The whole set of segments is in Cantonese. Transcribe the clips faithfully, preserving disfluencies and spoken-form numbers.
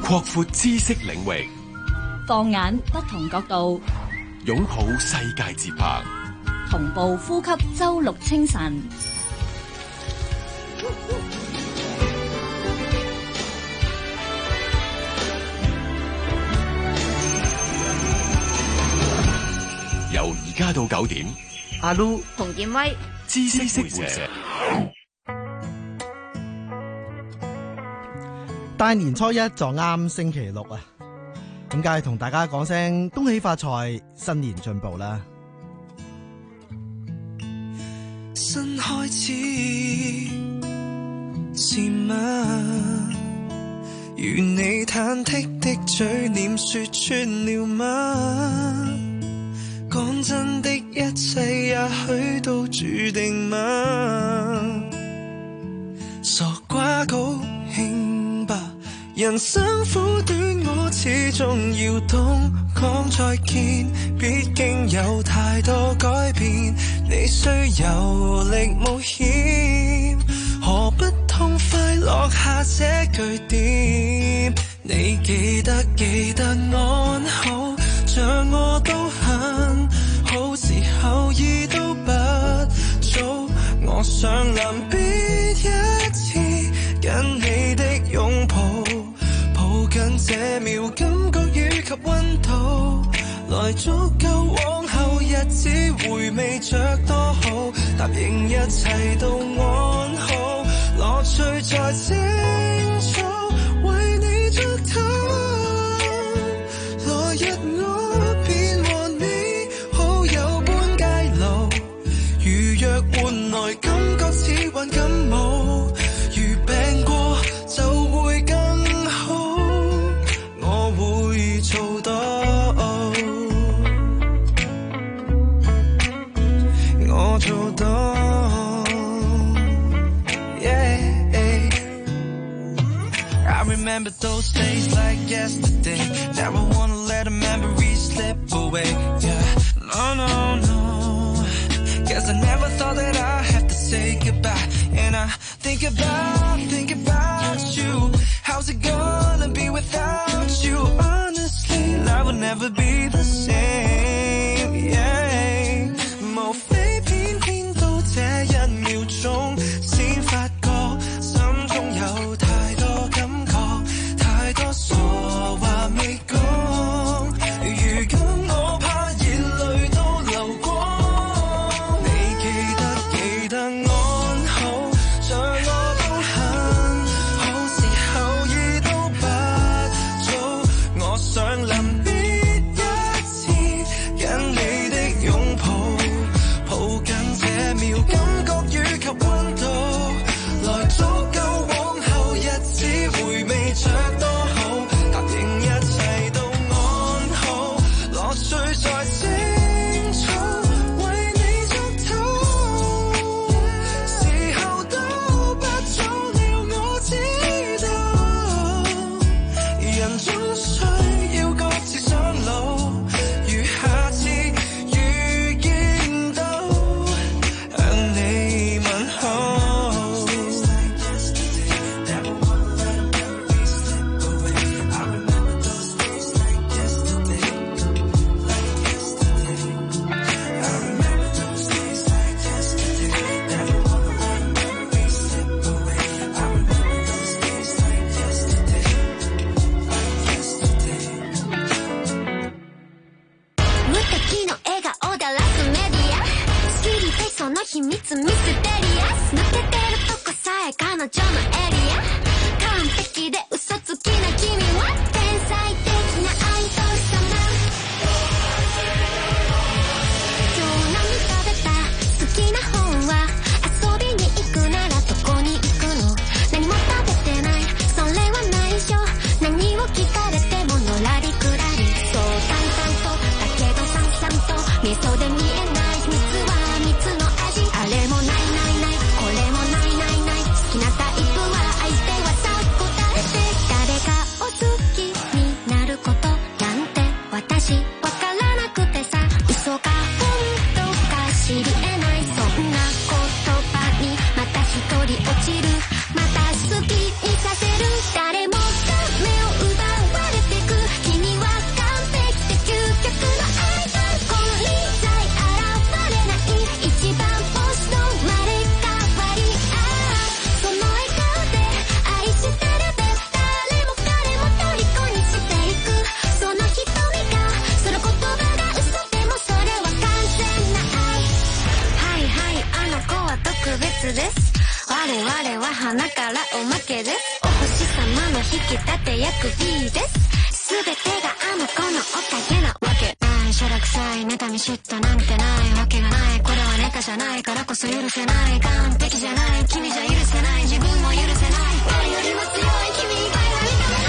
擴闊知識領域， 放眼不同角度， 擁抱世界節拍， 同步呼吸周六清晨。 由而家到九點， 阿 Lu 洪建威， 知識會社。 大年初一撞啱星期六啊，咁梗係同大家講聲恭喜發財，新年進步啦！ 新開始是嗎？如你忐忑的嘴臉說穿了嗎？講真的一切也許都注定嗎？傻瓜高興吧，人生苦短，我始終要懂講再見，畢竟有太多改變，你需有力冒險，何不痛快落下這句點？你記得記得安好，像我都很好，時候已都不早，我想臨別一次跟你的擁抱，抱緊這秒感覺與及溫度，來足夠往後日子回味着多好，答應一切都安好，樂趣在清楚，為你作透，來日我便和你好友般偕老，如若換來感覺似患感冒，如病過就會更好，我會做到，我做到。Remember those days like yesterday. Now I wanna let a memory slip away. Yeah, no, no, no. Guess I never thought that I have to say goodbye. And I think about, think about you. How's it gonna be without you? Honestly, life will never be the same. Yeah. 無非偏偏到這一秒鐘，先發覺心中有太多感覺。傻話未講，如今我怕眼淚都流光。你記得記得安好，像我都很好，時候已都不早，我想臨別一次跟你的擁抱，抱緊這秒感覺與及溫度，來足夠往後日子回味着多好。在清楚，為你作透，時候都不早了，我知道，人總需要各自上路，如下次遇見到，向你問好。秘密ミステリアス抜けてるとこさえ彼女のエリア完璧で嘘つきな君は天才的な愛と様今日何食べた好きな本は遊びに行くならどこに行くの何も食べてないそれは内緒何を聞かれてものらりくらりそう淡々とだけどさんさんと味噌で見えない蜜は蜜のあれもないないないこれもないないない好きなタイプはです。我々は花からおまけです。お星様の引き立て役 B です。すべてがあの子のおかげなわけない。しょらくさい妬み嫉妬なんてないわけがない。これはネタじゃないからこそ許せない。完璧じゃない君じゃ許せない。自分も許せない。誰よりも強い君以外は認めない。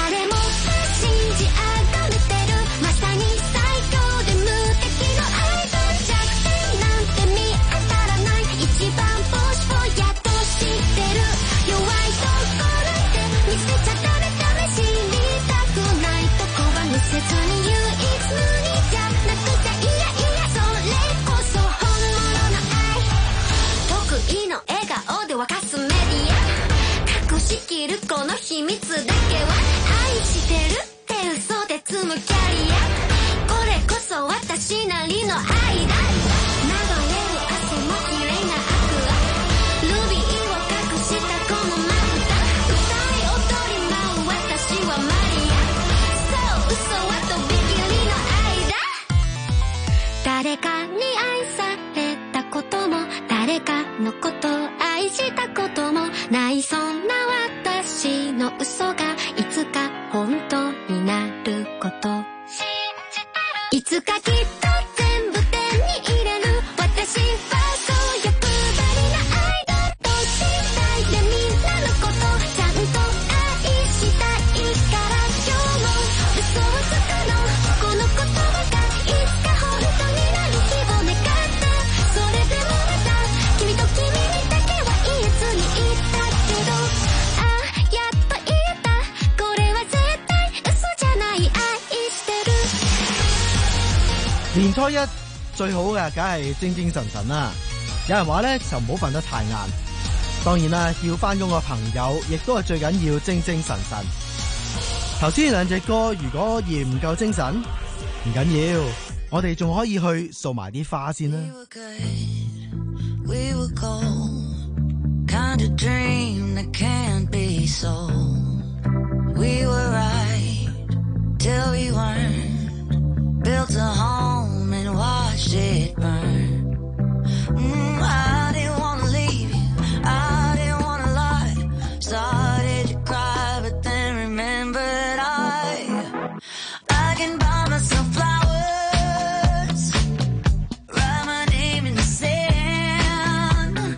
誰も信じあがめてるまさに最強で無敵のアイドル。弱点なんて見当たらない。一番ボスをやっと知ってる。弱いとこなんて見せちゃダメダメ。知りたくないとこは見せずに唯一無二じゃなくていやいやそれこそ本物の愛。得意の笑顔で沸かすメディア。隠しきるこの秘密だけは愛してるって嘘で積むキャリア。これこそ私なりの愛だ。流れる汗も綺麗なアクア。ルビーを隠したこのまぶた。歌い踊り舞う私はマリア。そう嘘はとびきりの愛だ。誰かに愛されたことも誰かのことを愛したこともないそんな私の嘘がいつか本当になることいつかきっと全部手に入れる。私はそう欲張りなアイドルとしたいでみんなのことちゃんと愛したいから今日も嘘をつくの。この言葉がいつか本当になる日を願ってそれでもまた君と君にだけは言えずにいたけどあやっと言えた。これは絶対嘘じゃない愛してる。 年初一最好嘅梗係精精神神啦。有人話咧就唔好瞓得太晏。當然啦，要翻工嘅朋友亦都係最緊要精精神神。頭先兩隻歌如果嫌唔夠精神，唔緊要，我哋仲可以去掃埋啲花先啦。 We were good, we were gold, kind of dream that can't be sold. We were right till we weren't, built a home and watched it burn. Mm, I didn't want to leave you, I didn't want to lie. Started to cry but then remembered I I can buy myself flowers, write my name in the sand.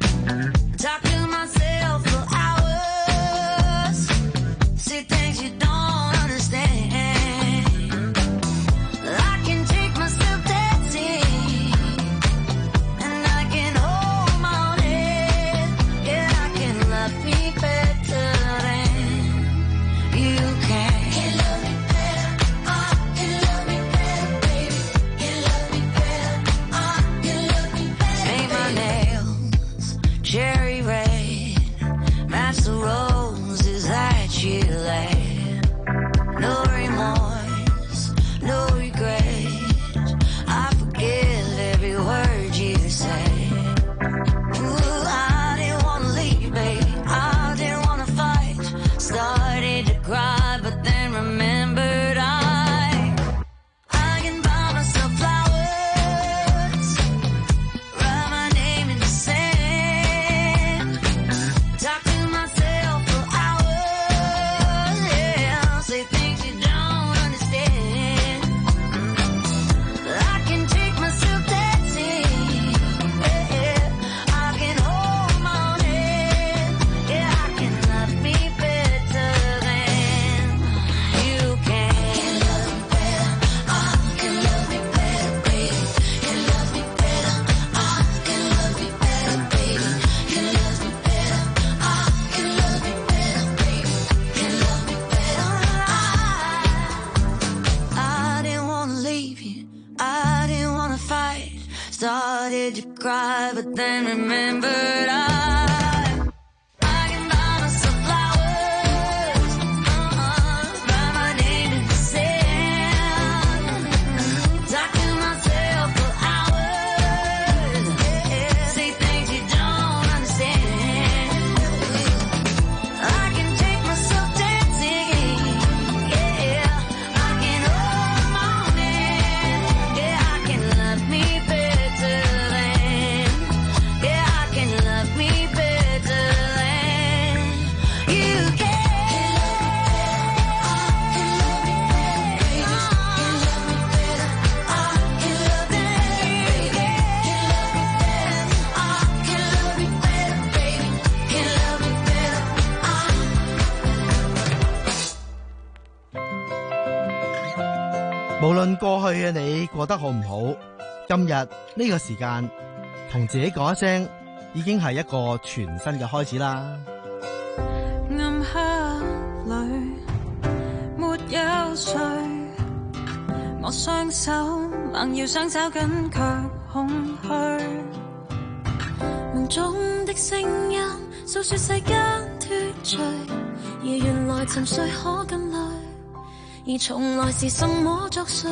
無論過去嘅你過得好唔好，今日呢個時間同自己講一聲，已經係一個全新嘅開始啦。 暗黑裏沒有誰，我雙手猛要想找緊卻空虛，夢中的聲音訴說世間脱罪，而原來沉睡可更累，而從來是什麼作祟？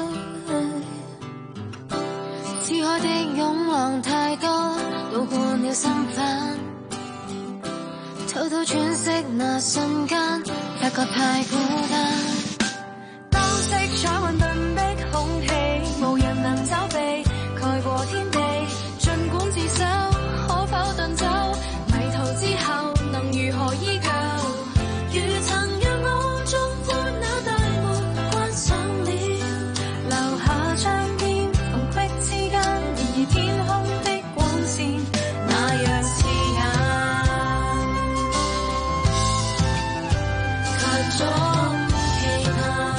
撕開的湧浪太多，倒灌了心煩，偷偷喘息那瞬間，發覺太孤單。當色彩混沌的空氣，無人能走避，蓋過天地。儘管自首，可否遁走？迷途之後，能如何依舊？如曾讓我縱歡那大門關上了，留下窗邊縫隙之間，然而天空的光線那樣刺眼，卻總期盼。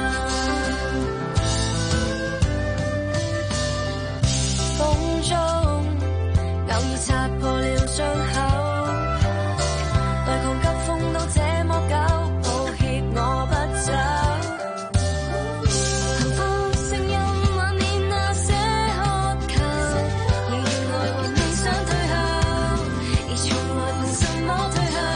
風中偶爾擦破了傷口，對抗急風都這麼久，抱歉我不走。幸福聲音幻念那些渴求，而原來還未想退後，而從來憑什麼退後？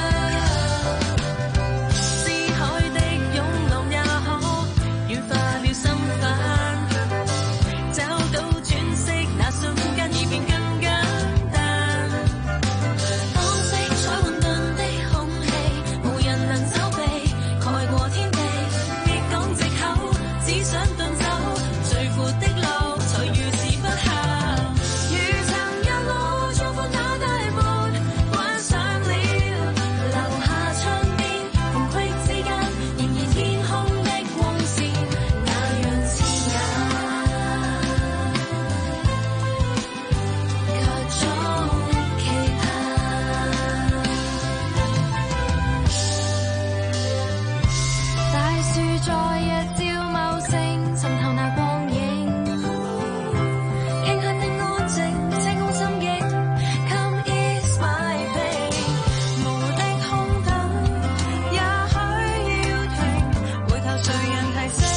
撕開的湧浪也可軟化了心煩，找到轉色那瞬間已變更簡單。當色彩混沌的空氣，無人能走避，蓋過天地，別講藉口，只想遁走，最闊的路才如是不孝。如曾讓我縱歡那大門關上了，留下窗邊縫隙之間，然而天空的光線那樣刺眼，卻總期盼。大樹在日照茂盛，滲透那光影，輕輕的安靜，清空心境。Come ease my pain，無的空等，也許要停，回頭誰人提醒？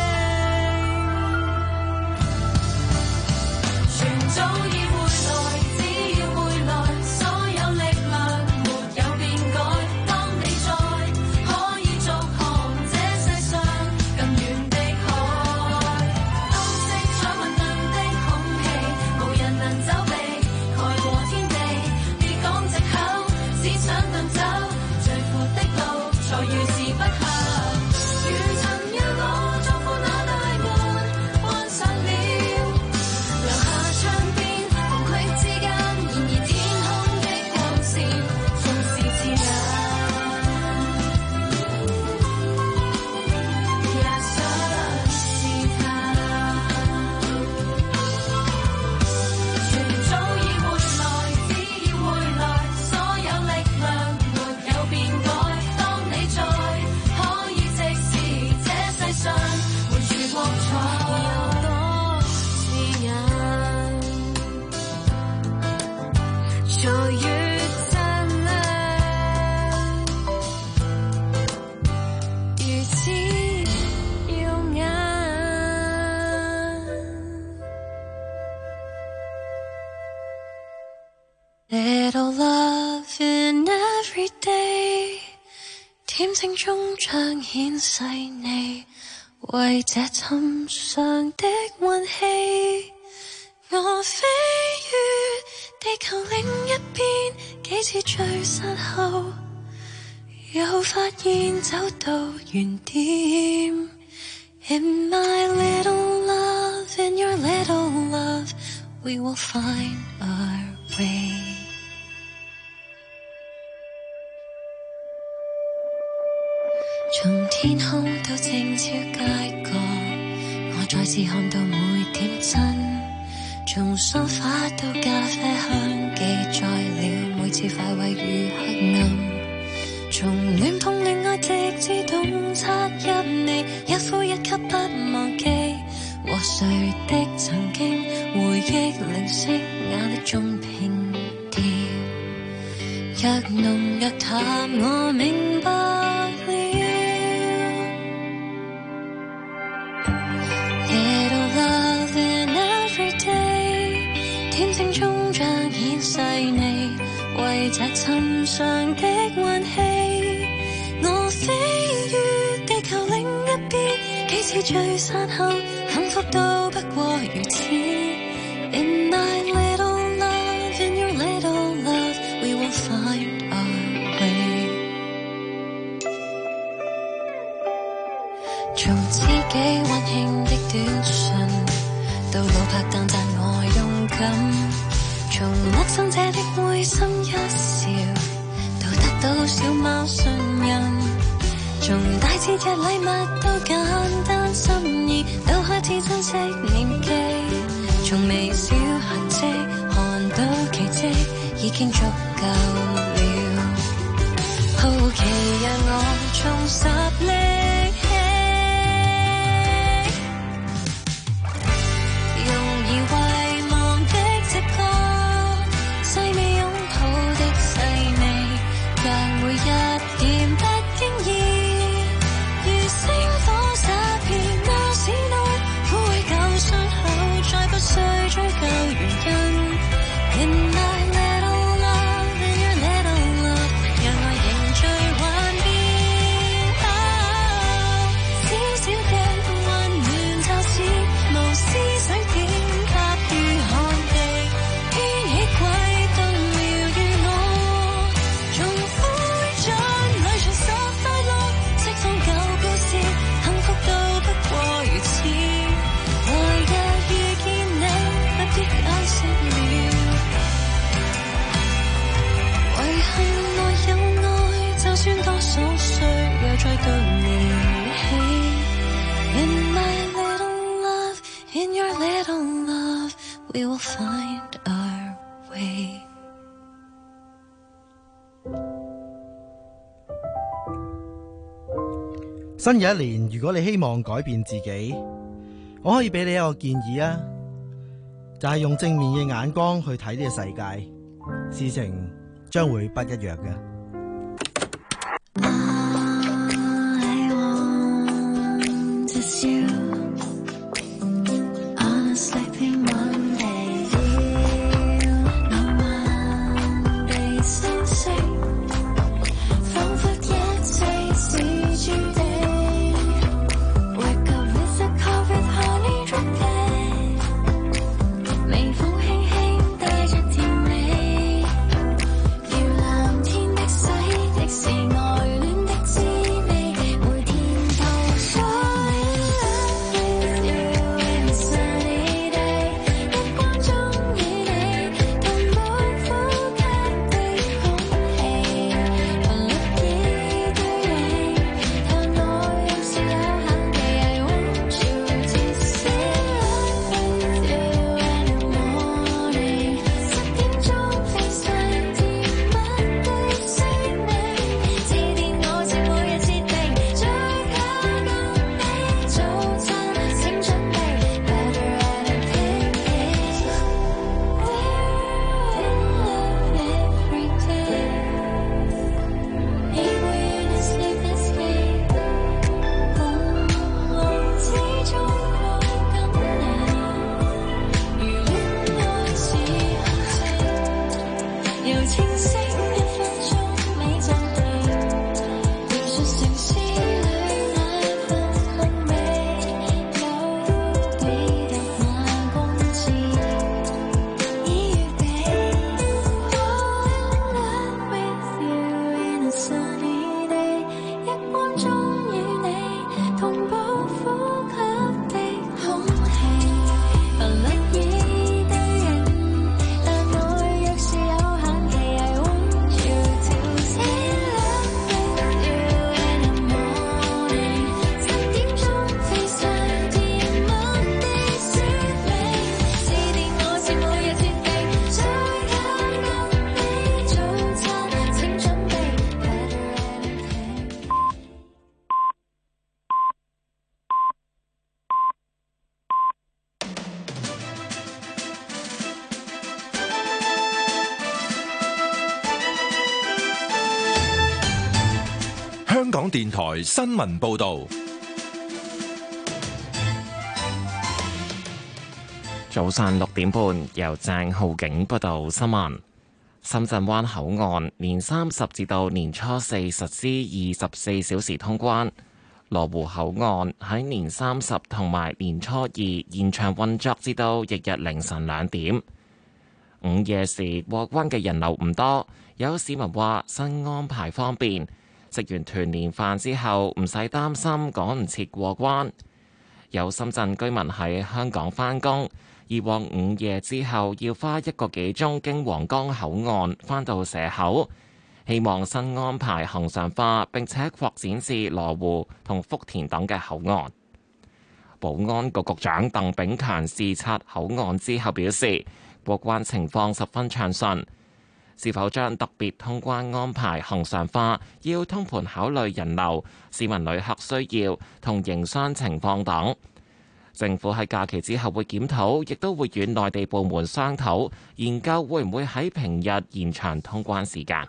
全早已會來，只要會來，所有力量沒有變改。當你在，可以續航這世上更遠的海。當色彩混沌的空氣，無人能走避，蓋過天地，別講藉口，只想遁走，最闊的路才如是不孝。如曾讓我縱歡那大門關上了，留下窗邊縫隙之間，然而天空的光線縱是刺眼，也想試探。全早已會來，只要會來，所有力量沒有變改。當你在，可以直視這世上滿處光彩，有多刺眼，才越燦亮，如此耀眼。Little love in every day，甜情中彰顯細膩，為這尋常的運氣，我飛於地球另一邊，幾次墜失後，又發現走到原點。In my little love, in your little love, we will find our way。從天空到靜悄街角，我再次看到每點真。從梳化到咖啡香，記載了每次快慰與黑暗。從戀碰戀愛直至洞察入微，一呼一吸不忘記。 誰的曾經回憶零星壓力中平調，若濃若淡我明白了。 Little love in every day， 天星中彰顯細膩，為這尋常的運氣，我飛越地球另一邊，幾次聚散後幸福都不過如此。In my little love, in your little love, we will find our way。 從知己溫馨的短信，到老拍檔讚我勇敢，從陌生者的會心一笑，到得到小貓信任，從大節日禮物到簡單心意，到開始珍惜念記，從微小痕跡看到奇蹟，已經足夠了。好奇讓我重拾力氣，容易遺忘的直覺，細微擁抱的細膩，讓每一點不經意，如星火灑遍鬧市內，撫慰舊傷口，再不需追究原因。In my little love, in your little love， 讓愛凝聚幻變。小小的溫暖就是無私水點踏於旱地，牽起軌動療癒我，從灰燼裏重拾快樂，釋放舊故事，幸福都不過如此。來日遇見你，不必解釋了。遺憾內有愛，就算多瑣碎，又再度燃起。In my little love, in your little love, we will find our way。 新嘅一年，如果你希望改變自己，我可以俾你一個建議啊，就係用正面嘅眼光去睇呢個世界，事情將會不一樣嘅。 I want is you on a sleeping Monday view， 浪漫地星星，彷彿一切是注定。Wake up with a covered honey dripping， 微風輕輕帶着甜味，如藍天的洗滌是愛戀的滋味，每天都 fall in love with you in a sunny day， 日光中與你，同步呼吸的空香港電台新聞報道。 早上六點半，由鄭浩景報道新聞。深圳灣口岸年三十至到年初四實施二十四小時通關。羅湖口岸喺年三十同埋年初二延長運作至到翌日凌晨兩點。午夜時過關嘅人流唔多，有市民話新安排方便，食完團年飯之後唔使擔心趕唔切過關。有深圳居民喺香港返工，以往午夜之後要花一個幾鐘經皇崗口岸返到蛇口，希望新安排恆常化並且擴展至羅湖同福田等嘅口岸。保安局局長鄧炳強視察口岸之後表示，過關情況十分暢順，是否將特別通關安排恆常化，要通盤考慮人流、市民旅客需要同營商情況等。政府喺假期之後會檢討，亦都會與內地部門商討，研究會唔會喺平日延長通關時間。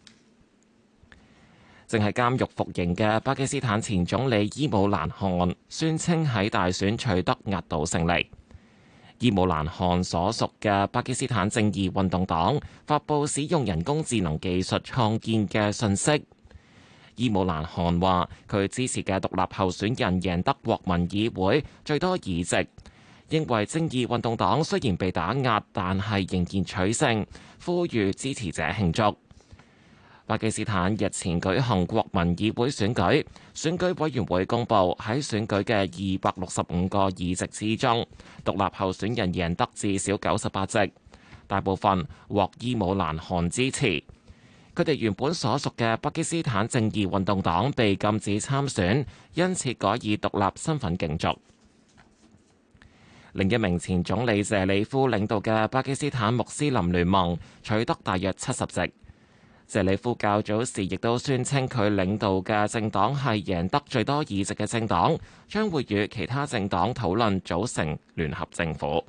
正係監獄服刑嘅巴基斯坦前總理伊姆蘭汗宣稱喺大選取得壓倒勝利。伊姆蘭汗所屬嘅巴基斯坦正義運動黨發布使用人工智能技術創建嘅信息。伊姆蘭汗話佢支持嘅獨立候選人贏得國民議會最多議席，認為正義運動黨雖然被打壓，但係仍然取勝，呼籲支持者慶祝。巴基斯坦日前舉行國民議會選舉，選舉委員會公布喺選舉嘅二百六十五個議席之中，獨立候選人贏得至少九十八席，大部分獲伊姆蘭汗支持。佢哋原本所屬嘅巴基斯坦正義運動黨被禁止參選，因此改以獨立身份競逐。另一名前總理謝里夫領導嘅巴基斯坦穆斯林聯盟取得大約七十席。謝里夫較早時亦都宣稱佢領導嘅政黨係贏得最多議席嘅政黨，將會與其他政黨討論組成聯合政府。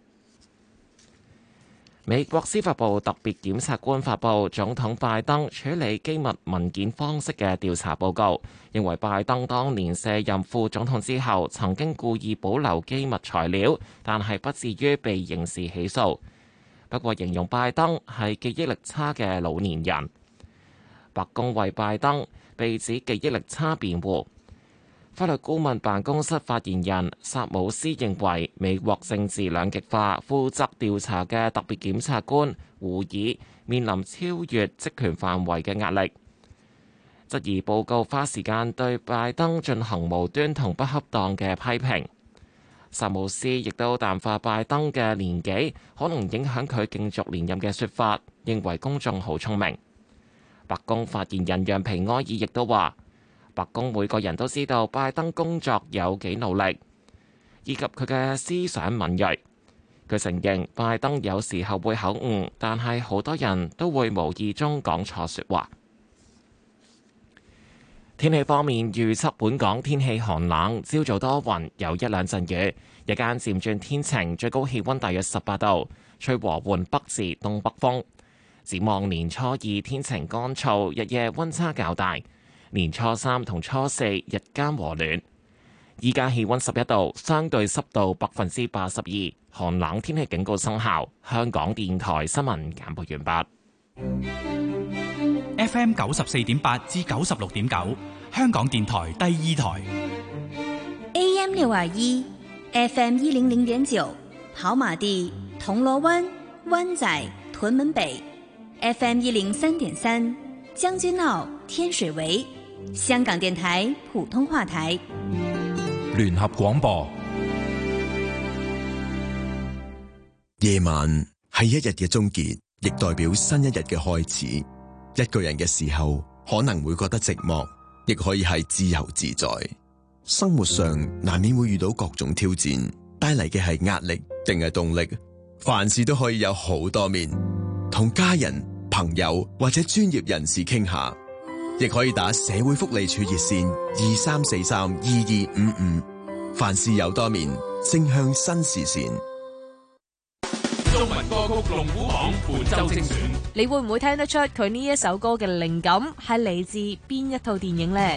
美國司法部特別檢察官發布總統拜登處理機密文件方式嘅調查報告，認為拜登當年卸任副總統之後曾經故意保留機密材料，但係不至於被刑事起訴。不過形容拜登係記憶力差嘅老年人。白宮為拜登被指記憶力差辯護。法律顧問辦公室發言人薩姆斯認為，美國政治兩極化，負責調查嘅特別檢察官胡爾面臨超越職權範圍嘅壓力，質疑報告花時間對拜登進行無端同不恰當嘅批評。薩姆斯亦都淡化拜登嘅年紀可能影響佢競逐連任嘅說法，認為公眾好聰明。白宮發言人讓皮埃爾亦都話，白宮每個人都知道拜登工作有幾努力，以及佢嘅思想敏銳。佢承認拜登有時候會口誤，但係好多人都會無意中講錯說話。天氣方面預測，本港天氣寒冷，朝早多雲，有一兩陣雨，日間漸轉天晴，最高氣溫大約十八度，吹和緩北至東北風。展望年初二天晴乾燥，日夜溫差較大。年初三同初四日間和暖。依家氣溫十一度，相對濕度百分之八十二，寒冷天氣警告生效。香港電台新聞簡報完畢。F M 九十四點八至九十六點九，香港電台第二台。 A M 六二一，F M 一零零點九，跑馬地、銅鑼灣、灣仔、屯門北。F M 一零三點三，將軍澳、天水圍，香港電台普通話台。 聯合廣播。 夜晚係一日嘅終結，亦代表新一日嘅開始。一個人嘅時候，可能會覺得寂寞，亦可以係自由自在。生活上難免會遇到各種挑戰，帶嚟嘅係壓力定係動力？凡事都可以有好多面。同家人、朋友或者專業人士傾下，亦可以打社會福利署熱線二三四三二二五五。凡事有多面，正向新視線。 中文歌曲龍虎榜本周精選。 你會唔會聽得出佢呢一首歌嘅靈感係嚟自邊一套電影呢？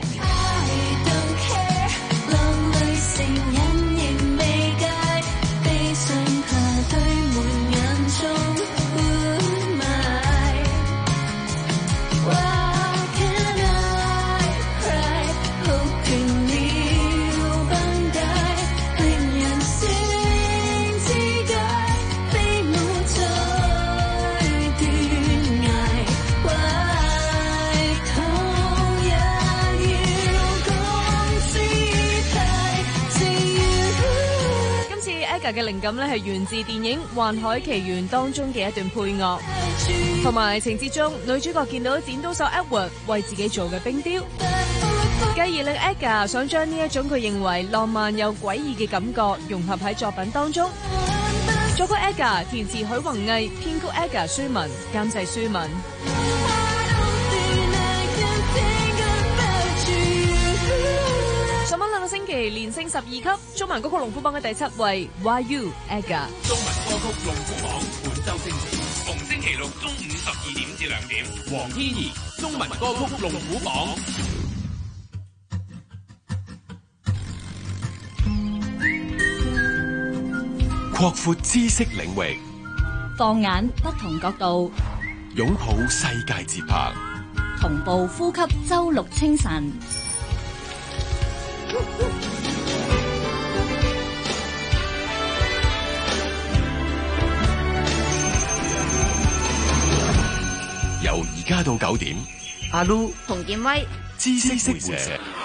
嘅靈感咧係源自電影《幻海奇緣》當中嘅一段配樂，同埋情節中女主角見到剪刀手 Edward 為自己做嘅冰雕，繼而令 Edgar 想將呢一種佢認為浪漫又詭異嘅感覺融合喺作品當中。作曲 Edgar， 填詞許宏毅，編曲 Edgar 舒文，監製舒文。上晚兩個星期連升十二級，中文歌曲龍虎榜嘅第七位 Why You Edgar。 中文歌曲龍虎榜本周星期，逢星期六中午十二點至兩點，黃天怡中文歌曲龍虎榜。 擴闊知識領域， 放眼不同角度， 擁抱世界節拍， 同步呼吸周六清晨。 由而家到九點， 阿 Lu 洪建威， 知識會社。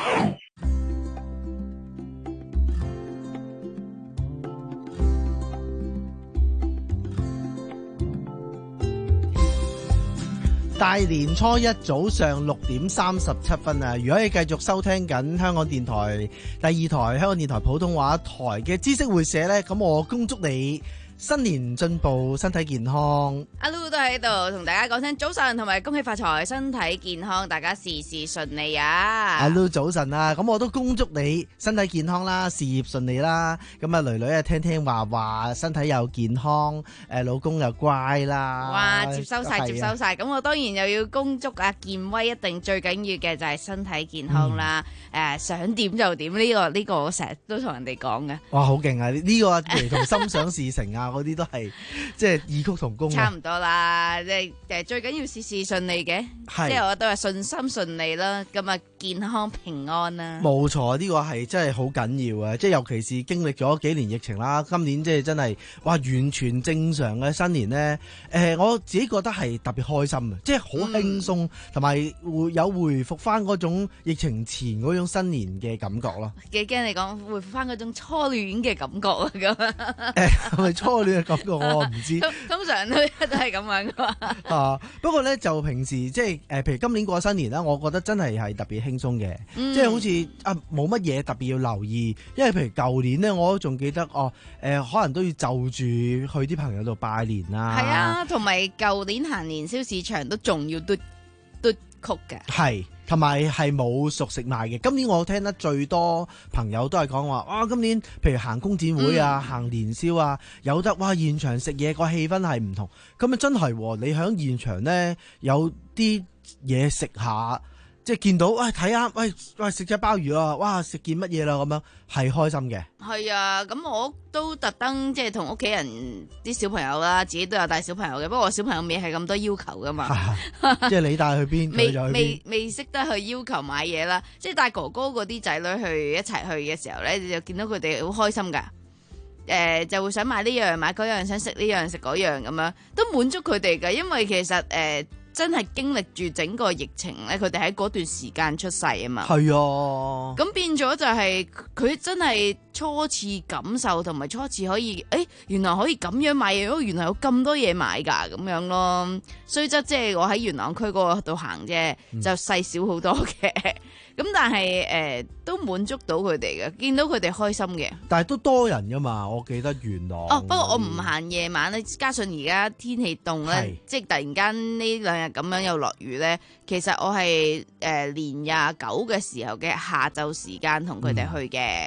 大年初一早上六點三十七分啊！如果你繼續收聽緊香港電台第二台香港電台普通話台嘅知識會社呢，咁我恭祝你新年進步，身體健康。 阿 Lu 都喺度同大家講聲早晨，同埋恭喜發財，身體健康，大家事事順利啊！ 阿 Lu 早晨啊，咁我都恭祝你身體健康啦，事業順利啦。咁啊，女女啊聽聽話話，身體又健康，誒，老公又乖啦。 哇，接收晒，接收晒。咁我當然又要恭祝阿健威，一定最緊要嘅就係身體健康啦。誒，想點就點，呢個呢個我成日都同人哋講嘅。 哇，好勁啊！呢個譬如同心想事成啊。嗰啲都係即係異曲同工， 差唔多啦。即係誒，最緊要事事順利嘅，即係我都係順心順利啦。咁啊，健康平安啦。 冇錯，呢個係真係好緊要啊！即係尤其是經歷咗幾年疫情啦，今年即係真係哇，完全正常嘅新年呢。誒，我自己覺得係特別開心啊！即係好輕鬆，同埋會有回復翻嗰種疫情前嗰種新年嘅感覺咯。 幾驚你講回復翻嗰種初戀嘅感覺啊！咁誒，係咪初戀嘅感覺我唔知。 通常都都係咁樣噶嘛。 啊，不過咧就平時即係誒，譬如今年過新年啦，我覺得真係係特別輕鬆嘅， 嗯、 即係好似啊冇乜嘢特別要留意，因為譬如舊年咧，我都仲記得哦，誒、呃、可能都要就住去啲朋友度拜年啦。 係啊，同埋舊年行年宵市場都仲要嘟嘟曲嘅。 係。同埋係冇熟食賣嘅。今年我聽得最多朋友都係講話，哇！今年譬如行工展會啊，嗯、行年宵啊，有得哇現場食嘢，個氣氛係唔同。咁啊真係，你喺現場呢，有啲嘢食下，即係見到，喂睇下，喂喂食隻鮑魚啊，哇食件乜嘢啦咁樣，係開心嘅。 係啊，咁我都特登即係同屋企人啲小朋友啦，自己都有帶小朋友嘅，不過我小朋友未係咁多要求噶嘛。 即係你帶去邊， 未佢就去邊。 未未識得去要求買嘢啦，即係帶哥哥嗰啲仔女去一齊去嘅時候咧，你就見到佢哋好開心噶。誒、呃，就會想買呢樣買嗰樣，想食呢樣食嗰樣咁樣，都滿足佢哋噶。因為其實誒。呃真係經歷住整個疫情咧，佢哋喺嗰段時間出世啊嘛。 係啊， 咁變咗就係佢真係初次感受同埋初次可以，誒原來可以咁樣買嘢，原來有咁多嘢買㗎咁樣咯。雖則即係我喺元朗區嗰度行啫，就細少好多嘅。咁但係誒、呃、都滿足到佢哋嘅，見到佢哋開心嘅。 但係都多人噶嘛，我記得元朗。 哦，不過我唔行夜晚咧，加上而家天氣凍咧，即係突然間呢兩日咁樣又落雨咧，其實我係誒、呃、年廿九嘅時候嘅下晝時間同佢哋去嘅。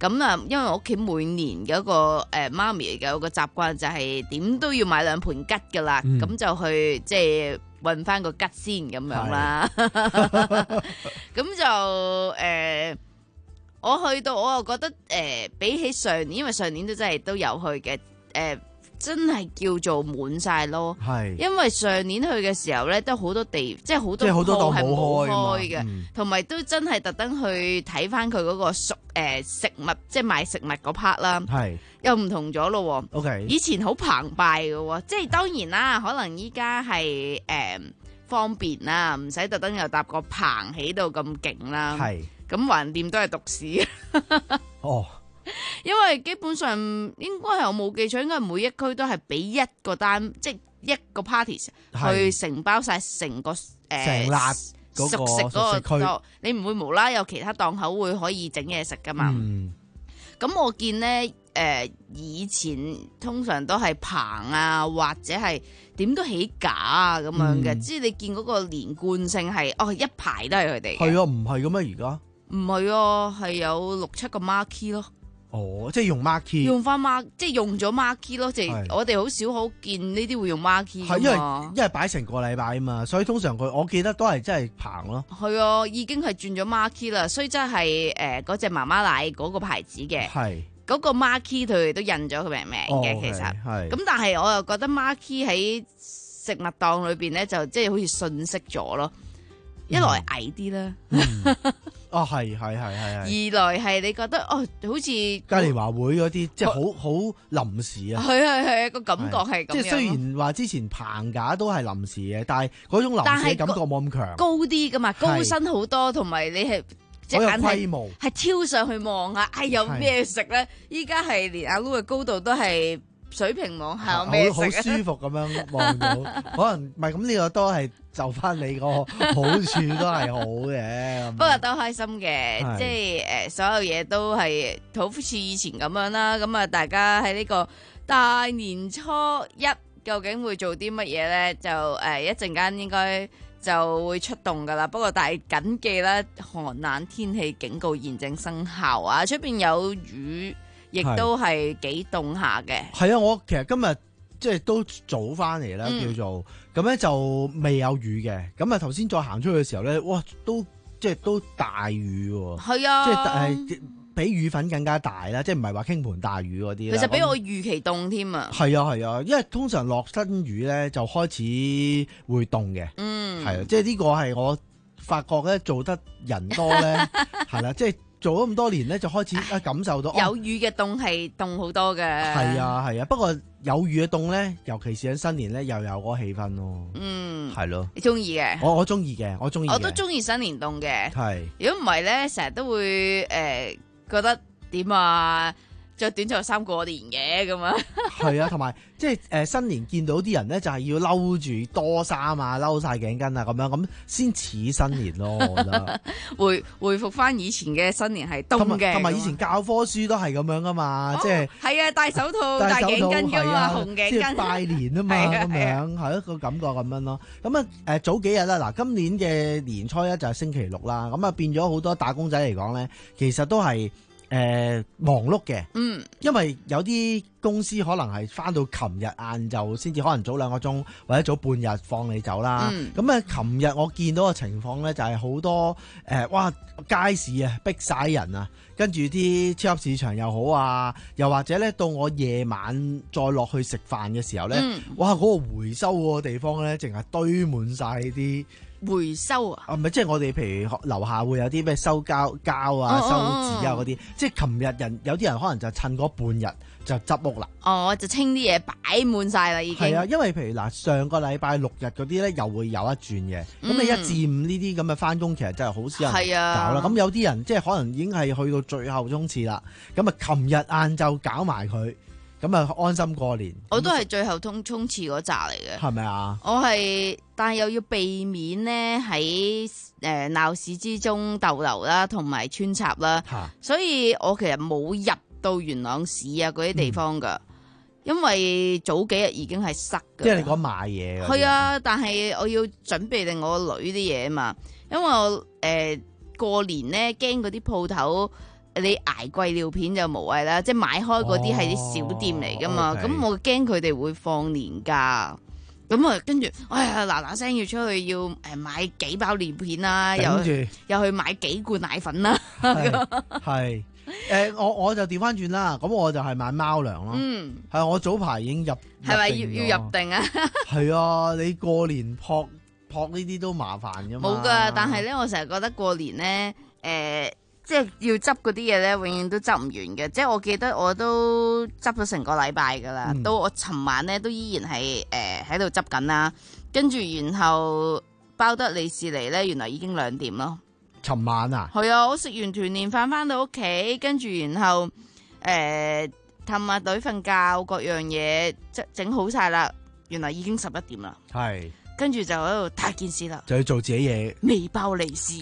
咁啊，因為我屋企每年嘅一個誒媽咪嘅有個習慣就係點都要買兩盤桔噶啦，咁、 嗯、 就去即係運翻個桔先咁樣啦。咁就誒、呃，我去到我又覺得誒、呃，比起上年，因為上年都真係都有去嘅，誒、呃。真係叫做滿晒咯， 係因為上年去嘅時候咧，都好多地，即係好多即係好多檔係冇冇開嘅，同埋、嗯、都真係特登去睇翻佢嗰個熟誒、呃、食物，即係賣食物嗰 part 啦， 係又唔同咗咯。 OK， 以前好澎湃嘅，即係當然啦，可能依家係誒方便啦，唔使特登又搭個棚起到咁勁啦， 係咁橫掂都係獨市。 哦。 因為基本上應該係我冇記錯，應該每一區都係俾一個單，即係一個 parties 去承包晒成個誒成辣嗰個熟食嗰個區， 你唔會無啦有其他檔口會可以整嘢食噶嘛？咁、嗯、我見呢，誒、呃、以前通常都係棚啊，或者係點都起架啊咁樣嘅，即係、嗯、你見嗰個連貫性係哦一排都係佢哋。係啊，唔係咁咩而家？ 唔係啊，係有六七個 marquee 咯。 哦，即係用 marquee， 用翻 mark， 即係用咗 marquee 咯，即係我哋好少好見呢啲會用 marquee。 係因為因為擺成個禮拜啊嘛，所以通常佢我記得都係真係棚咯。 係啊，已經係轉咗 marquee 啦，所以真係誒嗰隻媽媽奶嗰個牌子嘅，係嗰個 marquee 佢哋都印咗佢名名嘅，其實係。咁但係我又覺得 marquee 喺食物檔裏邊咧，就即係好似遜色咗咯。一來矮啲啦。 哦，係係係係。 二來係你覺得哦，好似嘉年華會嗰啲，即係好好臨時啊。係係係個感覺係咁樣。 即係雖然話之前棚架都係臨時嘅，但係嗰種臨時嘅感覺冇咁強。 高啲噶嘛，高身好多，同埋你係隻眼係係挑上去望下，哎有咩食咧？依家係連阿 Lu 嘅高度都係水平望下有咩食， 好舒服咁樣望到。可能唔係咁，呢個都係就翻你個好處都係好嘅。 不過都開心嘅，即係誒所有嘢都係好似以前咁樣啦。咁啊，大家喺呢個大年初一究竟會做啲乜嘢咧？就誒一陣間應該就會出動噶啦。不過但係謹記啦，寒冷天氣警告現正生效啊！出邊有雨。亦都係幾凍下嘅。 係啊，我其實今日即係都早翻嚟啦， 嗯、 叫做咁咧就未有雨嘅。咁啊頭先再行出去嘅時候咧，哇，都即係都大雨喎。係啊，即係誒比雨粉更加大啦，即係唔係話傾盆大雨嗰啲。 其實比我預期凍添啊。係啊係啊，因為通常落新雨咧就開始會凍嘅。嗯，係啊，即係呢個係我發覺咧做得人多咧係啦，即係。做咗咁多年咧，就開始啊感受到有雨嘅凍係凍好多嘅。 係啊係啊，不過有雨嘅凍咧，尤其是喺新年咧，又有嗰個氣氛咯。嗯，係咯。 你中意嘅？ 我我中意嘅，我中意。 我都中意新年凍嘅。 係。 如果唔係咧，成日都會誒、呃、覺得點啊？着短袖衫過年嘅咁啊， 係啊，同埋即係誒新年見到啲人咧，就係要嬲住多衫啊，嬲晒頸巾啊，咁樣咁先似新年咯，我覺得。 回回復翻以前嘅新年係凍嘅， 同埋以前教科書都係咁樣噶嘛，即係係啊，戴手套、戴頸巾噶嘛，紅頸巾， 即係拜年啊嘛，咁樣係一個感覺咁樣咯。咁啊誒早幾日啦，嗱今年嘅年初一就係星期六啦，咁啊變咗好多打工仔嚟講咧，其實都係。誒、呃、忙碌嘅，嗯，因為有啲公司可能係返到琴日晏晝先至可能早兩個鐘或者早半日放你走啦。咁啊、嗯，琴日我見到嘅情況咧就係好多誒、呃，哇街市啊逼晒人啊，跟住啲超級市場又好啊，又或者咧到我夜晚再落去食飯嘅時候咧，嗯、哇嗰、嗰個回收嗰個地方咧，淨係堆滿晒啲。 回收啊？ 啊，唔係，即係我哋譬如樓下會有啲咩收膠膠啊、哦、收紙啊嗰啲，即係琴日人有啲人可能就趁嗰半日就執屋啦。哦， 就清啲嘢擺滿晒啦，已經。係啊，因為譬如嗱，上個禮拜六日嗰啲咧，又會有一轉嘅。咁、嗯、你一至五呢啲咁嘅翻工，其實真係好少人搞啦。咁、啊、有啲人即係可能已經係去到最後衝刺啦。咁啊，琴日晏晝搞埋佢。咁啊，安心過年。 我都係最後衝衝刺嗰扎嚟嘅。 係咪啊？ 我係，但係又要避免咧喺誒鬧市之中逗留啦，同埋穿插啦。哈所以我其實冇入到元朗市啊嗰啲地方噶，嗯、因為早幾日已經係塞嘅。 即係你講買嘢。 係啊，但係我要準備定我個女啲嘢啊嘛，因為我誒、呃、過年咧驚嗰啲鋪頭。 你捱貴尿片就無謂啦，即係買開嗰啲係啲小店嚟噶嘛，咁、 哦 OK 我驚佢哋會放年假。咁啊，跟住，哎呀，嗱嗱聲要出去要誒買幾包尿片啦，又頂住又去買幾罐奶粉啦， 係誒，我我就調翻轉啦，咁我就係買貓糧咯。 嗯， 係我早排已經入係咪入定咗要要入定啊？ 係啊，你過年撲撲呢啲都麻煩噶嘛。 冇噶，但係咧，我成日覺得過年咧，誒、即係要執嗰啲嘢咧，永遠都執唔完嘅。即係我記得我都執咗成個禮拜噶啦， 嗯到我尋晚咧都依然係誒喺度執緊啦。跟住然後包得利是嚟咧，原來已經兩點咯。 尋晚啊， 係啊，我食完團年飯翻到屋企，跟住然後誒氹下女瞓覺，各樣嘢即整好晒啦。原來已經十一點啦， 係跟住就喺度大件事啦， 就要做自己嘢。 未包利是。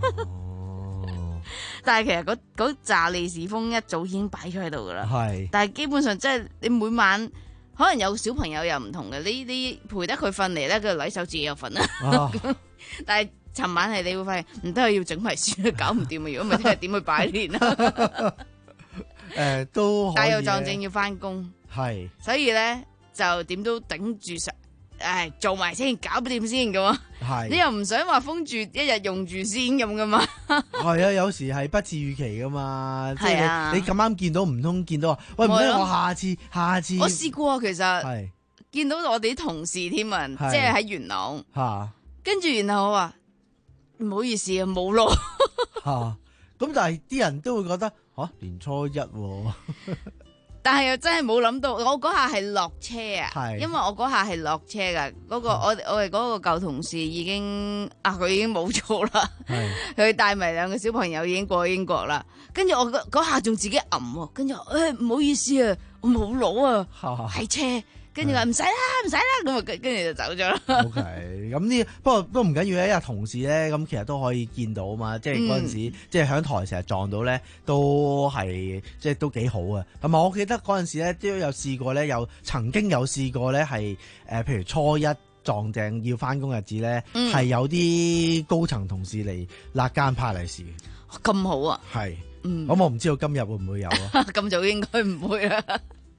但係其實嗰嗰紮利是封一早已經擺咗喺度噶啦， 係但係基本上即係你每晚可能有小朋友又唔同嘅，你你陪得佢瞓嚟咧，佢禮手自己又瞓啦。 啊但係尋晚係你會發現唔得，要整埋先，搞唔掂啊！如果唔係聽日點去拜年啊？ 誒都可以但又嘅撞正要翻工， 係所以咧就點都頂住上，誒做埋先，搞掂先咁啊！ 係你又唔想話封住一日用住先咁噶嘛？ 係啊，有時係不似預期噶嘛，即係啊係你你咁啱見到唔通見到話，喂唔得， 咪咯我下次下次我試過其實係見到我哋啲同事添啊， 係即係喺元朗， 嚇跟住然後我話唔好意思啊，冇咯。 嚇，咁但係啲人都會覺得嚇年初一喎， 但係又真係冇諗到，我嗰下係落車啊， 係因為我嗰下係落車噶，嗰、個我我哋嗰個舊同事已經啊佢已經冇做啦， 係佢帶埋兩個小朋友已經過英國啦，跟住我嗰嗰下仲自己揞喎，跟住誒唔好意思啊，我冇攞啊，係車，跟住話唔使啦唔使啦，咁啊跟跟住就走咗啦。 O K，咁呢不過都唔緊要嘅，因為同事咧咁其實都可以見到嘛，即係嗰陣時、 嗯即係響台成日撞到咧，都係即係都幾好啊。同埋我記得嗰陣時咧都有試過咧，有曾經有試過咧係誒，譬如初一撞正要翻工日子咧，係、 嗯有啲高層同事嚟辣間派利是， 咁好啊， 係， 嗯， 咁我唔知道今日會唔會有啊？ 咁早應該唔會啦。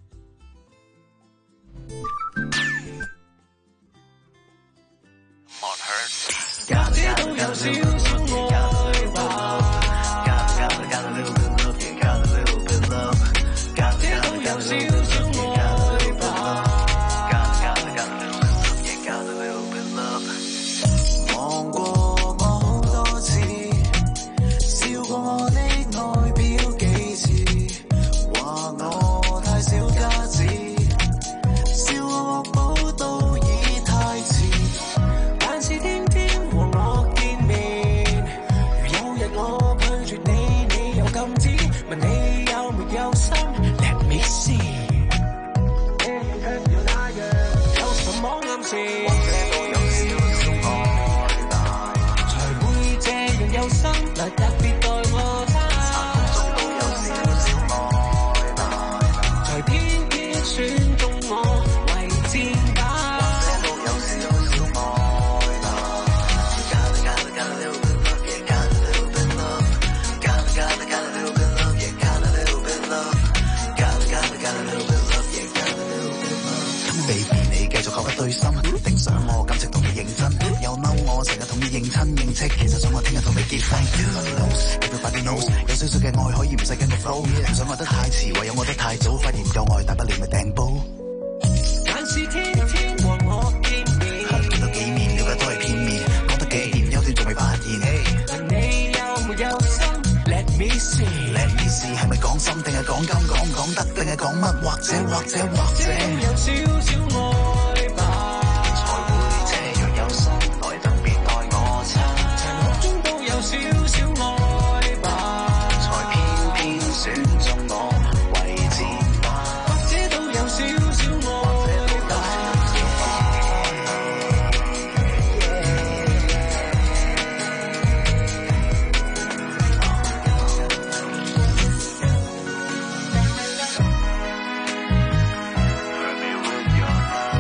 家姐都有少少愛吧，家姐都有少少愛吧。望過我好多次，笑過我的外表幾次，話我太小家子，笑我惡寶都已太遲。但是天天和我見面，如有日我拒絕你，你又禁止，問你有沒有心 Let me see， 有那樣有什麼暗示，才會這樣有心來特別待我他，才偏偏選中我為箭靶。 Baby，你繼續扣一對心，盯上我感情同你認真，又嬲我成日同你認親認戚，其實想我聽日同你結婚。Everybody knows，有少少嘅愛可以唔使跟個 flow，唔想愛得太遲，唯有愛得太早，發現唔夠愛，大不了咪掟煲。 但是天天和我見面， 見到幾面，了解都係片面，講得幾掂，優點仲未發現。 問你有沒有心 Let me see，Let me see， 係咪講心定係講金？講唔講得定係講乜？或者或者或者有少少愛吧， 才會這樣有心來特別待我親。 殘酷中都有少少愛吧， 才偏偏選中我為箭靶， 或者都有少少愛吧。 Hurt me with your love。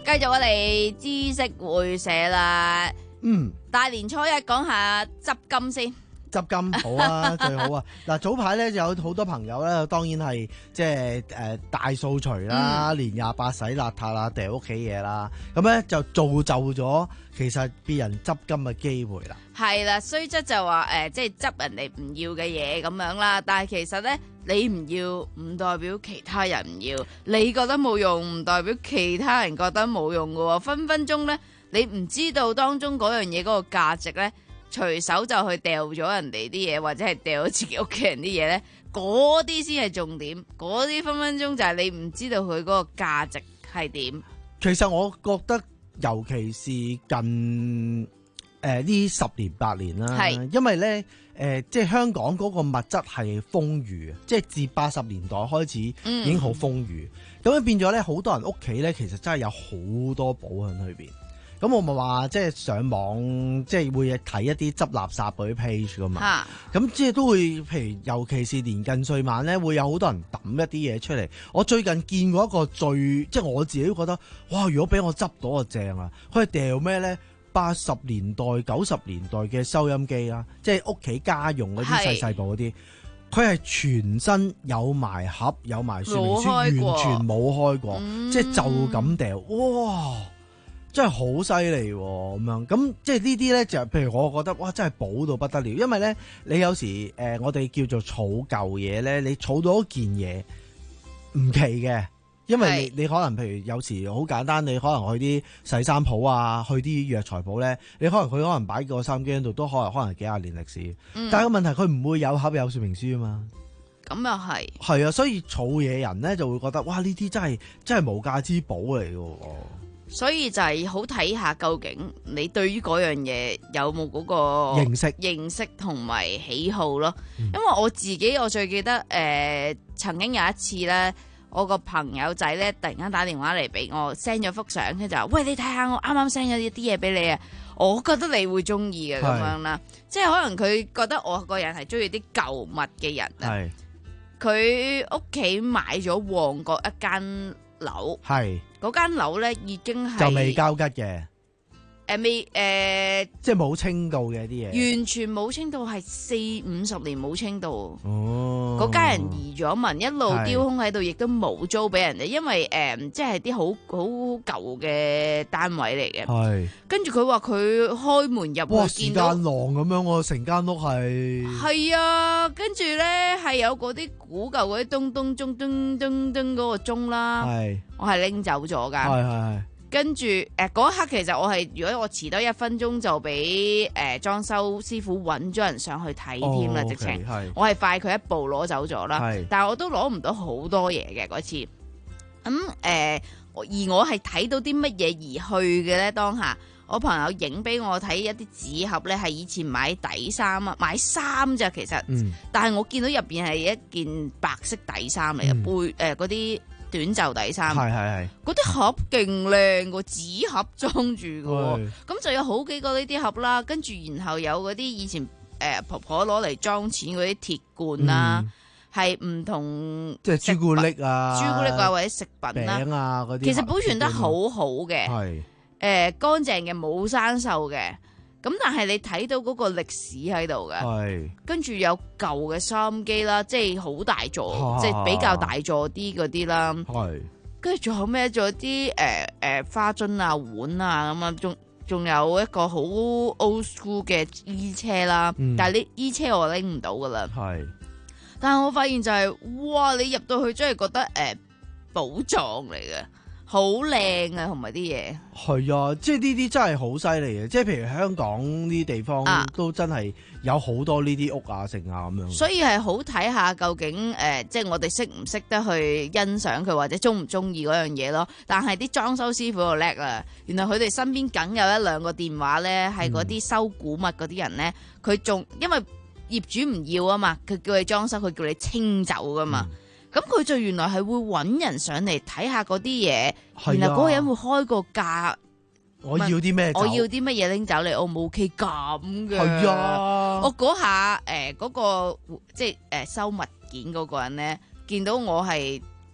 繼續我哋知識會社啦。 嗯， 大年初一講下執金先。 執金好啊，最好啊！嗱，早排咧有好多朋友咧，當然係即係誒大掃除啦，年廿八洗邋遢啦，掉屋企嘢啦，咁咧就造就咗其實別人執金嘅機會啦。 係啦，雖則就話誒、呃，即係執人哋唔要嘅嘢咁樣啦，但係其實咧，你唔要唔代表其他人唔要，你覺得冇用唔代表其他人覺得冇用㗎喎，分分鐘咧，你唔知道當中嗰樣嘢嗰個價值咧。隨手就去掉咗人哋啲嘢，或者係掉咗自己屋企人啲嘢咧，嗰啲先係重點，嗰啲分分鐘就係你唔知道佢嗰個價值係點。 其實我覺得，尤其是近誒呢、呃、十年八年啦，係因為咧誒、呃，即係香港嗰個物質係豐裕，即係自八十年代開始已經好豐裕，咁樣、嗯、變咗咧，好多人屋企咧其實真係有好多寶喺裏邊。咁我咪話即係上網，即係會睇一啲執垃圾嗰啲 page 噶嘛。咁、啊、即係都會，譬如尤其是年近歲晚咧，會有好多人抌一啲嘢出嚟。我最近見過一個最，即係我自己都覺得，哇！如果俾我執到就正啊！佢係掉咩咧？八十年代、九十年代嘅收音機啦，即係屋企家用嗰啲細細部嗰啲，佢係全身有埋盒、有埋說明書，完全冇開過，嗯、即係就咁掉，哇！真係好犀利咁樣，咁即係呢啲咧就，譬如我覺得哇，真係寶到不得了，因為咧你有時誒、呃，我哋叫做儲舊嘢咧，你儲到一件嘢唔奇嘅，因為你你可能譬如有時好簡單，你可能去啲洗衫鋪啊，去啲藥材鋪咧，你可能佢可能擺個收音機喺度，都可能可能幾廿年歷史，嗯、但係個問題佢唔會有盒有說明書啊嘛。 咁又係係啊，所以儲嘢人咧就會覺得哇，呢啲真係真係無價之寶嚟嘅。 所以就係好睇下究竟你對於嗰樣嘢有冇嗰個認識、 認識同埋喜好咯。嗯、因為我自己我最記得誒、呃，曾經有一次咧，我個朋友仔咧突然間打電話嚟俾我 send 咗幅相，佢就話：喂，你睇下我啱啱 send 咗一啲嘢俾你啊！我覺得你會中意嘅咁樣啦。即係可能佢覺得我個人係中意啲舊物嘅人啊。佢屋企買咗旺角一間樓。係。嗰間樓咧已經係就未交吉嘅， 誒未誒， 即係冇清到嘅啲嘢， 完全冇清到，係四五十年冇清到。 哦， 嗰家人移咗民，一路丟空喺度，亦都冇租俾人哋，因為誒、呃，即係啲好好舊嘅單位嚟嘅。係，跟住佢話佢開門入去見到， 哇，時間廊咁樣喎，成間屋係。 係啊，跟住咧係有嗰啲古舊嗰啲咚咚鐘咚咚咚嗰個鐘啦。係。我係拎走咗噶，係係係。跟住誒嗰一刻，其實我係如果我遲多一分鐘就俾誒裝修師傅揾咗人上去睇添啦，直情、哦 okay，我係快佢一步攞走咗啦。但係我都攞唔到好多嘢嘅嗰次。咁、嗯、誒、呃，而我係睇到啲乜嘢而去嘅咧？當下我朋友影俾我睇一啲紙盒咧，係以前買底衫啊，買衫咋其實。嗯、但係我見到入邊係一件白色底衫嚟嘅，嗯、背誒嗰啲。短袖底衫，係係係，嗰啲盒勁靚個紙盒裝住嘅，咁就有好幾個呢啲盒啦，跟住然後有嗰啲以前誒、呃、婆婆攞嚟裝錢嗰啲鐵罐啦，係唔、嗯、同即係朱古力啊、 朱古力啊或者食品啦啊嗰啲， 其實保存得好好嘅，係誒乾淨嘅冇生鏽嘅。咁但係你睇到嗰個歷史喺度嘅，跟住有舊嘅收音機啦，即係好大座，啊、即係比較大座啲嗰啲啦。係，跟住仲有咩？仲有啲誒誒花樽啊、碗啊咁啊，仲仲有一個好 old school 嘅衣車啦。嗯、但係呢衣車我拎唔到噶啦。係，但係我發現就係、是，哇！你入到去真係覺得誒、呃、寶藏嚟嘅。好靚啊，同埋啲嘢係啊，即係呢啲真係好犀利嘅，即係譬如香港呢啲地方、啊、都真係有好多呢啲屋啊、城啊咁樣。所以係好睇下究竟誒、呃，即係我哋識唔識得去欣賞佢，或者中唔中意嗰樣嘢咯。但係啲裝修師傅就叻啦，原來佢哋身邊梗有一兩個電話咧，係嗰啲收古物嗰啲人咧，佢仲、嗯、因為業主唔要啊嘛，佢叫你裝修，佢叫你清走噶嘛。嗯咁佢就原來係會揾人上嚟睇下嗰啲嘢，啊、然後嗰個人會開個價， 我要啲咩？ 我要啲乜嘢拎走嚟？我冇 OK 咁嘅。 係啊， 我嗰下誒嗰、呃嗰個即係誒收物件嗰個人咧，見到我係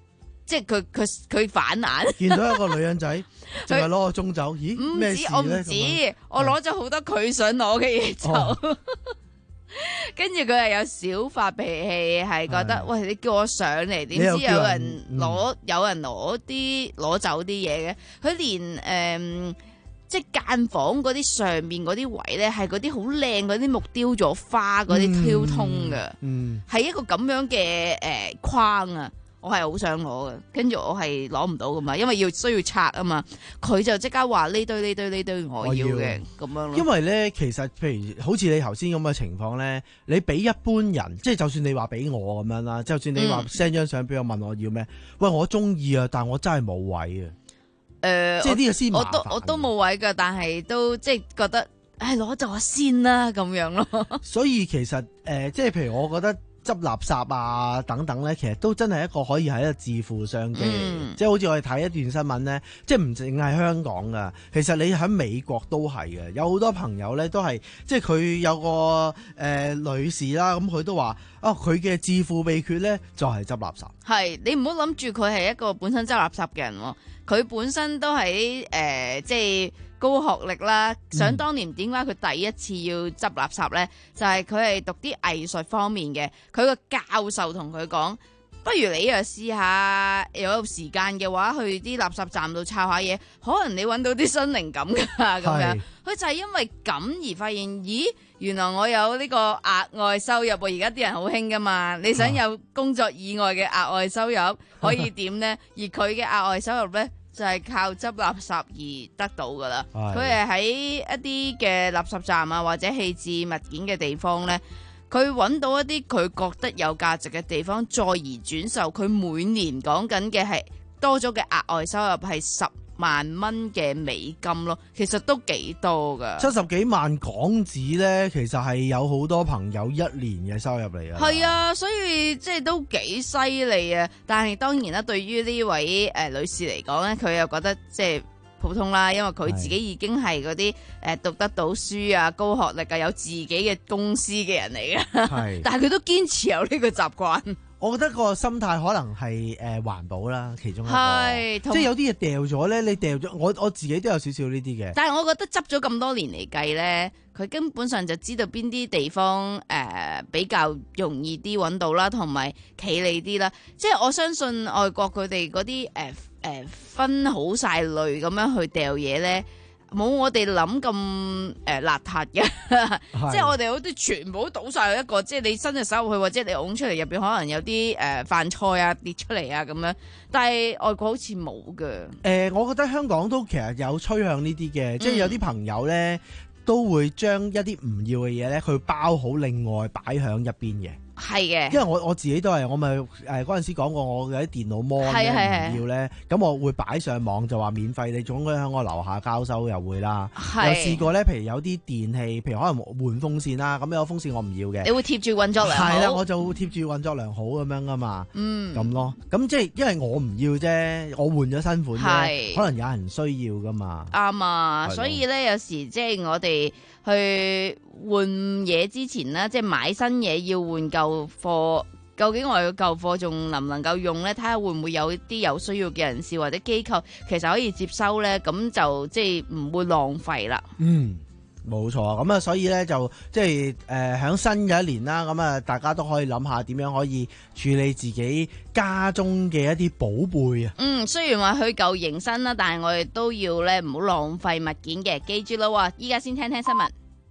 即係佢佢佢反眼， 見到一個女人仔，淨係攞個鐘走，咦？ 唔咩事止我唔咧？ 止，我攞咗好多佢想攞嘅嘢走。 哦跟住佢係有少發脾氣，係覺得喂，你叫我上嚟，點知又叫有人人攞、有人攞啲攞走啲嘢嘅？佢連誒、呃、即係間房嗰啲上面嗰啲位咧，係嗰啲好靚嗰啲木雕咗花嗰啲挑通嘅， 嗯， 係一個咁樣嘅誒、呃、框啊！我係好想攞嘅，跟住我係攞唔到噶嘛，因為要需要拆啊嘛。佢就即刻話呢堆呢堆呢堆我要嘅咁樣咯。 因為咧，其實譬如好似你頭先咁嘅情況咧，你俾一般人，即係就算你話俾我咁樣啦，就算你話 send 張相俾我問我要咩，喂，我中意啊，但我真係冇位啊。誒、 呃， 即係呢個先麻煩。 我都我都冇位㗎，但係都即係覺得，唉，攞咗我先啦咁樣咯。所以其實誒、呃，即係譬如我覺得。執垃圾啊等等咧，其實都真係一個可以係一個致富商機，嗯、即係好似我哋睇一段新聞咧，即係唔淨係香港噶，其實你喺美國都係嘅，有好多朋友咧都係，即係佢有個誒、呃、女士啦，咁佢都話啊，佢嘅致富秘訣咧就係執垃圾。係，你唔好諗住佢係一個本身執垃圾嘅人喎，佢本身都係誒、呃、即係。高學歷啦，想當年點解佢第一次要執垃圾呢？就係佢係讀啲藝術方面嘅，佢個教授同佢講，不如你又試下有時間嘅話去啲垃圾站度抄下嘢，可能你揾到啲新靈感㗎咁樣。佢就係因為咁而發現，咦，原來我有呢個額外收入喎！而家啲人好興㗎嘛，你想有工作以外嘅額外收入可以點呢？而佢嘅額外收入呢？就係靠執垃圾而得到噶啦，佢係喺一啲嘅垃圾站啊，或者棄置物件嘅地方呢，佢揾到一啲佢覺得有價值嘅地方，再而轉售。佢每年講緊嘅係多咗嘅額外收入係十萬蚊嘅美金咯，其實都幾多噶。七十幾萬港紙呢，其實係有好多朋友一年嘅收入嚟啊。係啊，所以即係都幾犀利啊！但係當然啦，對於呢位誒、呃、女士嚟講呢，佢又覺得即係普通啦，因為佢自己已經係嗰啲誒讀得到書啊、高學歷啊、有自己嘅公司嘅人嚟嘅。係，但係佢都堅持有呢個習慣。我覺得個心態可能係誒環保啦，其中一個，即係有啲嘢掉咗咧，你掉咗，我我自己都有少少呢啲嘅。但係我覺得執咗咁多年嚟計咧，佢根本上就知道邊啲地方誒、呃、比較容易啲揾到啦，同埋企理啲啦。即係我相信外國佢哋嗰啲誒誒分好晒類咁樣去掉嘢咧。冇我哋諗咁誒邋遢嘅，即係我哋好似全部都倒晒去一個，即係你伸隻手入去，或者你拱出嚟入邊可能有啲誒飯菜啊跌出嚟啊咁樣，但係外國好似冇嘅。誒、呃，我覺得香港都其實有趨向呢啲嘅，即係有啲朋友咧都會將一啲唔要嘅嘢咧，佢包好另外擺響一邊嘅。係嘅，因為我我自己都係，我咪誒嗰陣時講過，我有啲電腦膜咧唔要咧，咁我會擺上網就話免費，你總歸喺我樓下交收又會啦。有試過咧，譬如有啲電器，譬如可能換風扇啦，咁有風扇我唔要嘅，你會貼住運作良好。係啦，我就會貼住運作良好咁樣噶嘛。嗯，咁咯，咁即係因為我唔要啫，我換咗新款啫，可能有人需要噶嘛。啱啊，所以咧有時即係我哋去換嘢之前咧，即係買新嘢要換舊貨，究竟我哋嘅舊貨仲能唔能夠用咧？睇下會唔會有啲有需要嘅人士或者機構，其實可以接收咧，咁就即係唔會浪費啦。嗯，冇錯，咁啊，所以咧就即係誒，響新嘅一年啦，咁啊，大家都可以諗下點樣可以處理自己家中嘅一啲寶貝啊。嗯，雖然話去舊迎新啦，但係我哋都要咧唔好浪費物件嘅，記住咯。依家先聽聽新聞。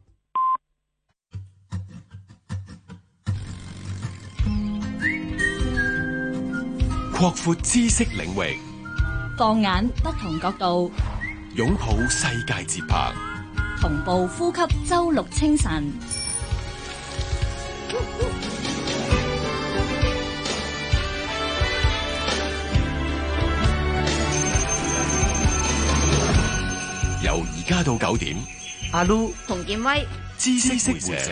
擴闊知識領域， 放眼不同角度， 擁抱世界節拍， 同步呼吸周六清晨。 由而家到九點， 阿 Lu 同建威知識會社。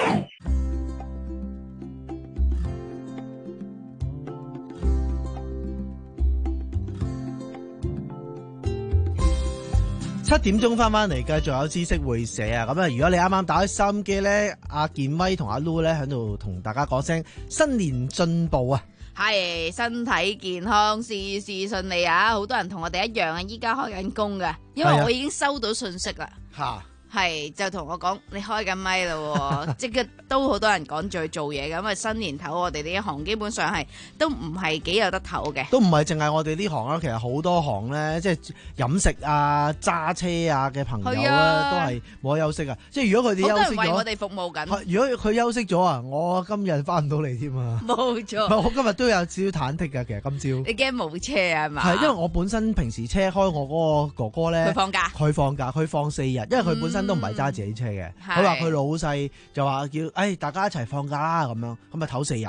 七點鐘翻翻嚟，繼續有知識會社啊！咁啊，如果你啱啱打開收音機咧，阿健威同阿 Lu 咧喺度同大家講聲新年進步啊！ 係身體健康，事事順利啊！好多人同我哋一樣啊，依家開緊工嘅，因為我已經收到信息啦。 嚇！ 係就同我講你開緊咪啦，即刻都好多人趕住去做嘢咁啊！新年頭我哋呢一行基本上係都唔係幾有得唞嘅， 都唔係淨係我哋呢行啦，其實好多行咧，即係飲食啊、揸車啊嘅朋友咧，啊、都係冇得休息啊！即係如果佢哋休息咗，好多人為我哋服務緊。 如果佢休息咗啊，我今日翻唔到嚟添啊！ 冇錯， 我今日都有少少忐忑㗎。其實今朝你驚冇車啊嘛？ 係因為我本身平時車開我嗰個哥哥咧， 佢放假， 佢放假，佢放四日，因為佢本身都唔係揸自己車嘅。佢話佢老細就話叫，誒、哎、大家一齊放假啦咁樣，咁咪唞四日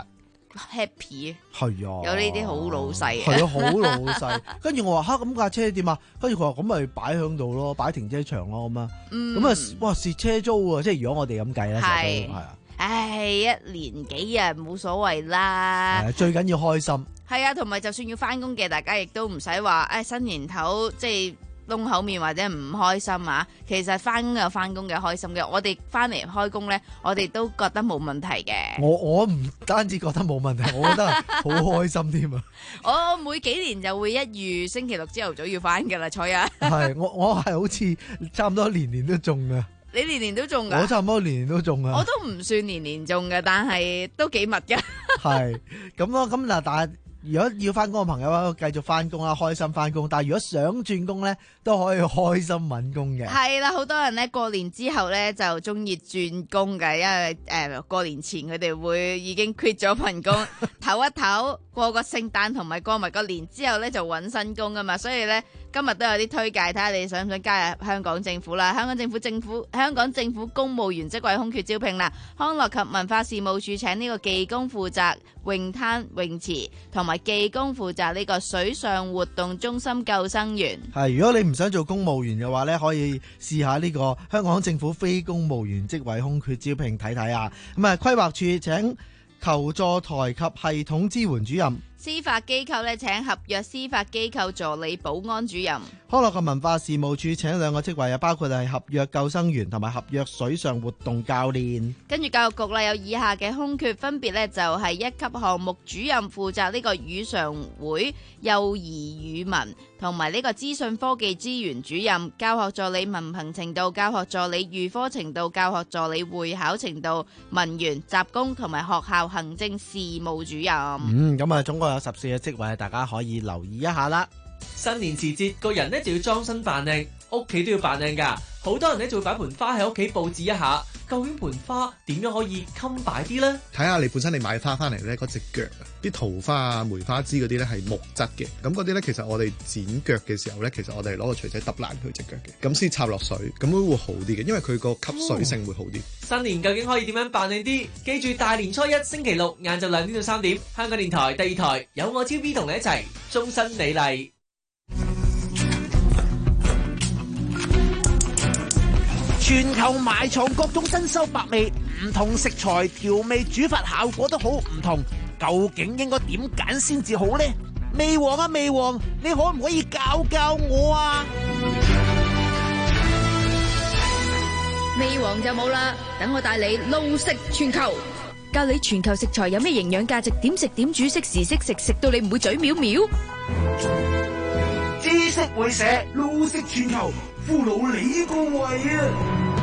happy 係啊， 有呢啲好老細係啊，好老細。跟住我話嚇咁架車點啊？跟住佢話咁咪擺喺度咯，擺停車場咯咁啊。咁啊，哇蝕車租啊！即係如果我哋咁計咧，係係啊。 唉，一年幾日冇所謂啦。 最緊要開心。 係啊，同埋就算要翻工嘅，大家亦都唔使話誒新年頭即係窿口面或者唔開心啊。其實翻工有翻工嘅開心嘅，我哋翻嚟開工咧，我哋都覺得冇問題嘅。 我我唔單止覺得冇問題，我覺得係好開心添啊！ 我每幾年就會一遇星期六朝頭早要翻噶啦，彩日。 係我我係好似差唔多年年都中噶。 你年年都中噶？ 我差唔多年年都中啊！ 我都唔算年年中嘅，但係都幾密嘅。 係咁咯，咁嗱，但係如果要翻工嘅朋友啊，繼續翻工啦，開心翻工。但係如果想轉工咧，都可以開心揾工嘅。 係啦，好多人咧過年之後咧就中意轉工嘅，因為誒、呃、過年前佢哋會已經 quit 咗份工，唞一唞，過個聖誕同埋過埋個年之後咧就揾新工噶嘛，所以咧。今日都有啲推介，睇下你想唔想加入香港政府啦？香港政府政府香港政府公務員職位空缺招聘啦，康樂及文化事務署請呢個技工負責泳灘泳池，同埋技工負責呢個水上活動中心救生員。 係，如果你唔想做公務員嘅話呢，可以試下呢個香港政府非公務員職位空缺招聘睇睇啊！咁啊，規劃處請求助台及系統支援主任。 司法機構咧請合約司法機構助理保安主任。 康樂及文化事務處請兩個職位啊，包括係合約救生員同埋合約水上活動教練。 跟住教育局啦，有以下嘅空缺，分別咧就係一級項目主任負責呢個語常會幼兒語文，同埋呢個資訊科技資源主任、教學助理文憑程度、教學助理預科程度、教學助理會考程度、文員、雜工同埋學校行政事務主任。 嗯，咁啊，總共有十四個職位，大家可以留意一下啦。 新年時節，個人咧就要裝身扮靚，屋企都要扮靚噶。好多人咧就會擺盆花喺屋企佈置一下。究竟盆花點樣可以襟擺啲呢？ 睇下你本身你買花翻嚟咧，嗰隻腳啊，啲桃花啊、梅花枝嗰啲咧係木質嘅，咁嗰啲咧其實我哋剪腳嘅時候咧，其實我哋攞個錘仔揼爛佢隻腳嘅，咁先插落水，咁樣會好啲嘅，因為佢個吸水性會好啲。 新年究竟可以點樣扮靚啲？記住大年初一星期六晏晝兩點到三點，香港電台第二台有我超 B 同你一齊終身美麗。 全球埋藏各種珍饈百味，唔同食材調味煮法效果都好唔同，究竟應該點揀先至好呢？味王啊味王，你可唔可以教教我啊？ 味王就冇啦，等我帶你路食全球，教你全球食材有咩營養價值，點食點煮，識時識食，食到你唔會嘴藐藐。 知識會社，路食全球，俘虜你個胃啊！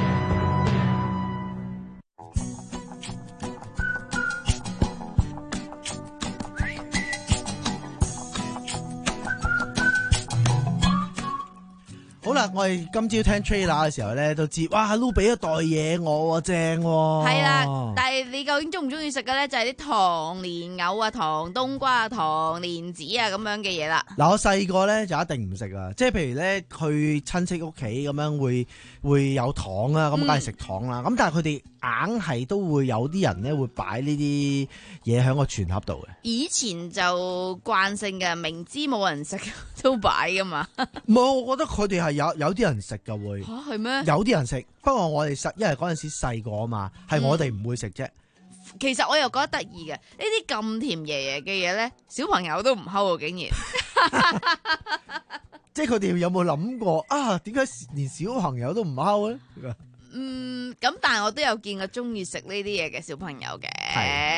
好啦，我哋今朝聽 trailer 嘅時候咧，都知哇，Lu 俾一袋嘢我，正喎。 係啦，但係你究竟中唔中意食嘅咧？就係啲糖蓮藕啊、糖冬瓜啊、糖蓮子啊咁樣嘅嘢啦。 嗱，我細個咧就一定唔食啊，即係譬如咧去親戚屋企咁樣會會有糖啊，咁梗係食糖啦。咁、嗯、但係佢哋硬係都會有啲人咧會擺呢啲嘢喺個全盒度嘅。 以前就慣性嘅，明知冇人食都擺噶嘛。 冇，我覺得佢哋係有有啲人食噶會。 嚇係咩？ 有啲人食，不過我哋細，因為嗰陣時細個啊嘛，係我哋唔會食啫、嗯。 其實我又覺得得意嘅，呢啲咁甜爺爺嘅嘢咧，小朋友都唔睺喎，竟然。 即係佢哋有冇諗過啊？點解連小朋友都唔睺咧？ 嗯，咁但係我都有見過中意食呢啲嘢嘅小朋友嘅，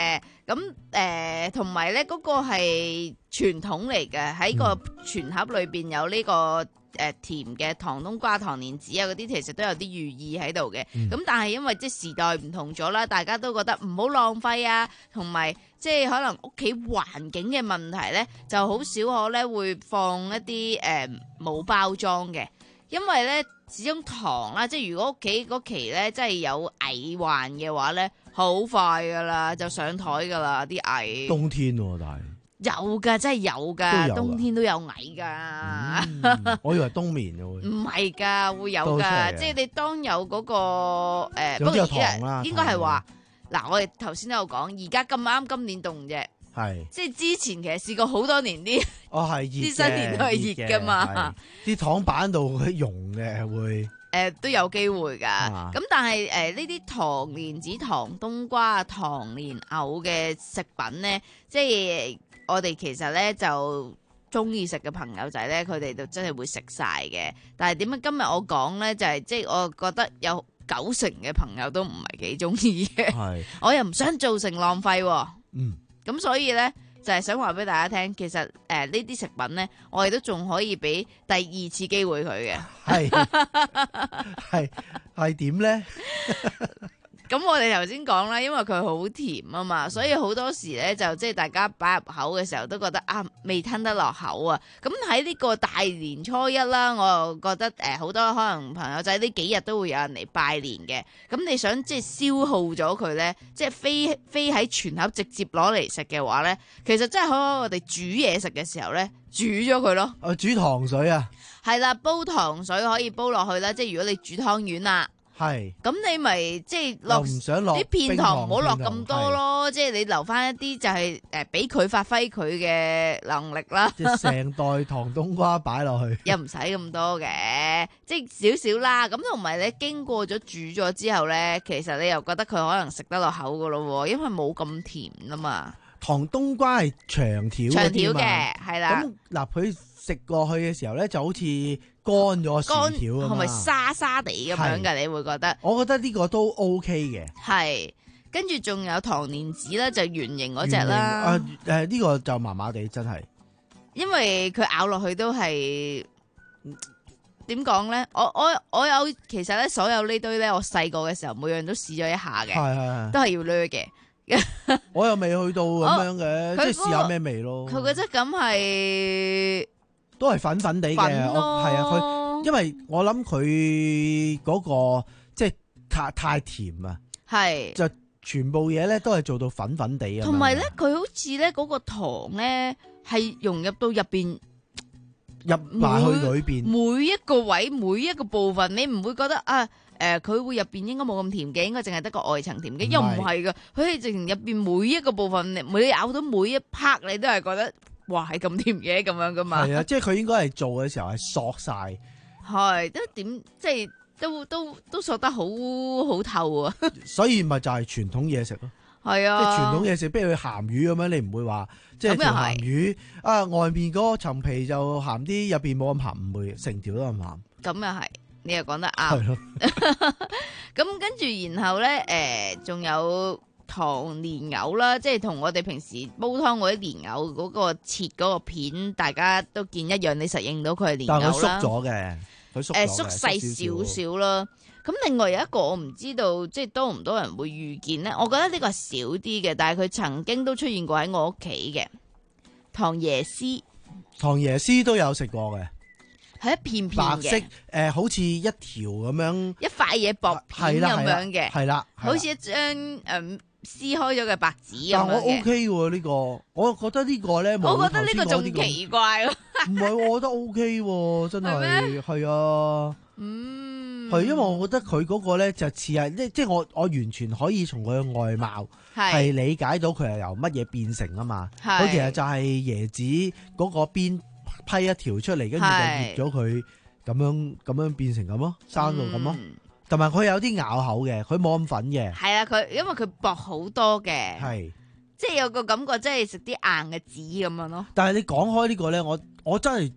咁誒同埋咧嗰個係傳統嚟嘅，喺個全盒裏邊有呢、這個誒、呃、甜嘅糖冬瓜、糖蓮子啊嗰啲，其實都有啲寓意喺度嘅。咁、嗯、但係因為即係時代唔同咗啦，大家都覺得唔好浪費啊，同埋即係可能屋企環境嘅問題咧，就好少可咧會放一啲誒冇包裝嘅，因為咧始終糖啦，即係如果屋企嗰期咧真係有蟻患嘅話咧，好快噶啦就上台噶啦啲蟻。 冬天喎、啊，但係。 有噶，真係有噶，冬天都有蟻噶、 嗯。我以為冬眠嘅會。唔係噶，會有噶，即係你當有嗰、那個誒，呃、 有啲有糖啦， 應該係話嗱，我哋頭先都有講，而家咁啱今年凍啫， 係， 即係之前其實試過好多年啲， 哦係啲新年都係熱噶嘛， 啲糖板度佢溶嘅會。 誒、呃、都有機會㗎，咁、 啊、 但係誒呢啲糖蓮子、糖冬瓜、糖蓮藕嘅食品咧，即係我哋其實咧就中意食嘅朋友仔咧，佢哋就真係會食晒嘅。但係點解今日我講咧，就係即係我覺得有九成嘅朋友都唔係幾中意嘅，我又唔想造成浪費、啊，嗯，咁所以咧。就係想話俾大家聽，其實誒呢啲食品咧，我哋都仲可以俾第二次機會佢嘅。係係係點咧？ 咁我哋頭先講啦，因為佢好甜啊嘛，所以好多時咧就即係大家擺入口嘅時候都覺得啊未吞得落口啊。咁喺呢個大年初一啦，我又覺得誒好、呃、多可能朋友仔呢幾日都會有人嚟拜年嘅。咁你想即係消耗咗佢咧，即係飛飛喺全盒直接攞嚟食嘅話咧，其實真係喺我哋煮嘢食嘅時候咧，煮咗佢咯。 啊，煮糖水啊？ 係啦，煲糖水可以煲落去啦。即係如果你煮湯圓啦。係，咁你咪即係落啲片糖，唔好落咁多咯。即係你留翻一啲，就係誒俾佢發揮佢嘅能力啦。 即係成袋糖冬瓜擺落去， 又唔使咁多嘅，即係少少啦。咁同埋你經過咗煮咗之後咧，其實你又覺得佢可能食得落口噶咯，因為冇咁甜啊嘛。 糖冬瓜係長條長條嘅，係啦。 咁嗱，佢食過去嘅時候咧，就好似乾咗薯條啊嘛， 係咪沙沙地咁樣㗎？你會覺得？ 我覺得呢個都 OK 嘅。 係，跟住仲有糖蓮子啦，就圓形嗰隻啦。 啊誒，呢、呃呢個就麻麻地，真係。 因為佢咬落去都係點講咧？我我我有其實咧，所有呢堆咧，我細個嘅時候每樣都試咗一下嘅，係係都係要掠嘅。 我又未去到咁樣嘅，即係試下咩味咯。 佢嘅質感係都係粉粉地嘅，係啊。佢因為我諗佢嗰個即係太太甜啊，係就全部嘢咧都係做到粉粉地啊。 同埋咧，佢好似咧嗰個糖咧係融入到入邊， 入埋去裏邊， 每一個位每一個部分，你唔會覺得啊？誒、呃，佢會入邊應該冇咁甜嘅，應該淨係得個外層甜嘅，又唔係噶，佢係直情入邊每一個部分，你每咬到每一 part，你都係覺得，哇，係咁甜嘅咁樣噶嘛？係啊，即係佢應該係做嘅時候係索晒， 係都點，即係都都都索得好好透啊！ 所以咪就係傳統嘢食咯， 係啊， 即係傳統嘢食，比如鹹魚咁樣，你唔會話即係條鹹魚啊，外面嗰層皮就鹹啲，入邊冇咁鹹，唔會成條都咁鹹。咁又係。你又講得啱，咁跟住然後咧，誒、呃，仲有糖蓮藕啦，即係同我哋平時煲湯嗰啲蓮藕嗰個切嗰個片，大家都見一樣，你實認到佢係蓮藕啦。但係佢縮咗嘅，佢縮誒縮細少少啦。咁另外有一個我唔知道，即係多唔多人會遇見咧？我覺得呢個係少啲嘅，但係佢曾經都出現過喺我屋企嘅糖椰絲。 糖椰絲都有食過嘅。 係一片片嘅， 白色誒、呃，好似一條咁樣， 一塊嘢薄片咁樣嘅， 係啦， 好似一張誒、嗯、撕開咗嘅白紙咁樣嘅。 但我 OK 喎呢個，我覺得呢個咧， 我覺得呢個仲奇怪咯。 唔係，我覺得 OK 喎，真係係啊，嗯，係因為我覺得佢嗰個咧就似係即即係我我完全可以從佢嘅外貌係理解到佢係由乜嘢變成啊嘛。佢其實就係椰子嗰個邊。批一條出嚟，跟住就醃咗佢，咁樣咁樣變成咁咯，生到咁咯。同埋佢有啲咬口嘅，佢冇咁粉嘅。 係啊，佢因為佢薄好多嘅，係即係有個感覺，即係食啲硬嘅紙咁樣咯。 但係你講開呢個咧，我我真係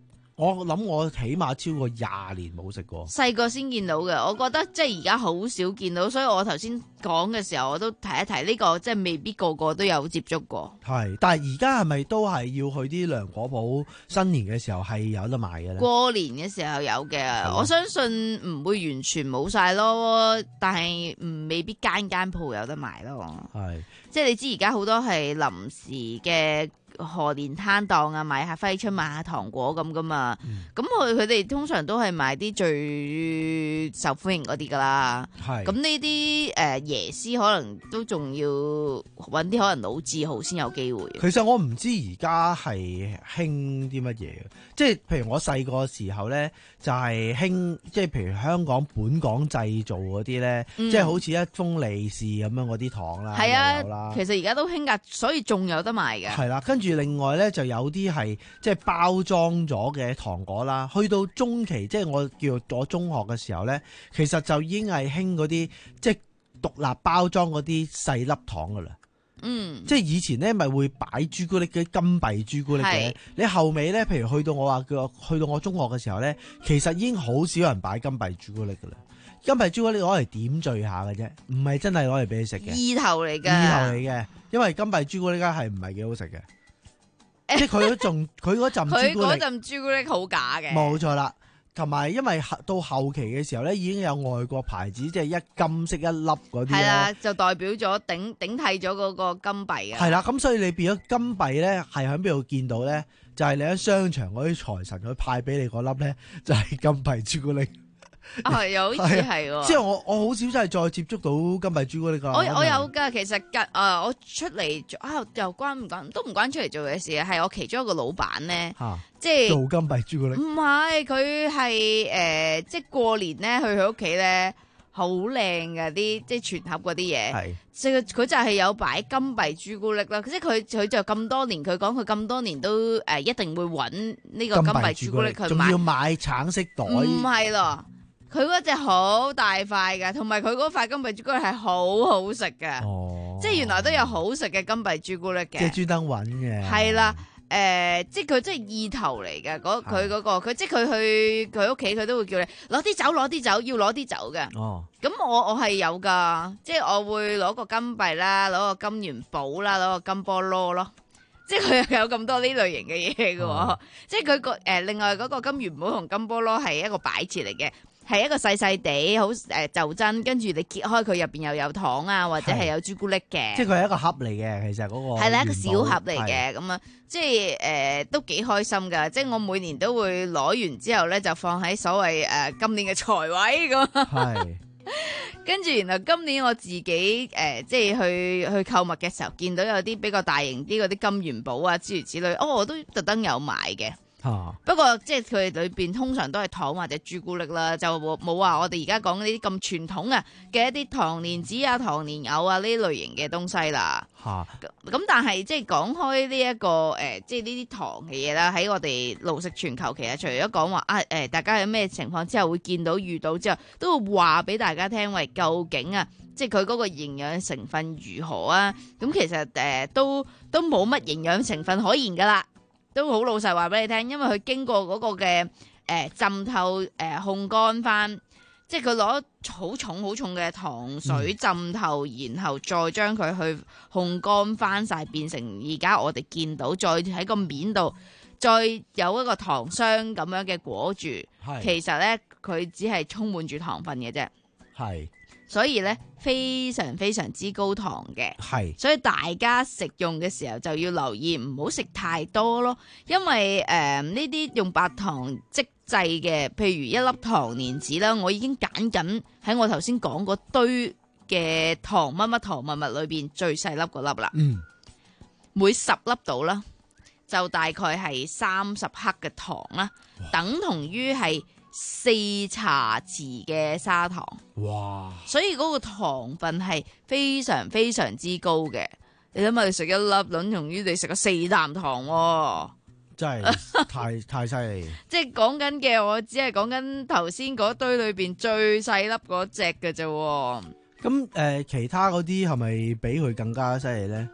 我諗我起碼超過廿年冇食過。 細個先見到嘅，我覺得即係而家好少見到，所以我頭先講嘅時候我都提一提呢個，即係未必個個都有接觸過。 係，但係而家係咪都係要去啲涼果鋪新年嘅時候係有得賣嘅咧？ 過年嘅時候有嘅，我相信唔會完全冇晒咯，但係唔未必間間鋪有得賣咯。 係， 即係你知而家好多係臨時嘅賀年攤檔啊，賣下揮春、賣下糖果咁噶嘛。咁佢佢哋通常都係賣啲最受歡迎嗰啲噶啦。 係。 咁呢啲誒椰絲可能都仲要揾啲可能老字號先有機會。 其實我唔知而家係興啲乜嘢，即係譬如我細個時候咧，就係興即係譬如香港本港製造嗰啲咧， 嗯、 即係好似一封利是咁樣嗰啲糖啦， 係啊， 有啦其實而家都興㗎，所以仲有得賣嘅。 係啦，跟住另外咧就有啲係即係包裝咗嘅糖果啦。去到中期，即係我叫我中學嘅時候咧，其實就已經係興嗰啲即係獨立包裝嗰啲細粒糖噶啦。 嗯， 即係以前咧咪會擺朱古力嘅金幣朱古力嘅，你後尾咧，譬如去到我話叫去到我中學嘅時候咧，其實已經好少人擺金幣朱古力噶啦。金幣朱古力攞嚟點綴下嘅啫，唔係真係攞嚟俾你食嘅。 意頭嚟嘅， 意頭嚟嘅，因為金幣朱古力咧係唔係幾好食嘅。即係佢嗰種，佢嗰陣朱古力， 佢嗰陣朱古力好假嘅。 冇錯啦，同埋因為到後期嘅時候咧，已經有外國牌子，即係一金色一粒嗰啲咧。 係啦，就代表咗頂頂替咗嗰個金幣啊。 係啦，咁所以你變咗金幣咧，係喺邊度見到咧？就係、是、你喺商場嗰啲財神佢派俾你嗰粒咧，就係、是、金幣朱古力。 啊，又好似係喎。 即係我我好少真係再接觸到金幣朱古力㗎。 我我有㗎，其實近啊，我出嚟啊，又關唔關都唔關出嚟做嘅事，係我其中一個老闆咧， 啊、 即係做金幣朱古力。 唔係，佢係誒，即係過年咧去佢屋企咧，好靚㗎啲，即係全盒嗰啲嘢。係，即係佢就係有擺金幣朱古力啦。即係佢佢就咁多年，佢講佢咁多年都誒、呃、一定會揾呢個金幣朱古力去買。 仲要買橙色袋。 唔係咯。佢嗰隻好大塊嘅，同埋佢嗰塊金幣朱古力係好好食嘅，哦、即係原來都有好食嘅金幣朱古力嘅。 即係專登揾嘅。係啦，誒、呃，即係佢即係意頭嚟嘅，嗰佢嗰個，佢即係佢去佢屋企，佢都會叫你攞啲酒，攞啲酒，要攞啲酒嘅。哦，咁我我係有㗎，即係我會攞個金幣啦，攞個金元寶啦，攞個金菠蘿咯。即係佢有咁多呢類型嘅嘢嘅，哦、即係佢個誒另外嗰個金元寶同金菠蘿係一個擺設嚟嘅。係一個細細地，好誒就真，跟住你揭開佢入邊又有糖啊，或者係有朱古力嘅。即係佢係一個盒嚟嘅，其實嗰個係啦，一個小盒嚟嘅，咁啊，即係誒、呃、都幾開心噶。即係我每年都會攞完之後咧，就放喺所謂誒、呃、今年嘅財位咁。係。跟住然後今年我自己誒、呃、即係去去購物嘅時候，見到有啲比較大型啲嗰啲金元寶啊諸如此類，哦我都特登有買嘅。啊、不過即係佢哋裏邊通常都係糖或者朱古力啦，就冇話我哋而家講呢啲咁傳統啊嘅一啲糖蓮子啊、糖蓮藕啊呢類型嘅東西啦。嚇、啊！咁但係即係講開呢、這、一個誒、呃，即係呢啲糖嘅嘢啦，喺我哋路食全球，其實除咗講話啊誒、呃，大家有咩情況之後會見到遇到之後，都會話俾大家聽，喂，究竟啊，即係佢嗰個營養成分如何啊？咁其實誒、呃、都都冇乜營養成分可言㗎啦。都好老實話俾你聽，因為佢經過嗰個嘅誒、呃、浸透誒、呃、烘乾翻，即係佢攞好重好重嘅糖水浸透，嗯、然後再將佢去烘乾翻晒，變成而家我哋見到，再喺個面度再有一個糖霜咁樣嘅裹住。係，其實咧佢只係充滿住糖分嘅啫。係。所以咧非常非常之高糖嘅，係，所以大家食用嘅時候就要留意，唔好食太多咯。因為誒呢啲用白糖即製嘅，譬如一粒糖蓮子啦，我已經揀緊喺我頭先講嗰堆嘅糖乜乜糖乜乜裏邊最細粒嗰粒啦。嗯，每十粒到啦，就大概係三十克嘅糖啦，等同於係四茶匙嘅砂糖，哇！所以嗰個糖分係非常非常之高嘅。你諗下，你食一粒，等同於你食咗四啖糖，哦，真係太太犀利。即係講緊嘅，我只係講緊頭先嗰堆裏邊最細粒嗰隻嘅啫。咁誒、呃，其他嗰啲係咪比佢更加犀利咧？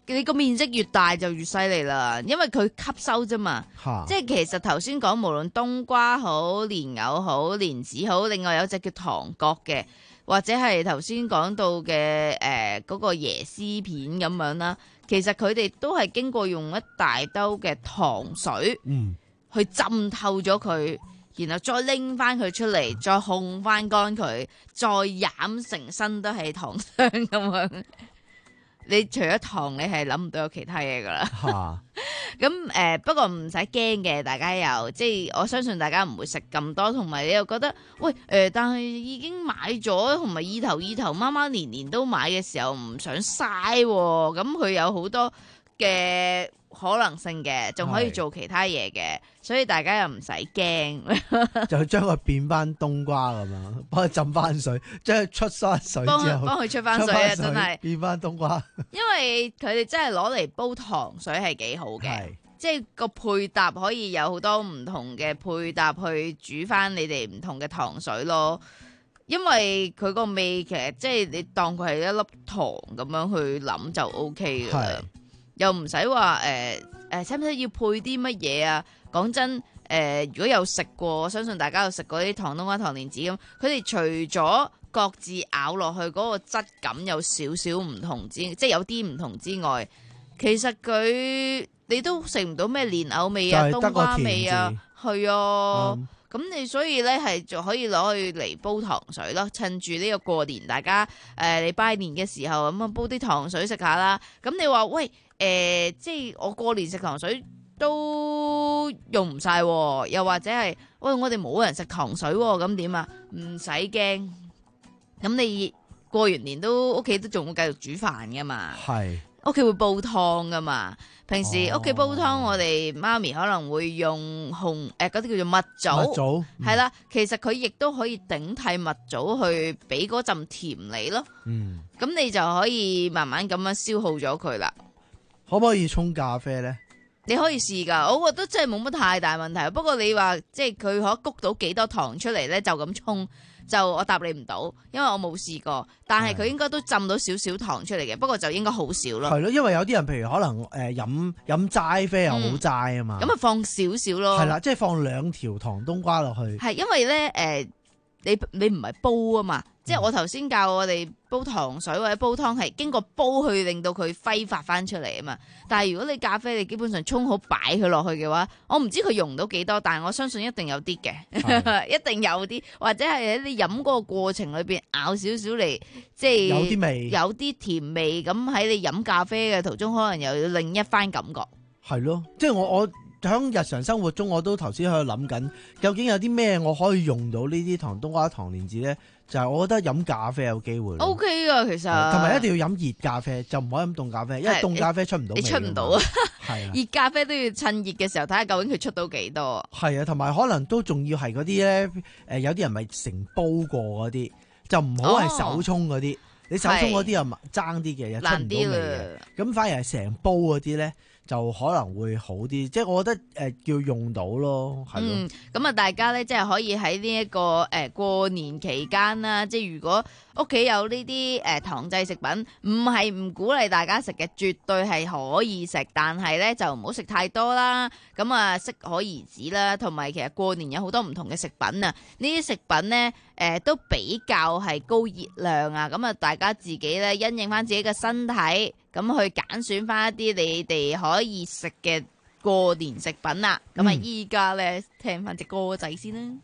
你個面積越大就越犀利啦，因為佢吸收啫嘛。即係其實頭先講無論冬瓜好、蓮藕好、蓮子好，另外有隻叫糖角嘅，或者係頭先講到嘅誒嗰個椰絲片咁樣啦，其實佢哋都係經過用一大兜嘅糖水，嗯，去浸透咗佢，然後再拎翻佢出嚟，再烘翻乾佢，再飲成身都係糖霜咁樣。你除咗糖，你係諗唔到有其他嘢噶啦。咁誒、呃，不過唔使驚嘅，大家又即係我相信大家唔會食咁多，同埋你又覺得喂誒、呃，但係已經買咗，同埋意頭意頭媽媽年年都買嘅時候唔想嘥，咁佢有好多嘅可能性嘅，仲可以做其他嘢嘅，所以大家又唔使驚， 就將佢變翻冬瓜咁樣，幫佢浸翻水，將佢出翻水之後， 幫佢出翻水啊！ 水真係變翻冬瓜。 因為佢哋真係攞嚟煲糖水係幾好嘅，即係個配搭可以有好多唔同嘅配搭去煮翻你哋唔同嘅糖水咯。因為佢個味其實即係你當佢係一粒糖咁樣去諗就 O K 嘅啦。又唔使話誒誒，使唔使要配啲乜嘢啊？講真，誒、呃、如果有食過，我相信大家有食過啲糖冬瓜、糖蓮子咁，佢哋除咗各自咬落去嗰個質感有少少唔同之，即係有啲唔同之外，其實佢你都食唔到咩蓮藕味啊、冬瓜味啊，係啊。咁、嗯、你所以咧係就可以攞去嚟煲糖水咯，趁住呢個過年，大家誒、呃、你拜年嘅時候咁啊煲啲糖水食下啦。咁你話喂？誒、呃，即係我過年食糖水都用唔晒，又或者係喂我哋冇人食糖水，咁點啊？唔使驚，咁你過完年都屋企都仲會繼續煮飯噶嘛？係屋企會煲湯噶嘛？平時屋企煲湯，哦、我哋媽咪可能會用紅誒嗰啲叫做蜜棗，係啦、嗯，其實佢亦都可以頂替蜜棗去俾嗰陣甜你咯。嗯，咁你就可以慢慢咁樣消耗咗佢啦。 可唔可以沖咖啡呢？ 你可以試噶，我覺得真係冇乜太大問題。不過你話即係佢可谷到幾多糖出嚟呢？就咁沖，就我答你唔到，因為我冇試過。但係佢應該都浸到少少糖出嚟嘅，不過就應該好少咯。係咯， 因為有啲人譬如可能誒飲飲齋啡又好齋啊嘛，咁、 嗯、啊放少少咯。係啦，即係放兩條糖冬瓜落去。 係因為呢，誒、呃，你你唔係煲啊嘛。即係我頭先教我哋煲糖水或者煲湯係經過煲去令到佢揮發翻出嚟啊嘛，但係如果你咖啡你基本上沖好擺佢落去嘅話，我唔知佢溶到幾多，但係我相信一定有啲嘅，一定有啲，或者係喺你飲嗰個過程裏邊咬少少嚟，即係有啲味，有啲甜味，咁喺你飲咖啡嘅途中可能又有另一番感覺。係咯， 即係我我喺日常生活中我都頭先喺度諗緊，究竟有啲咩我可以用到呢啲糖冬瓜、糖蓮子咧？就係我覺得飲咖啡有機會 O K 噶，其實同埋一定要飲熱咖啡，就唔可以飲凍咖啡，因為凍咖啡出唔到味。 你出唔到啊？係熱咖啡都要趁熱嘅時候睇下究竟佢出到幾多。 係啊，同埋可能都仲要係嗰啲咧，誒有啲人咪成煲過嗰啲，就唔好係手沖嗰啲。哦、你手沖嗰啲又爭啲嘅，又出唔到味嘅。咁反而係成煲嗰啲咧，就可能會好啲，即係我覺得誒要用到咯，係咯。嗯， 咁啊，大家咧即係可以喺呢一個誒、呃、過年期間啦，即係如果屋企有呢啲誒糖製食品，唔係唔鼓勵大家食嘅，絕對係可以食，但係咧就唔好食太多啦。咁啊，適可而止啦。同埋其實過年有好多唔同嘅食品啊，呢啲食品咧誒、呃、都比較係高熱量啊。咁啊，大家自己咧因應翻自己嘅身體。咁去揀選翻一啲你哋可以食嘅過年食品啦。咁啊，依家咧聽翻隻歌仔先啦。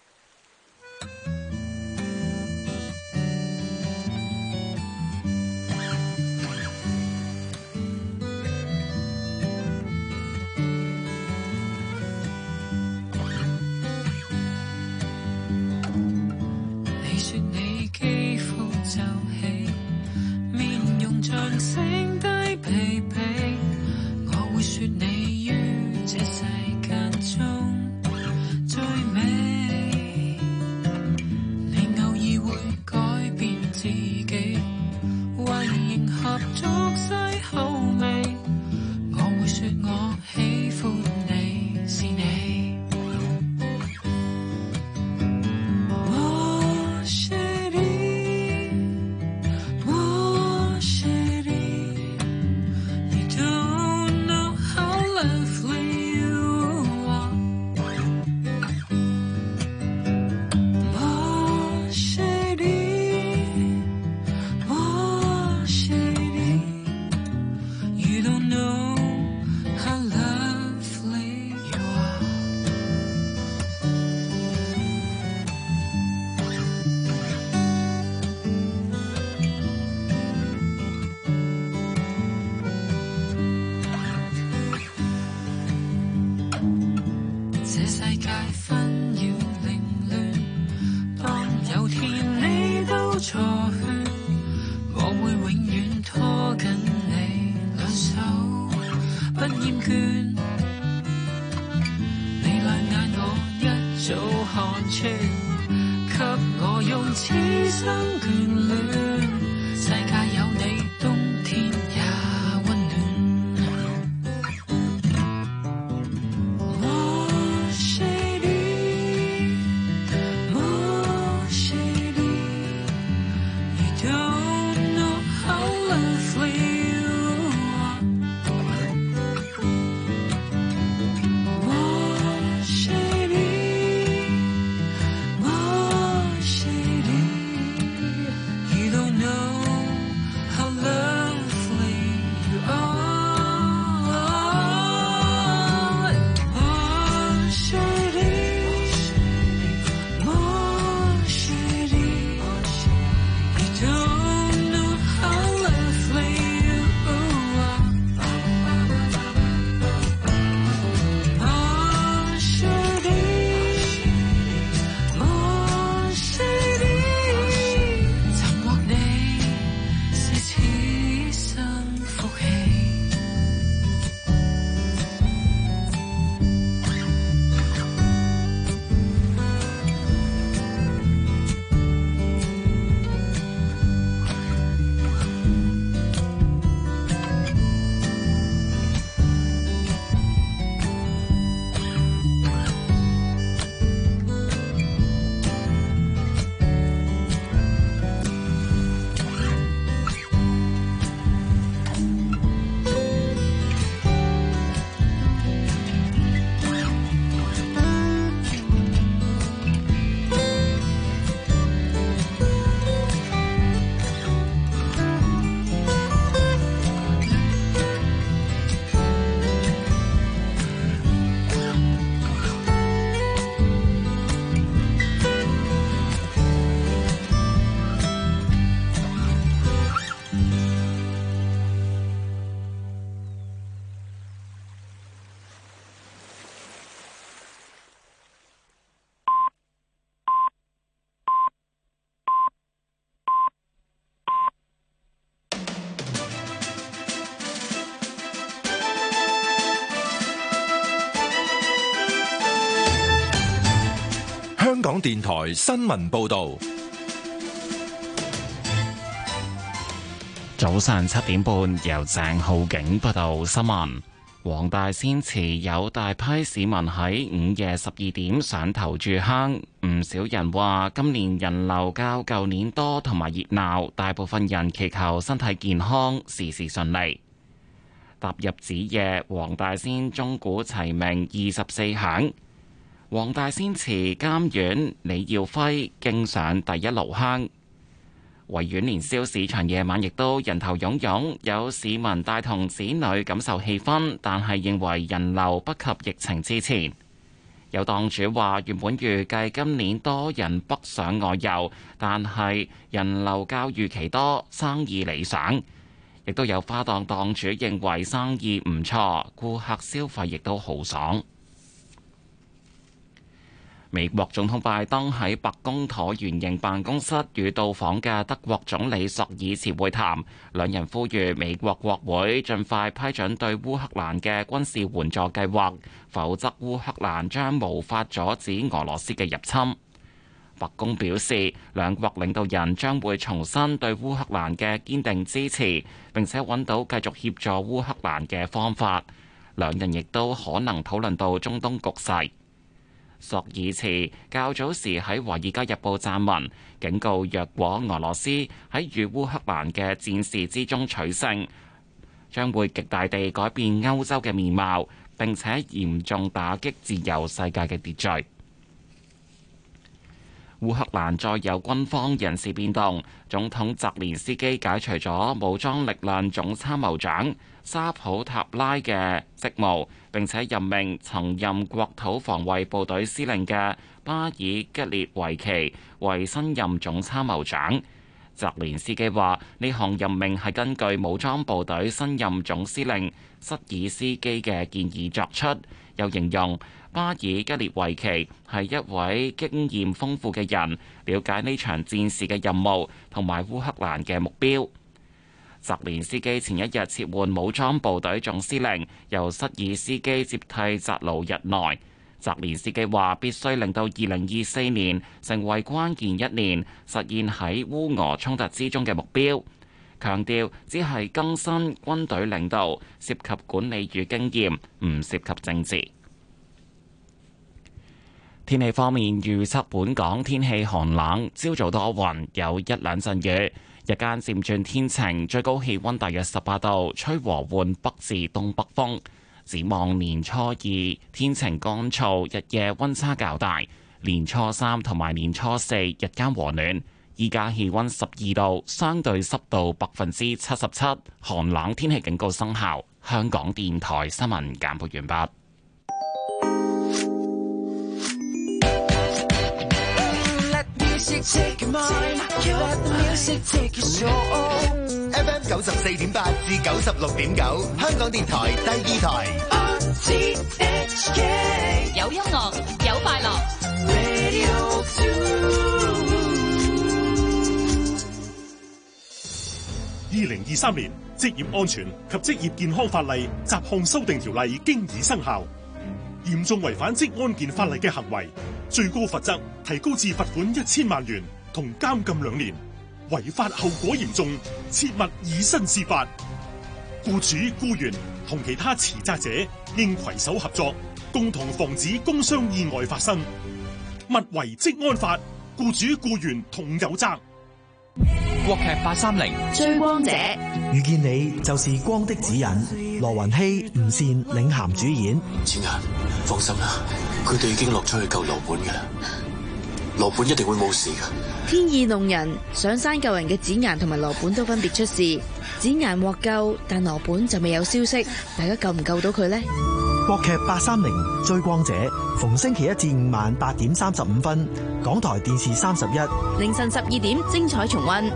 你說你肌膚皺起，面容像星低疲憊，我會說你於這世間中最美。 存，給我用此生眷戀，世界有你，冬天也溫暖。More shady, more shady, you don't know how lovely you are. More shady, more shady, you don't know how lovely you are. More shady, more shady, you don't know how lovely you are. More shady, more shady, 尋獲你是此生福氣。 香港電台新聞報導， 早上七點半由鄭浩景報道新聞。黃大仙祠有大批市民喺午夜十二點上頭炷香，唔少人話今年人流較舊年多同埋熱鬧，大部分人祈求身體健康，事事順利。踏入子夜，黃大仙鐘鼓齊鳴二十四響。黃大仙祠監院李耀輝敬上第一爐香。維園年宵市場夜晚亦都人頭湧湧，有市民帶同子女感受氣氛，但係認為人流不及疫情之前。有檔主話原本預計今年多人北上外遊，但係人流較預期多，生意理想。亦都有花檔檔主認為生意唔錯，顧客消費亦都豪爽。美國總統拜登喺白宮橢圓形辦公室與到訪嘅德國總理朔爾茨會談，兩人呼籲美國國會盡快批准對烏克蘭嘅軍事援助計劃，否則烏克蘭將無法阻止俄羅斯嘅入侵。白宮表示，兩國領導人將會重申對烏克蘭嘅堅定支持，並且揾到繼續協助烏克蘭嘅方法。兩人亦都可能討論到中東局勢。朔爾茨較早時喺《華爾街日報》撰文，警告若果俄羅斯喺與烏克蘭嘅戰事之中取勝，將會極大地改變歐洲嘅面貌，並且嚴重打擊自由世界嘅秩序。烏克蘭再有軍方人事變動，總統澤連斯基解除咗武裝力量總參謀長沙普塔拉嘅職務，並且任命曾任國土防衛部隊司令嘅巴爾吉列維奇為新任總參謀長。澤連斯基話呢項任命係根據武裝部隊新任總司令瑟爾斯基嘅建議作出，又形容巴爾吉列維奇係一位經驗豐富嘅人，了解呢場戰事嘅任務同埋烏克蘭嘅目標。澤連斯基前一日撤換武裝部隊總司令，由瑟爾斯基接替扎盧日內。 澤連斯基話必須令到二零二四年成為關鍵一年，實現喺烏俄衝突之中嘅目標。強調只係更新軍隊領導，涉及管理與經驗，唔涉及政治。天氣方面預測，本港天氣寒冷，朝早多雲，有一兩陣雨，日間漸轉天晴，最高氣溫大約十八度，吹和緩北至東北風。展望年初二天晴乾燥，日夜溫差較大。年初三同埋年初四日間和暖。依家氣溫十二度，相對濕度百分之七十七，寒冷天氣警告生效。香港電台新聞簡報完畢。 F M 九十四點八至九十六點九，香港電台第二台。 有音樂，有快樂。 二零二三年職業安全及職業健康法例雜項修訂條例經已生效，嚴重違反職安健法例嘅行為，最高罰則提高至罰款一千萬元同監禁兩年。違法後果嚴重，切勿以身試法。僱主、僱員同其他持責者應攜手合作，共同防止工傷意外發生。勿違職安法，僱主僱員同有責。 國劇八三零追光者， 遇見你就是光的指引。羅雲熙、吳倩領銜主演。 展顏，放心啦，佢哋已經落咗去救羅本嘅啦，羅本一定會冇事噶。 天意弄人，上山救人嘅展顏同埋羅本都分別出事。展顏獲救，但羅本就未有消息，大家救唔救到佢呢？ 國劇八三零追光者，逢星期一至五晚八點三十五分，港台電視三十一， 凌晨十二點精彩重溫。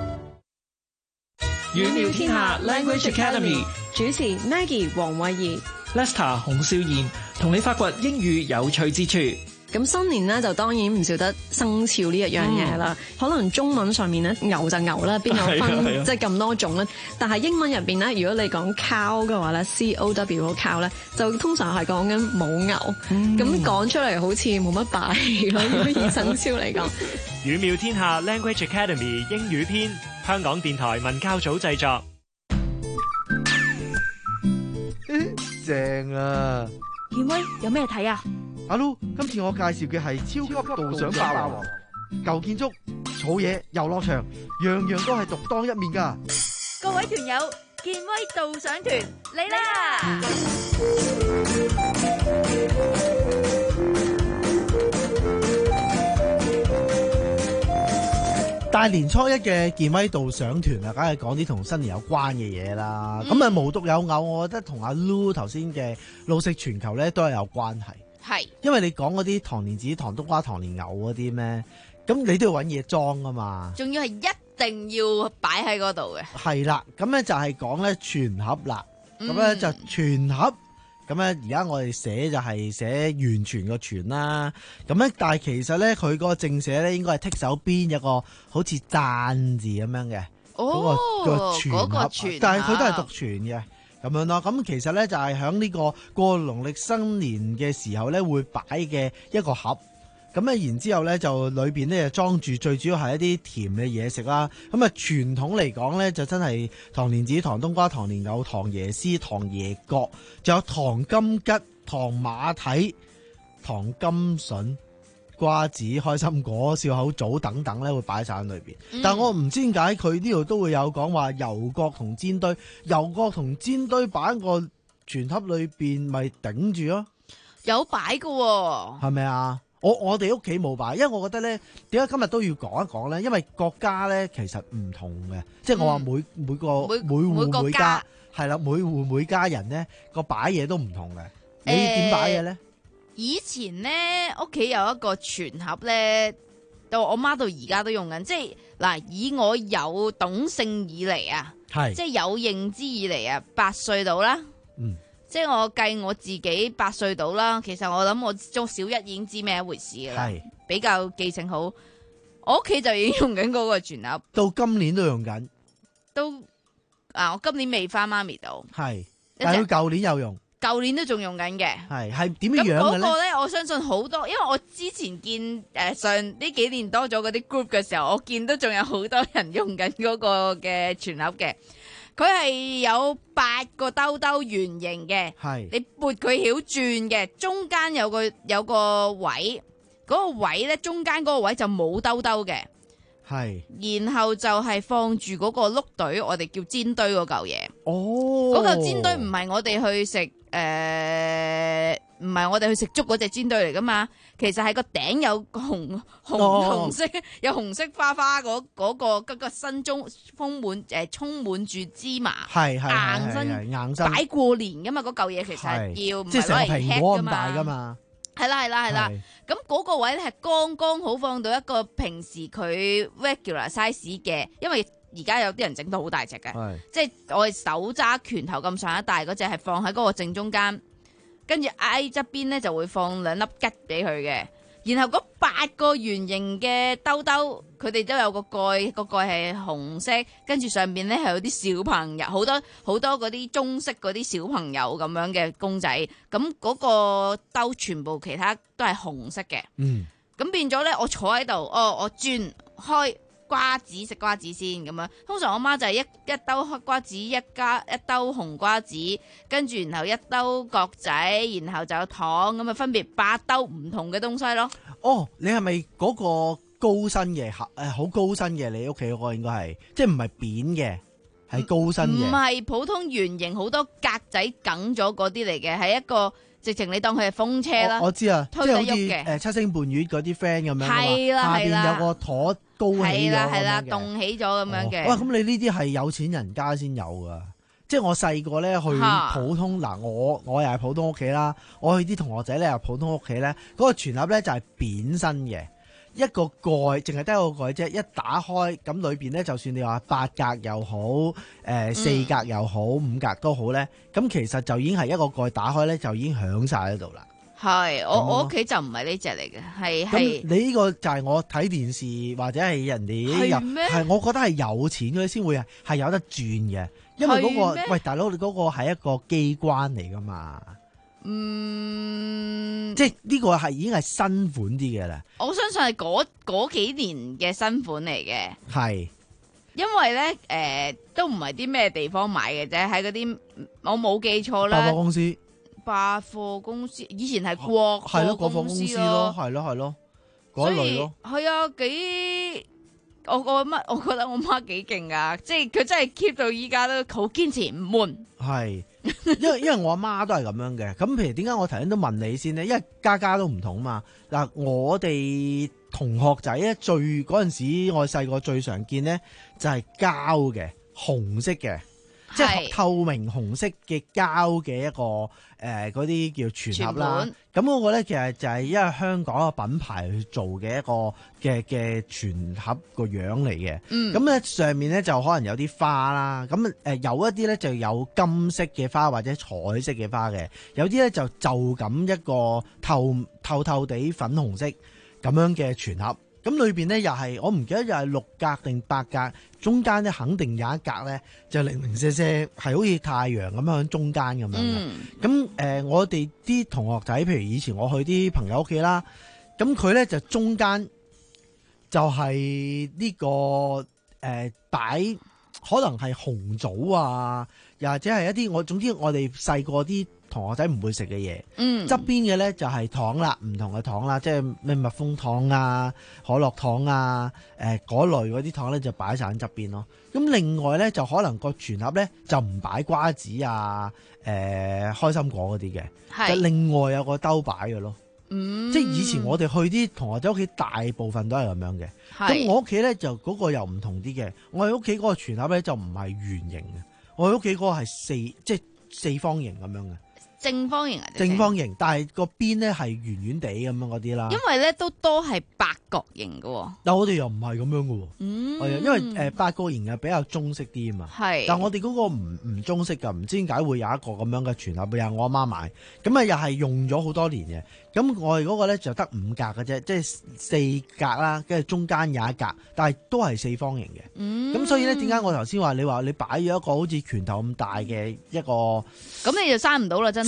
語妙天下 Language Academy 主持 Maggie 黃慧儀、 Lester 洪少賢，同你發掘英語有趣之處。 咁新年咧就當然唔少得生肖呢一樣嘢啦。嗯、可能中文上面咧牛就牛啦，邊有分即係咁多種咧？但係英文入邊咧，如果你講 cow 嘅話咧 ，C O W cow 咧，就通常係講緊母牛。咁講、嗯、出嚟好似冇乜霸氣咯，如果以生肖嚟講。 語妙天下 Language Academy 英語篇，香港電台文教組製作。 正啊！ 健威有咩睇啊？ 阿 Lu，今次我介紹嘅係超級導賞霸王，舊建築、草野、遊樂場，樣樣都係獨當一面噶。 各位團友，健威導賞團嚟啦！ 大年初一嘅健威導賞團啊，梗係講啲同新年有關嘅嘢啦。咁啊、嗯，無獨有偶，我覺得同阿 Lu 頭先嘅路食全球咧都係有關係。 係， 因為你講嗰啲糖蓮子、糖冬瓜、糖蓮藕嗰啲咩，咁你都要揾嘢裝啊嘛。 仲要係一定要擺喺嗰度嘅。係啦，咁咧就係講咧全盒啦，咁咧、嗯、就全盒，咁咧而家我哋寫就係寫完全個全啦。咁咧，但係其實咧佢個正寫咧應該係剔手邊有個好似讚字咁樣嘅， 哦， 嗰、嗰個全盒，嗰個全但係佢都係讀全嘅。咁樣咯，咁其實咧就係喺呢個過農曆新年嘅時候咧會擺嘅一個盒，咁咧然之後咧就裏邊咧就裝住最主要係一啲甜嘅嘢食啦。咁啊傳統嚟講咧就真係糖蓮子、糖冬瓜、糖蓮藕、糖椰絲、糖椰角，仲有糖金桔、糖馬蹄、糖甘筍、瓜子、開心果、笑口棗等等咧會擺晒喺裏邊，嗯、但係我唔知點解佢呢度都會有講話油角同煎堆，油角同煎堆擺喺個全盒裏邊咪頂住咯， 有擺噶喎， 係咪啊？我我哋屋企冇擺，因為我覺得咧，點解今日都要講一講咧？因為各家咧其實唔同嘅，嗯、即係我話每每個每戶每，每家係啦，每戶每家人咧個擺嘢都唔同嘅，你點擺嘢咧？欸以前咧屋企有一個全盒咧，到我媽到而家都用緊，即係嗱，以我有懂性以嚟啊，係即係有認知以嚟啊，八歲到啦，嗯，即係我計我自己八歲到啦。其實我諗我中小一已經知咩一回事噶啦，係比較記性好。我屋企就已經用緊嗰個全盒， 到今年都用緊， 都啊，我今年未翻媽咪度， 係，但係佢舊年有用。 舊年都仲用緊嘅。 係係點樣樣嘅咁嗰咧？ 個咧，我相信好多，因為我之前見誒、呃、上呢幾年多咗嗰啲 group 嘅時候，我見到仲有好多人用緊嗰個嘅全盒嘅。佢係有八個兜兜圓形嘅， 係你撥佢曉轉嘅，中間有個有個位，嗰、個位咧中間嗰個位就冇兜兜嘅。 係， 然後就係放住嗰個碌隊，我哋叫煎堆嗰嚿嘢。 哦， 嗰嚿煎堆唔係我哋去食誒，唔係我哋去食粥嗰隻煎堆嚟噶嘛。其實係個頂有紅紅、 哦、 紅色，有紅色花花嗰嗰、嗰個嗰、嗰個身中豐滿誒，充滿住芝麻， 係係硬身硬身擺過年噶嘛。嗰嚿嘢其實係要唔係攞嚟蘋果咁大噶嘛。 係啦係啦係啦，咁嗰個位咧係剛剛好放到一個平時佢 regular size 嘅，因為而家有啲人整到好大隻嘅，即係我哋手揸拳頭咁上一大嗰隻係放喺嗰個正中間，跟住挨側邊咧就會放兩粒桔俾佢嘅，然後嗰八個圓形嘅兜兜，佢哋都有個蓋，個蓋係紅色，跟住上邊咧係有啲小朋友，好多好多嗰啲中式嗰啲小朋友咁樣嘅公仔，咁嗰個兜全部其他都係紅色嘅。嗯，咁變咗咧，我坐喺度，哦，我轉開瓜子食瓜子先咁樣。通常我媽就係一一兜黑瓜子，一加一兜紅瓜子，跟住然後一兜角仔，然後就有糖咁啊，分別八兜唔同嘅東西咯。 哦，你係咪嗰個高身嘅誒好高身嘅？你屋企嗰個應該係，即係唔係扁嘅，係高身嘅。 唔係普通圓形，好多格仔梗咗嗰啲嚟嘅，係一個直情你當佢係風車啦。 我知啊， 推得喐嘅， 即係好似誒七星伴月嗰啲 friend 咁樣啊嘛， 係啦下係啦邊有個舵高起咗係啦係啦， 咁樣嘅動起咗咁樣嘅。 哇！咁你呢啲係有錢人家先有噶。即係我細個咧去普通嗱，我我又係普通屋企啦。我去啲同學仔咧又普通屋企咧，嗰個全盒咧就係扁身嘅，一個蓋，淨係得一個蓋啫。一打開咁裏邊咧，就算你話八格又好，誒、呃、四格又好，嗯、五格都好咧，咁其實就已經係一個蓋打開咧，就已經響晒喺度啦。 係，我我屋企就唔係呢隻嚟嘅，係係。 你呢個就係我睇電視或者係人哋有係，我覺得係有錢嗰啲先會係有得轉嘅，因為嗰、嗰個喂大佬，你嗰個係一個機關嚟噶嘛。嗯，即係呢個係已經係新款啲嘅啦。 我相信係嗰嗰幾年嘅新款嚟嘅。係，因為咧誒、呃、都唔係啲咩地方買嘅啫，喺嗰啲我冇記錯啦。 百貨公司。 百貨公司以前係國係咯，國貨公公司咯， 咯，係咯係咯，嗰類咯。 係啊，幾我我媽，我覺得我媽幾勁噶，即係佢真係 keep 到依家都好堅持唔悶。係， 因為因為我阿媽都係咁樣嘅。咁譬如點解我頭先都問你先呢？因為家家都唔同嘛。嗱，我哋同學仔咧最嗰陣時，我細個最常見呢就係膠嘅紅色嘅。即係透明紅色嘅膠嘅一個誒嗰啲叫全盒啦，咁嗰個咧其實就係因為香港嘅品牌去做嘅一個嘅嘅全盒個樣嚟嘅，咁咧、嗯、上面咧就可能有啲花啦，咁誒有一啲咧就有金色嘅花或者彩色嘅花嘅，有啲咧就就咁一個透透透地粉紅色咁樣嘅全盒。咁裏邊咧又係我唔記得又係六格定八格，中間咧肯定有一格咧就零零舍舍係好似太陽咁樣喺中間咁樣嘅。咁誒、嗯呃，我哋啲同學仔，譬如以前我去啲朋友屋企啦，咁佢咧就中間就係呢、這個誒、呃、擺可能係紅棗啊，又或者係一啲我總之我哋細個啲同學仔唔會食嘅嘢，嗯，側邊嘅咧就係糖啦，唔同嘅糖啦，即係咩蜜蜂糖啊、可樂糖啊，誒、呃、嗰類嗰啲糖咧就擺晒喺側邊咯。咁另外咧就可能個全盒咧就唔擺瓜子啊、誒、呃、開心果嗰啲嘅，就另外有個兜擺嘅咯。嗯，即係以前我哋去啲同學仔屋企，大部分都係咁樣嘅。咁我屋企咧就嗰個又唔同啲嘅，我哋屋企嗰個全盒咧就唔係圓形嘅，我哋屋企嗰個係四即係四方形咁樣嘅。 正方形啊， 正方形，但係個邊咧係圓圓地咁樣嗰啲啦。 因為咧都多係八角形嘅， 但我哋又唔係咁樣嘅。 嗯， 係啊，因為誒八角形係比較中式啲啊嘛。係，但係我哋嗰個唔唔中式噶，唔知點解會有一個咁樣嘅全盒，又係我阿媽買，咁啊又係用咗好多年嘅。咁我哋嗰個咧就得五格嘅啫，即係四格啦，跟住中間有一格，但係都係四方形嘅。嗯，咁所以咧，點解我頭先話你話你擺咗一個好似拳頭咁大嘅一個， 咁你就閂唔到啦，真係。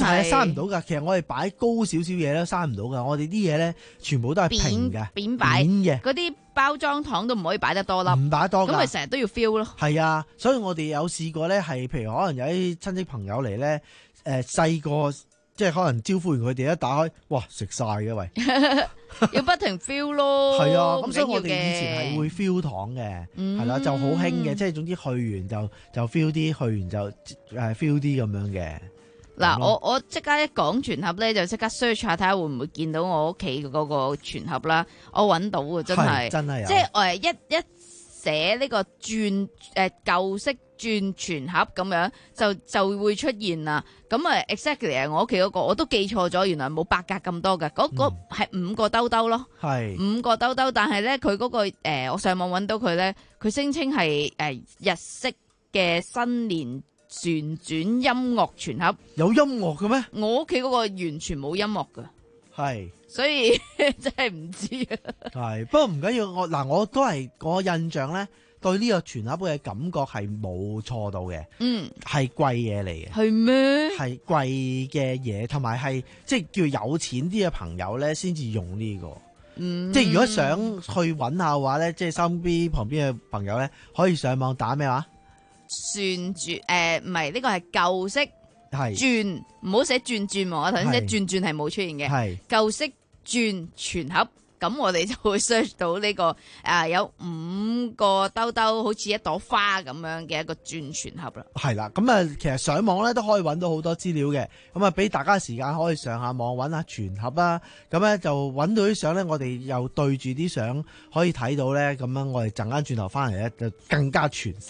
係生唔到㗎。其實我哋擺高少少嘢咧，生唔到㗎。我哋啲嘢咧全部都係平嘅， 扁擺嘅。 嗰啲包裝糖都唔可以擺得多粒， 唔擺得多㗎。 咁咪成日都要 feel 咯。 係啊，所以我哋有試過咧，係譬如可能有啲親戚朋友嚟咧，誒細個即係可能招呼完佢哋一打開，哇食晒嘅喂！ 要不停 feel 咯。 係啊，咁所以我哋以前係會 feel 糖嘅，係啦、嗯，就好興嘅，即係總之去完就就 feel 啲，去完就誒 feel 啲咁樣嘅。 嗱，我我即刻一講全盒咧，就即刻 search 下睇下會唔會見到我屋企嗰個全盒啦。我揾到啊，真係真係， 即係誒一一寫呢個轉誒舊式轉全盒咁樣，就就會出現啦。咁啊 exactly 係我屋企嗰個，我都記錯咗，原來冇八格咁多嘅，嗰嗰係五個兜兜咯， 係五個兜兜，但係咧佢嗰個誒、呃，我上網揾到佢咧，佢聲稱係誒日式嘅新年旋轉音樂全盒。 有音樂嘅咩？ 我屋企嗰個完全冇音樂㗎， 係， 所以真係唔知啊。 係，不過唔緊要，我嗱我都係我印象咧。對呢個全盒嘅感覺係冇錯到嘅，嗯，係貴嘢嚟嘅， 係咩？ 係貴嘅嘢，同埋係即係叫有錢啲嘅朋友咧先至用呢個，嗯，即係如果想去揾下嘅話咧，即係收音機旁邊嘅朋友咧，可以上網打咩話？ 旋轉誒，唔係呢個係舊式係轉，唔好寫轉轉喎，我頭先寫轉轉係冇出現嘅，係舊式轉全盒。咁我哋就會 search 到呢、這個誒、呃、有五個兜兜，好似一朵花咁樣嘅一個轉全盒啦。 係啦，咁啊，其實上網咧都可以揾到好多資料嘅。咁啊，俾大家時間可以上下網揾下全盒啦。咁咧就揾到啲相咧，我哋又對住啲相可以睇到咧。咁樣我哋陣間轉頭翻嚟咧，就更加全實。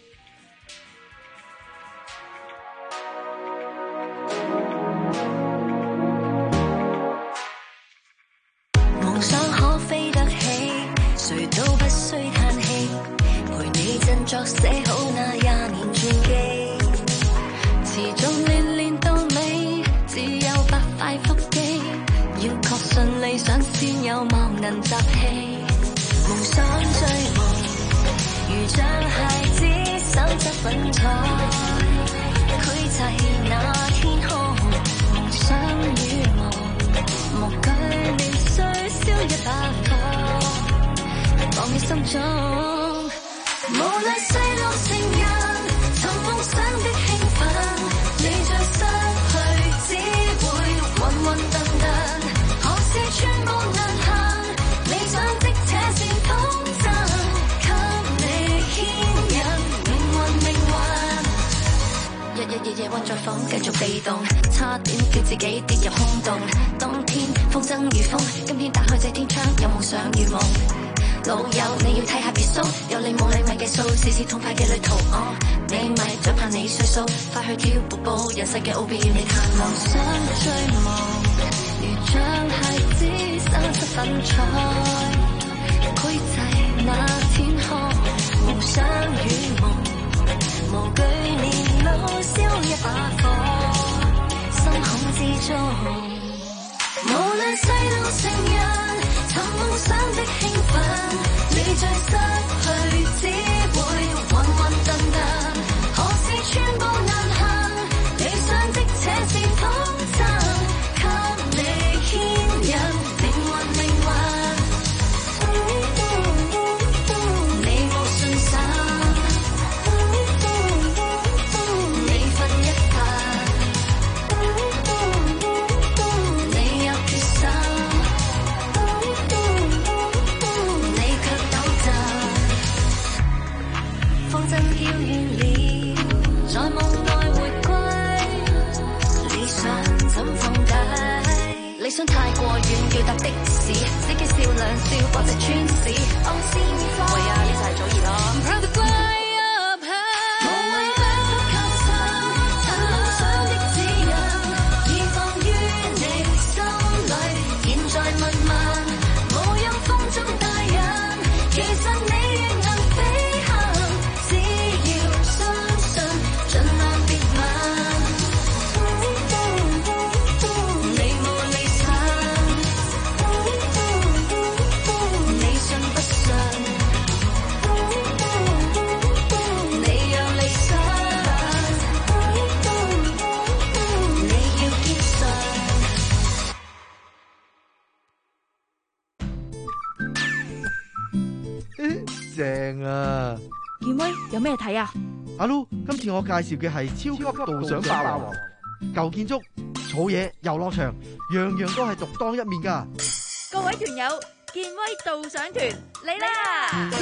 作寫好那廿年傳記，持續練練到尾，只有百塊腹肌。要確信理想先有望能集氣，夢想追夢，如像孩子手執粉彩，繪製那天空。夢想與夢，無懼年歲燒一把火，放喺心中。無論細路成人，尋夢想的興奮，你再失去，只會渾渾沌沌。何時寸步難行，理想的這線通真，給你牽引，命運命運。日日夜夜溫在房，繼續被動，差點叫自己跌入空洞。當天風箏如風，今天打開這天窗，有夢想與夢。老友，你要睇下別墅，有你冇你咪計數，試試痛快嘅旅途。哦，你咪再怕你歲數，快去跳步步，人世嘅奧秘要你探望。夢想追夢，如像孩子手執粉彩，繪製那天空。夢想與夢，無懼年老燒一把火，心孔之中。無論細路成人，尋夢想的興奮，你再失去，只會渾渾沌沌。何時寸步難行，理想的這線通真，給你牽引，命運命運。你冇信心，你分一份。理想太過遠，叫搭的士，司機笑兩笑，搏隻穿屎。我先喂啊，呢就係祖兒咯。無謂不可靠身，尋夢想的指引，已放於你心裏。現在問問，無任風中大人，其實你亦能飛行，只要相信，盡量別問。你信不信？ 正啊！ 健威有咩睇啊？ 阿 Lu，今次我介紹嘅係超級導賞霸王，舊建築、草野、遊樂場，樣樣都係獨當一面噶。 各位團友，健威導賞團嚟啦！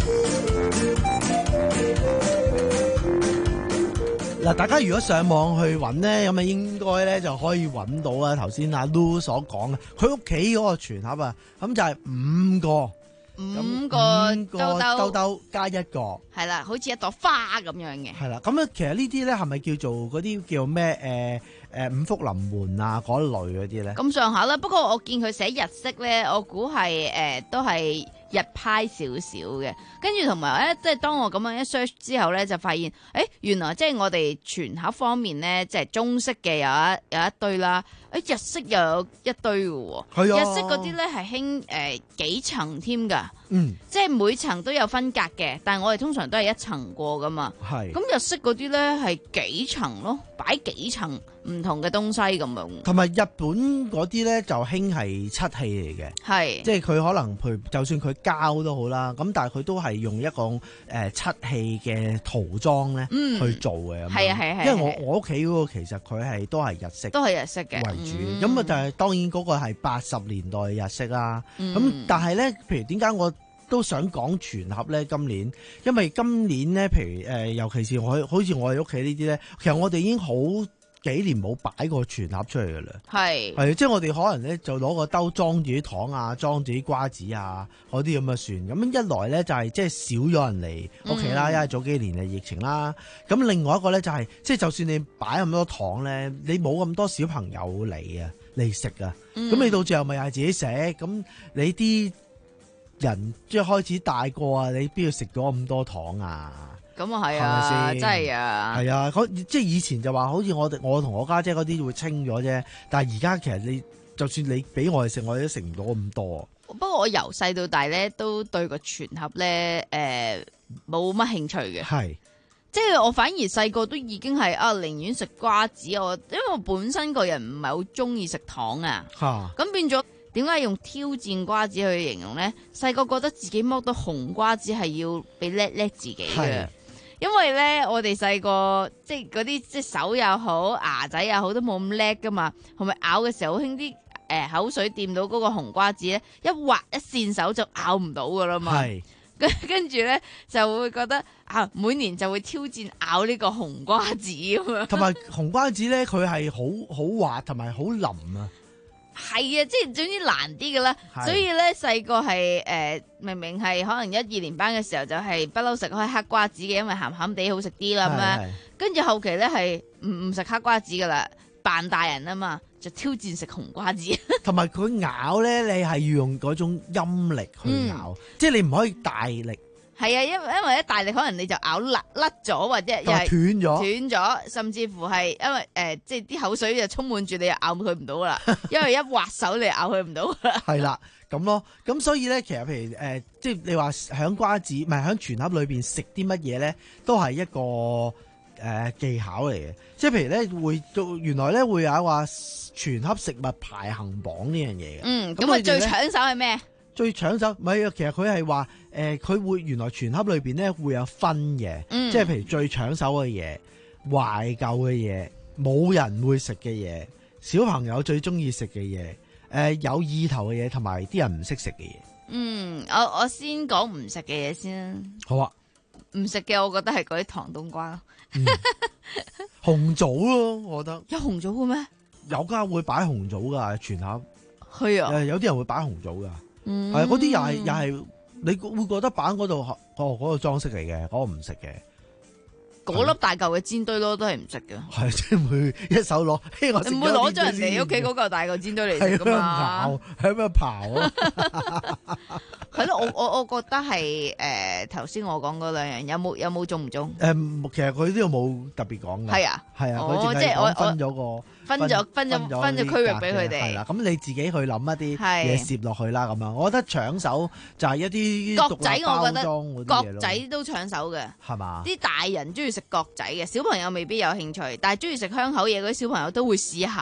嗱，大家如果上網去揾咧，咁啊應該咧就可以揾到啊。頭先阿 Lu 所講嘅，佢屋企嗰個全盒啊，咁就係五個。 五個兜兜兜兜加一個， 係啦，好似一朵花咁樣嘅。 係啦，咁咧其實呢啲咧係咪叫做嗰啲叫咩誒誒五福臨門啊嗰類嗰啲咧？ 咁上下啦，不過我見佢寫日式咧，我估係誒都係日派少少嘅。跟住同埋咧，即係當我咁樣一 search 之後咧，就發現誒、欸、原來即係我哋全盒方面咧，即係中式嘅有一有一堆啦。誒日式又有一堆嘅喎， 係啊， 日式嗰啲咧係興誒幾層添㗎， 嗯， 即係每層都有分隔嘅，但係我哋通常都係一層過㗎嘛， 係。 咁日式嗰啲咧係幾層咯，擺幾層唔同嘅東西咁樣。 同埋日本嗰啲咧就興係漆器嚟嘅， 係， 即係佢可能譬如就算佢膠都好啦，咁但係佢都係用一個誒、呃、漆器嘅塗裝咧、嗯、去做嘅， 係啊係係， 因為我我屋企嗰個其實佢係都係日式， 都係日式嘅為主，咁啊就係當然嗰個係八十年代日式啦，咁、 嗯、 但係咧，譬如點解我都想講全盒咧？今年因為今年咧，譬如誒、呃，尤其是我好似我哋屋企呢啲咧，其實我哋已經好幾年冇擺過全盒出嚟噶啦， 係係即係我哋可能咧就攞個兜裝住啲糖啊，裝住啲瓜子啊嗰啲咁嘅算，咁一來咧就係即係少咗人嚟屋企啦，因為早幾年嘅疫情啦，咁另外一個咧就係、是、即係就算你擺咁多糖咧，你冇咁多小朋友嚟啊嚟食啊，咁、嗯、你到最後咪係自己食，咁你啲人即係開始大個啊，你邊度食到咁多糖啊？ 咁啊係啊，真係啊， 係啊，即係以前就話好似我哋我同我家姐嗰啲會清咗啫，但係而家其實你就算你俾我哋食，我哋都食唔到咁多。 不過我由細到大咧，都對個全盒咧誒冇乜興趣嘅， 係即係我反而細個都已經係啊，寧願食瓜子，我因為我本身個人唔係好中意食糖啊，咁變咗。點解用挑戰瓜子去形容呢？細個覺得自己剝到紅瓜子係要俾叻叻自己嘅，因為呢，我哋細個即係嗰啲即係手又好牙仔又好都冇咁叻噶嘛，同埋咬嘅時候好興啲誒口水掂到嗰個紅瓜子呢，一滑一跣手就咬唔到噶啦嘛。跟跟住呢，就會覺得啊，每年就會挑戰咬呢個紅瓜子咁樣。 同埋紅瓜子呢，佢係好好滑同埋好腍啊。 係啊，即係總之難啲嘅啦，所以咧細個係誒明明係可能一二年班嘅時候就係不嬲食開黑瓜子嘅，因為鹹鹹地好食啲啦咁樣。跟住後期咧係唔唔食黑瓜子噶啦，扮大人啊嘛，就挑戰食紅瓜子。 同埋佢咬咧，你係要用嗰種陰力去咬，嗯、即係你唔可以大力。 係啊，因為因為一大力可能你就咬甩甩咗，或者又係斷咗， 斷咗，甚至乎係因為誒、呃，即係啲口水就充滿住，你又咬佢唔到啦。因為一滑手你咬佢唔到。 係啦，咁咯，咁所以咧，其實譬如誒、呃，即係你話響瓜子，唔係響全盒裏邊食啲乜嘢咧，都係一個誒、呃、技巧嚟嘅。即係譬如咧，會到原來咧會有話全盒食物排行榜呢樣嘢嘅。 嗯，咁啊最搶手係咩？ 最搶手，唔係啊！其實佢係話誒，佢、呃、會原來全盒裏邊咧會有分嘅，嗯、即係譬如最搶手嘅嘢、懷舊嘅嘢、冇人會食嘅嘢、小朋友最中意食嘅嘢、誒、呃、有意頭嘅嘢，同埋啲人唔識食嘅嘢。 嗯，我我先講唔食嘅嘢先。 好啊， 唔食嘅我覺得係嗰啲糖冬瓜、 嗯、紅棗咯，我覺得有紅棗嘅咩？ 有家會擺紅棗噶全盒， 係啊， 有啲人會擺紅棗噶。 嗯， 係嗰啲又係又係，你會覺得擺嗰度哦嗰個裝飾嚟嘅，嗰個唔食嘅。 嗰粒大嚿嘅煎堆咯，都係唔食嘅。 係即係會一手攞，你唔會攞咗人哋屋企嗰嚿大嚿煎堆嚟食噶嘛？ 喺咩刨啊？ 係咯，我我我覺得係誒頭先我講嗰兩樣有冇有冇中唔中？ 誒，其實佢呢度冇特別講嘅。 係啊， 係啊， 哦，即係我分咗個。 分咗分咗分咗區域俾佢哋， 係啦。咁你自己去諗一啲嘢攝落去啦。咁樣，我覺得搶手就係一啲角仔，我覺得角仔都搶手嘅， 係嘛？ 啲大人中意食角仔嘅，小朋友未必有興趣，但係中意食香口嘢嗰啲小朋友都會試下。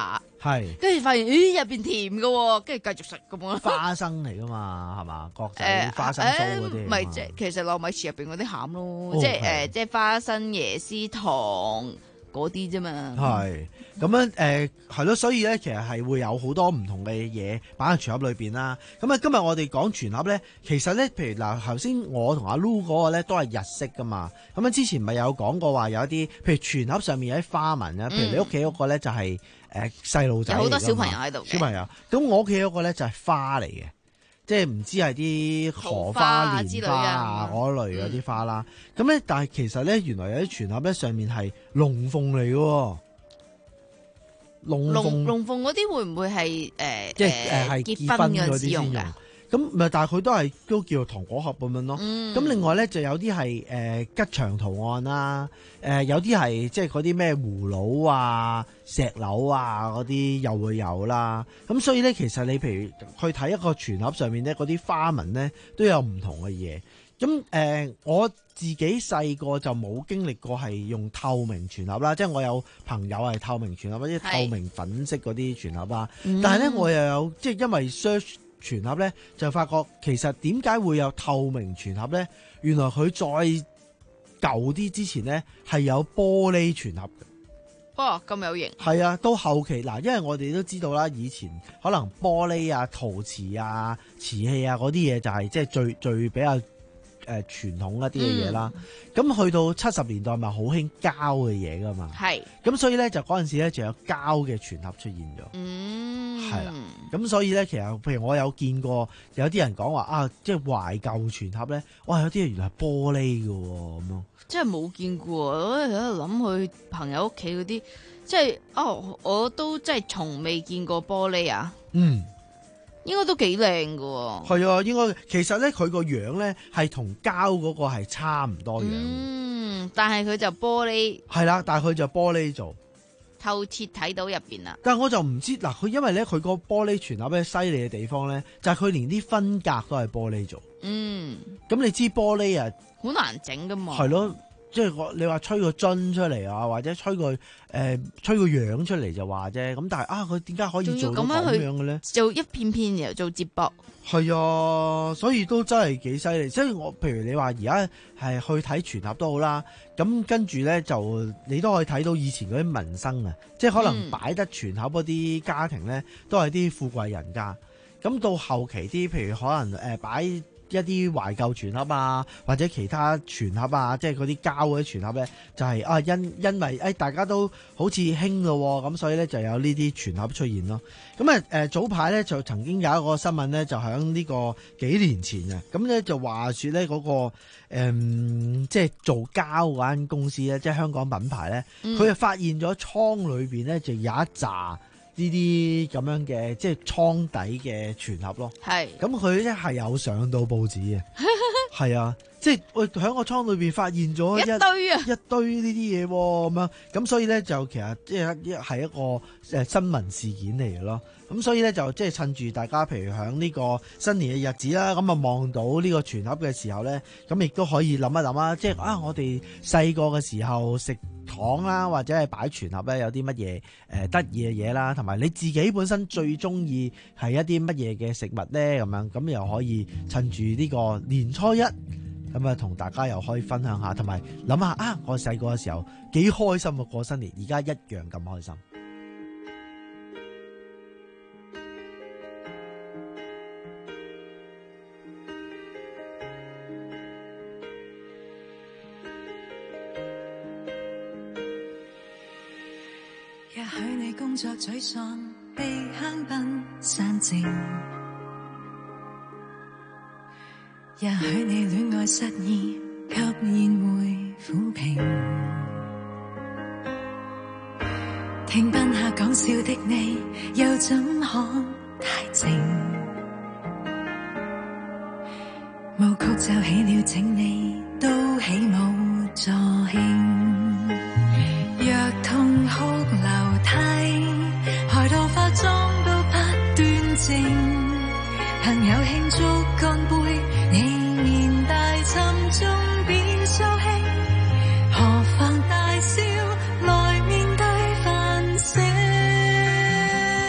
係， 跟住發現咦入邊甜嘅喎，跟住繼續食咁樣。 花生嚟噶嘛，係嘛？國際花生酥嗰啲， 唔係即係其實糯米糍入邊嗰啲餡咯， 哦即係係誒即係花生椰絲糖嗰啲啫嘛。 係咁樣誒係咯，所以咧其實係會有好多唔同嘅嘢擺喺全盒裏邊啦。咁啊，今日我哋講全盒咧，其實咧，譬如嗱頭先我同阿 Lu 嗰個咧都係日式噶嘛。咁樣之前咪有講過話有一啲，譬如全盒上面有啲花紋啊，譬如你屋企嗰個咧就係誒細路仔， 有好多小朋友喺度嘅小朋友。咁我屋企嗰個咧就係花嚟嘅。即係唔知係啲荷花、蓮花啊嗰類嗰啲花啦，咁咧、嗯、但係其實咧原來有啲全盒咧上面係龍鳳嚟嘅，龍鳳龍鳳嗰啲會唔會係誒即係誒係結婚嗰啲先用？咁咪但係佢都係都叫糖果盒咁樣咯。咁、嗯、另外咧就有啲係誒吉祥圖案啦，誒、呃、有啲係即係嗰啲咩葫蘆啊、石榴啊嗰啲又會有啦。咁所以咧其實你譬如去睇一個全盒上面咧嗰啲花紋咧都有唔同嘅嘢。咁誒、呃、我自己細個就冇經歷過係用透明全盒啦，即係我有朋友係透明全盒或者透明粉色嗰啲全盒啦。 嗯、 但係咧我又有即係因為 search。全盒咧就發覺其實點解會有透明全盒咧？原來佢再舊啲之前咧係有玻璃全盒嘅。 哇，咁有型！ 係啊，到後期嗱，因為我哋都知道啦，以前可能玻璃啊、陶瓷啊、瓷器啊嗰啲嘢就係即係最最比較誒傳統一啲嘅嘢啦。咁、嗯、去到七十年代咪好興膠嘅嘢噶嘛。係。咁所以咧就嗰陣時咧就有膠嘅全盒出現咗。嗯。係啦。咁所以咧，其實譬如我有見過有啲人講話啊，即係懷舊全盒咧，哇！有啲嘢原來係玻璃嘅喎，咁咯。 真係冇見過，我喺度諗去朋友屋企嗰啲，即係哦，我都真係從未見過玻璃啊。嗯，應該都幾靚嘅。係啊，應該其實咧，佢個樣咧係同膠嗰個係差唔多樣。嗯， 但係佢就玻璃。 係啦，但係佢就玻璃做。 透徹睇到入邊啦， 但係我就唔知嗱，佢因為咧佢個玻璃全盒咧犀利嘅地方咧，就係、是、佢連啲分隔都係玻璃做。嗯，咁你知玻璃啊， 好難整噶嘛。 係咯，即係我你話吹個樽出嚟啊，或者吹個誒、呃、吹個樣出嚟就話啫。咁但係啊，佢點解可以做到咁樣嘅咧？ 做一片片然後做接駁。 係啊，所以都真係幾犀利。所以我譬如你話而家係去睇全盒都好啦，咁跟住咧就你都可以睇到以前嗰啲民生啊，即係可能擺得全盒嗰啲家庭咧，都係啲富貴人家。咁到後期啲，譬如可能誒擺一啲懷舊全盒啊，或者其他全盒啊，即係嗰啲膠嗰啲全盒咧，就係、是、啊因因為誒、哎、大家都好似興咯，咁所以咧就有呢啲全盒出現咯。咁啊誒早排咧就曾經有一個新聞咧，就喺呢個幾年前啊，咁咧就話說咧嗰、那個誒、嗯、即係做膠嗰間公司咧，即係香港品牌咧，佢就、嗯、發現咗倉裏邊咧就有一紮呢啲咁樣嘅即係倉底嘅全盒咯，係咁佢咧係有上到報紙嘅，係啊，即係我喺個倉裏邊發現咗一,一堆啊一堆呢啲嘢咁樣，咁所以咧就其實即係一係一個誒新聞事件嚟嘅咯，咁所以咧就即係趁住大家譬如喺呢個新年嘅日子啦，咁啊望到呢個全盒嘅時候咧，咁亦都可以諗一諗啊，即係啊我哋細個嘅時候食糖啦，或者係擺全盒咧，有啲乜嘢誒得意嘅嘢啦，同埋你自己本身最中意係一啲乜嘢嘅食物咧，咁樣咁又可以趁住呢個年初一咁啊，同大家又可以分享下，同埋諗下啊，我細個嘅時候幾開心啊，過新年，而家一樣咁開心。 也許你工作沮喪，被香檳散靜；也許你戀愛失意，給宴會撫平。聽賓客講笑的你，又怎可太靜？舞曲奏起了，請你都起舞助興。若痛哭流涕，害到化妝都不端正。朋友慶祝乾杯，你年大沉重變掃興，何妨大笑來面對繁星。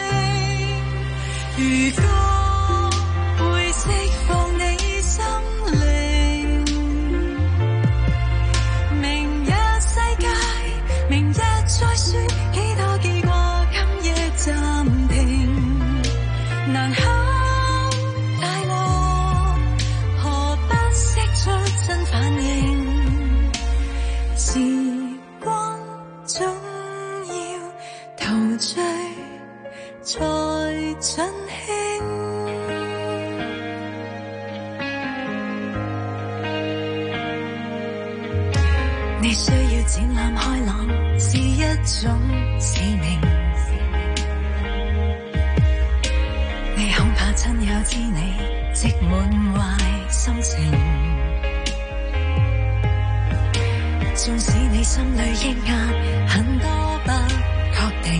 你需要展覽開朗是一種使命，你恐怕親友知你積滿壞心情，縱使你心裏抑壓很多不確定，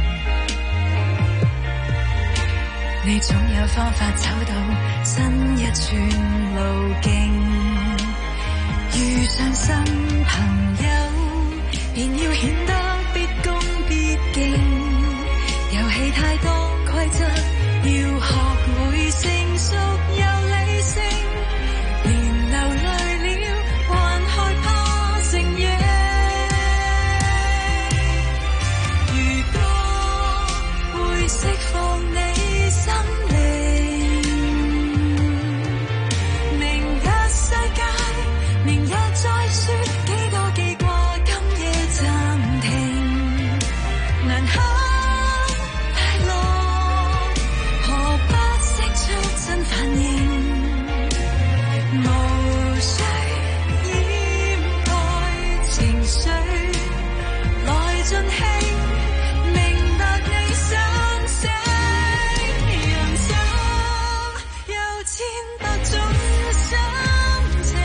你總有方法找到新一串路徑。遇上新朋友，便要顯得必恭必敬。遊戲太多規則，要學會成熟又理性。連流淚了，還害怕承認。如果會釋放你心靈，明日世界。明日再說幾多記掛，今夜暫停。難堪太落，何不釋出真反應？無需掩蓋情緒，來盡興，明白你心聲。人生有千百種心情。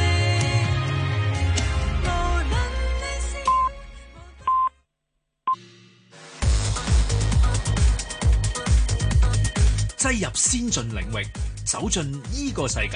擠入先進領域，走進依個世界。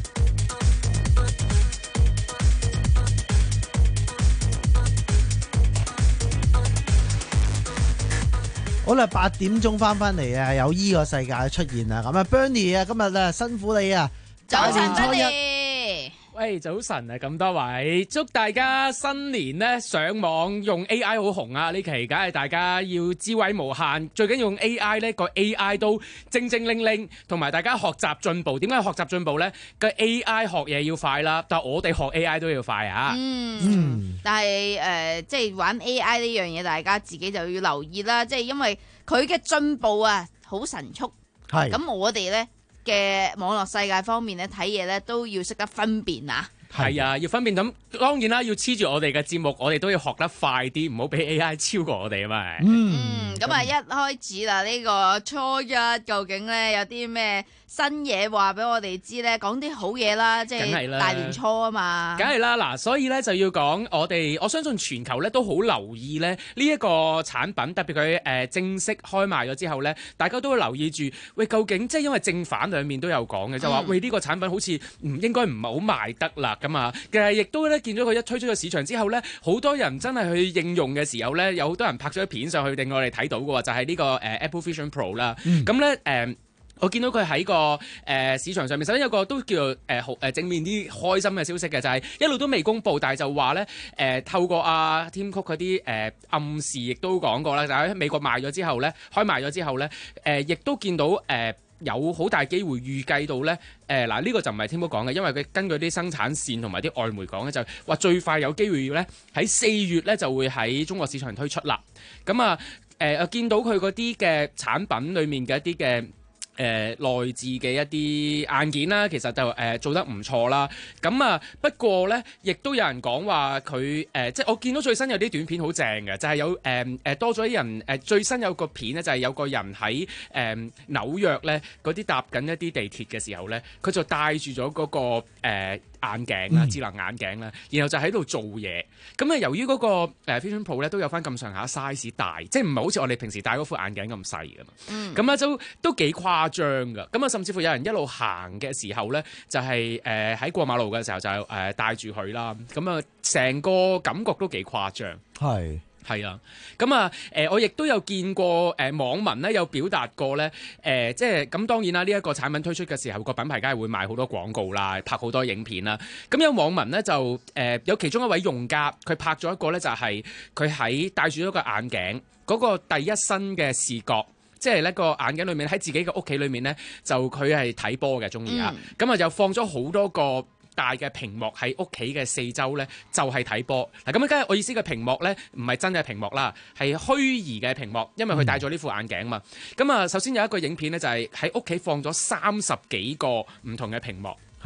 好啦，八點鐘翻返嚟啊，有依個世界出現啊！咁啊 ，Bernie 啊，今日啊辛苦你啊， 早晨初一。 喂，早晨啊！咁多位，祝大家新年咧上網用 A I 好紅啊！呢期梗係大家要智慧無限，最緊要用 A I 咧個 A I 都精精靈靈，同埋大家學習進步。點解學習進步咧？個 A I 學嘢要快啦，但係我哋學 A I 都要快啊！ 嗯，嗯但係誒、呃，即係玩 A I 呢樣嘢，大家自己就要留意啦。即係因為佢嘅進步啊，好神速。係咁，我哋咧嘅網絡世界方面咧睇嘢咧都要識得分辨啊！ 係啊，要分辨咁，當然啦，要黐住我哋嘅節目，我哋都要學得快啲，唔好俾 A I 超過我哋啊嘛。 嗯，咁啊、嗯，一開始啦，呢、呢個初一究竟咧有啲咩新嘢話俾我哋知咧？講啲好嘢啦，即係大年初啊嘛。 梗係啦，嗱，所以咧就要講我哋，我相信全球咧都好留意咧呢一個產品，特別佢誒正式開賣咗之後咧，大家都會留意住，喂，究竟即係因為正反兩面都有講嘅，就話、是、喂呢、呢個產品好似唔應該唔係好賣得啦。咁啊，其實亦都咧見咗佢一推出咗市場之後咧，好多人真係去應用嘅時候咧，有好多人拍咗啲片上去，令我哋睇到嘅話就係、是、呢、這個誒、呃、Apple Vision Pro 啦。咁咧誒，我見到佢喺個誒、呃、市場上面，首先有個都叫做誒好誒正面啲開心嘅消息嘅，就係、是、一路都未公布，但係就話咧誒透過阿 Tim Cook 嗰啲誒暗示，亦都講過啦，就喺美國賣咗之後咧，開賣咗之後咧，誒、呃、亦都見到誒。呃有好大機會預計到咧，誒嗱呢個就唔係 Tim Cook講嘅，因為佢根據啲生產線同埋啲外媒講咧，就話最快有機會咧喺四月咧就會喺中國市場推出啦。咁啊誒，我見到佢嗰啲嘅產品裡面嘅一啲嘅。誒、呃、內置嘅一啲硬件啦，其實就誒、呃、做得唔錯啦。咁啊，不過咧，亦都有人講話佢誒，即係我見到最新有啲短片好正嘅，就係、是、有誒誒、呃、多咗啲人誒、呃，最新有個片咧，就係、是、有個人喺誒、呃、紐約咧嗰啲搭緊一啲地鐵嘅時候咧，佢就戴住咗嗰個、呃眼鏡啦，智能眼鏡啦，然後就喺度做嘢。咁啊，由於嗰個誒 Vision Pro 咧都有翻咁上下 size 大，即係唔係好似我哋平時戴嗰副眼鏡咁細噶嘛。咁啊、嗯，都都幾誇張噶。咁啊，甚至乎有人一路行嘅時候咧，就係誒喺過馬路嘅時候就誒戴住佢啦。咁啊，成個感覺都幾誇張。係。係啊，咁啊，誒、呃，我亦都有見過誒、呃、網民咧有表達過咧，誒、呃，即係咁當然啦，呢、這、一個產品推出嘅時候，個品牌梗係會賣好多廣告啦，拍好多影片啦。咁有網民咧就誒、呃、有其中一位用家，佢拍咗一個咧就係佢喺戴住咗個眼鏡嗰、那個第一身嘅視覺，即係呢個眼鏡裏面喺自己嘅屋企裏面咧，就佢係睇波嘅中意啊，咁啊就放咗好多個大嘅屏幕喺屋企嘅四周咧，就係睇波嗱。咁啊，梗係我意思嘅屏幕咧，唔係真嘅屏幕啦，係虛擬嘅屏幕，因為佢戴咗呢副眼鏡嘛。咁啊、嗯，首先有一個影片咧，就係喺屋企放咗三十幾個唔同嘅屏幕。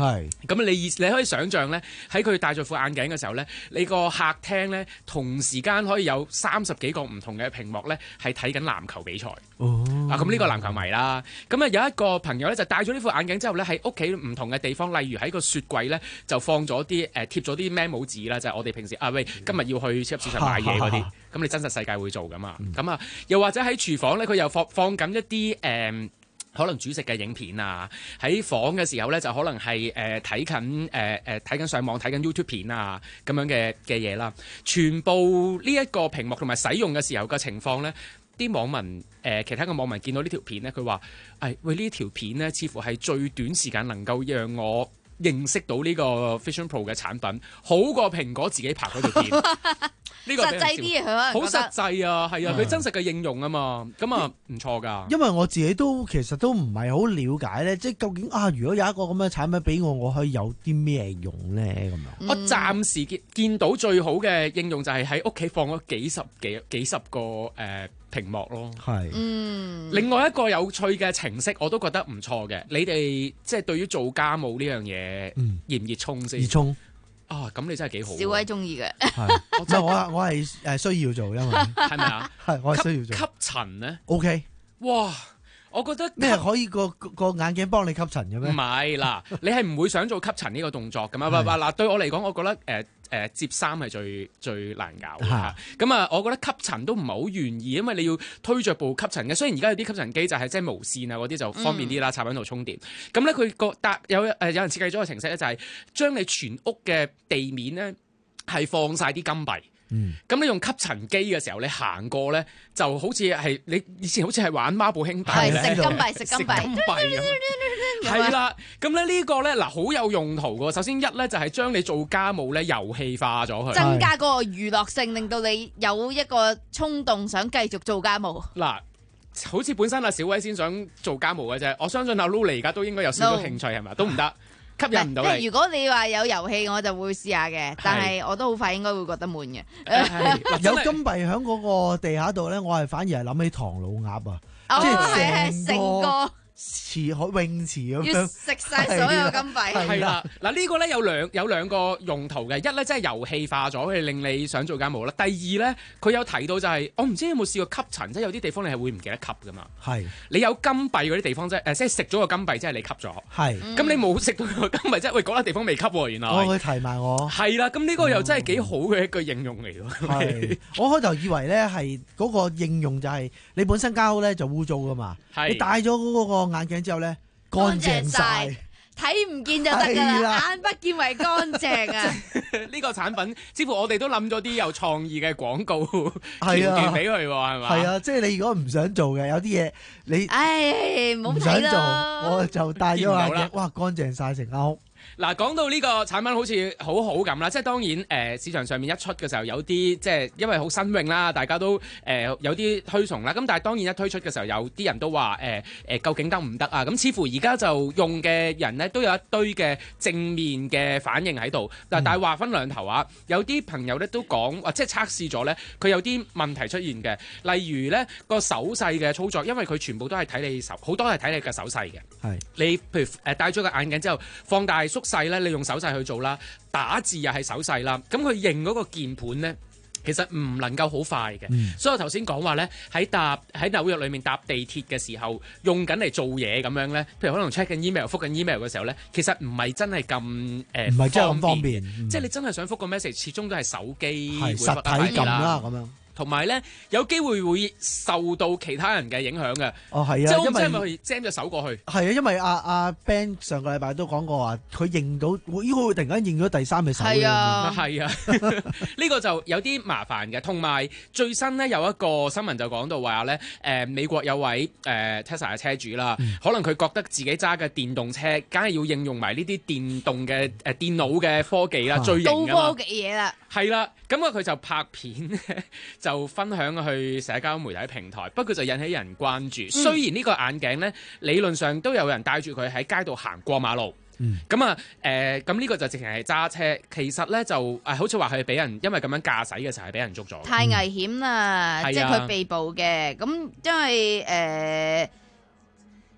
係咁你你可以想象咧，喺佢戴住副眼鏡嘅時候咧，你個客廳咧同時間可以有三十幾個唔同嘅屏幕咧，係睇緊籃球比賽。 哦， 啊咁呢個籃球迷啦，咁啊有一個朋友咧就戴咗呢副眼鏡之後咧，喺屋企唔同嘅地方，例如喺個雪櫃咧就放咗啲誒貼咗啲 memo 紙啦，就係、是、我哋平時啊喂今日要去超級市場買嘢嗰啲，咁你真實世界會做噶嘛？咁啊、嗯、又或者喺廚房咧，佢又放放緊一啲誒。呃可能煮食嘅影片啊，喺房嘅時候咧就可能係誒睇緊誒誒睇緊上網睇緊 YouTube 片啊咁樣嘅嘅嘢啦。全部呢一個屏幕同埋使用嘅時候嘅情況咧，啲網民誒、呃、其他嘅網民見到呢條片咧，佢話誒喂呢條片咧，似乎係最短時間能夠讓我認識到呢個 Vision Pro 嘅產品，好過蘋果自己拍嗰條片。呢個實際啲啊，佢好實際啊，係啊，佢真實嘅應用啊嘛，咁啊唔錯㗎。 因為我自己都其實都唔係好了解咧，即係究竟啊，如果有一個咁嘅產品俾我，我可以有啲咩用咧咁樣？ 嗯、我暫時見見到最好嘅應用就係喺屋企放咗幾十幾幾十個誒、呃、屏幕咯。 係， 嗯。 另外一個有趣嘅程式我都覺得唔錯嘅，你哋即係對於做家務呢樣嘢熱唔熱衷先？ 熱衷。 啊，咁你真係幾好。 小威中意嘅， 係，我我我係誒需要做，因為係咪啊？ 係，我係需要做。 吸塵咧 ？OK。 哇！我覺得咩可以個個眼鏡幫你吸塵嘅咩？ 唔係嗱，你係唔會想做吸塵呢個動作㗎嘛？嗱嗱，對我嚟講，我覺得誒。呃誒摺衫係最最難搞嘅，咁啊，我覺得吸塵都唔係好願意，因為你要推着部吸塵嘅。雖然而家有啲吸塵機就係即係無線啊嗰啲就方便啲啦，插喺度充電。咁咧佢個搭有誒有人設計咗個程式咧，就係將你全屋嘅地面咧係放晒啲金幣。嗯，咁你用吸塵機嘅時候，你行過咧就好似係你以前好似係玩孖寶兄弟咧， 食金幣食金幣， 係啦。咁咧呢個咧嗱好有用途嘅。首先一咧就係將你做家務咧遊戲化咗佢， 增加嗰個娛樂性，令到你有一個衝動想繼續做家務。 嗱，好似本身阿小威先想做家務嘅啫，我相信阿 Lulu 而家都應該有少少興趣係咪？都唔得。吸引唔到你。 如果你話有遊戲，我就會試下嘅，但係我都好快應該會覺得悶嘅。 有金幣喺嗰個地下度咧，我係反而係諗起唐老鴨啊， 哦、 即係成個池海泳池咁樣， 要食晒所有金幣。 係啦，嗱呢個咧有兩有兩個用途嘅，一咧即係遊戲化咗，佢令你想做家務啦。第二咧，佢有提到就係、是，我唔知有冇試過吸塵，即係有啲地方你係會唔記得吸噶嘛。係，你有金幣嗰啲地方即係誒，即係食咗個金幣，即係你吸咗。係，咁你冇食到個金幣，即係喂嗰笪地方未吸喎，原來。 我去提埋我。係啦，咁呢個又真係幾好嘅一個應用嚟喎。 係，我開頭以為咧係嗰個應用就係你本身間屋咧就污糟噶嘛，你戴咗嗰個眼鏡之後咧。乾淨晒， 睇唔見就得㗎啦，眼不見為乾淨啊！ 呢個產品，似乎我哋都諗咗啲有創意嘅廣告條件俾佢喎，係嘛？ 係啊，即係你如果唔想做嘅，有啲嘢你唉唔好睇咯， 我就戴咗眼鏡，哇，乾淨晒成間屋。 嗱，講到呢個產品好似好好咁啦，即係當然誒、呃、市場上面一出嘅時候有啲即係因為好新穎啦，大家都誒、呃、有啲推崇啦。咁但係當然一推出嘅時候有啲人都話誒誒究竟得唔得啊？咁似乎而家就用嘅人呢都有一堆嘅正面嘅反應喺度。但係但係話分兩頭啊，有啲朋友咧都講或即係測試咗咧，佢有啲問題出現嘅。例如咧個手勢嘅操作，因為佢全部都係睇你手，好多係睇你嘅手勢嘅。係你譬如誒戴咗個眼鏡之後放大縮細咧，你用手勢去做啦，打字又係手勢啦，咁佢認嗰個鍵盤咧，其實唔能夠好快嘅，嗯、所以我頭先講話咧，喺搭喺紐約裏面搭地鐵嘅時候，用緊嚟做嘢咁樣咧，譬如可能 check 緊 email、覆緊 email 嘅時候咧，其實唔係真係咁誒，唔、呃、 係真係咁方便， 嗯、即係你真係想覆個 message，始終都係手機係實體撳啦咁樣。 同埋咧，有機會會受到其他人嘅影響嘅。 哦，係啊， 即係因為因為佢 jam 隻手過去。 係啊，因為阿阿 Ben 上個禮拜都講過話，佢認到，咦？佢突然間認咗第三隻手。 係啊，係啊，呢個就有啲麻煩嘅。同埋最新呢，有一個新聞就講到話咧，誒、呃、美國有位誒、呃、Tesla 嘅車主啦，嗯、可能佢覺得自己揸嘅電動車，梗係要應用埋呢啲電動嘅誒、呃、電腦嘅科技啦，啊、最型㗎嘛。 高科技嘢啦。 係啦，咁啊佢就拍片就分享去社交媒體平台，不過就引起人關注。嗯、雖然呢個眼鏡咧理論上都有人戴住佢喺街度行過馬路，咁啊誒咁呢個就直情係揸車，其實咧就誒、呃、好似話係俾人因為咁樣駕駛嘅時候係俾人捉咗， 太危險啦， 嗯、 即係佢被捕嘅。咁因為誒。呃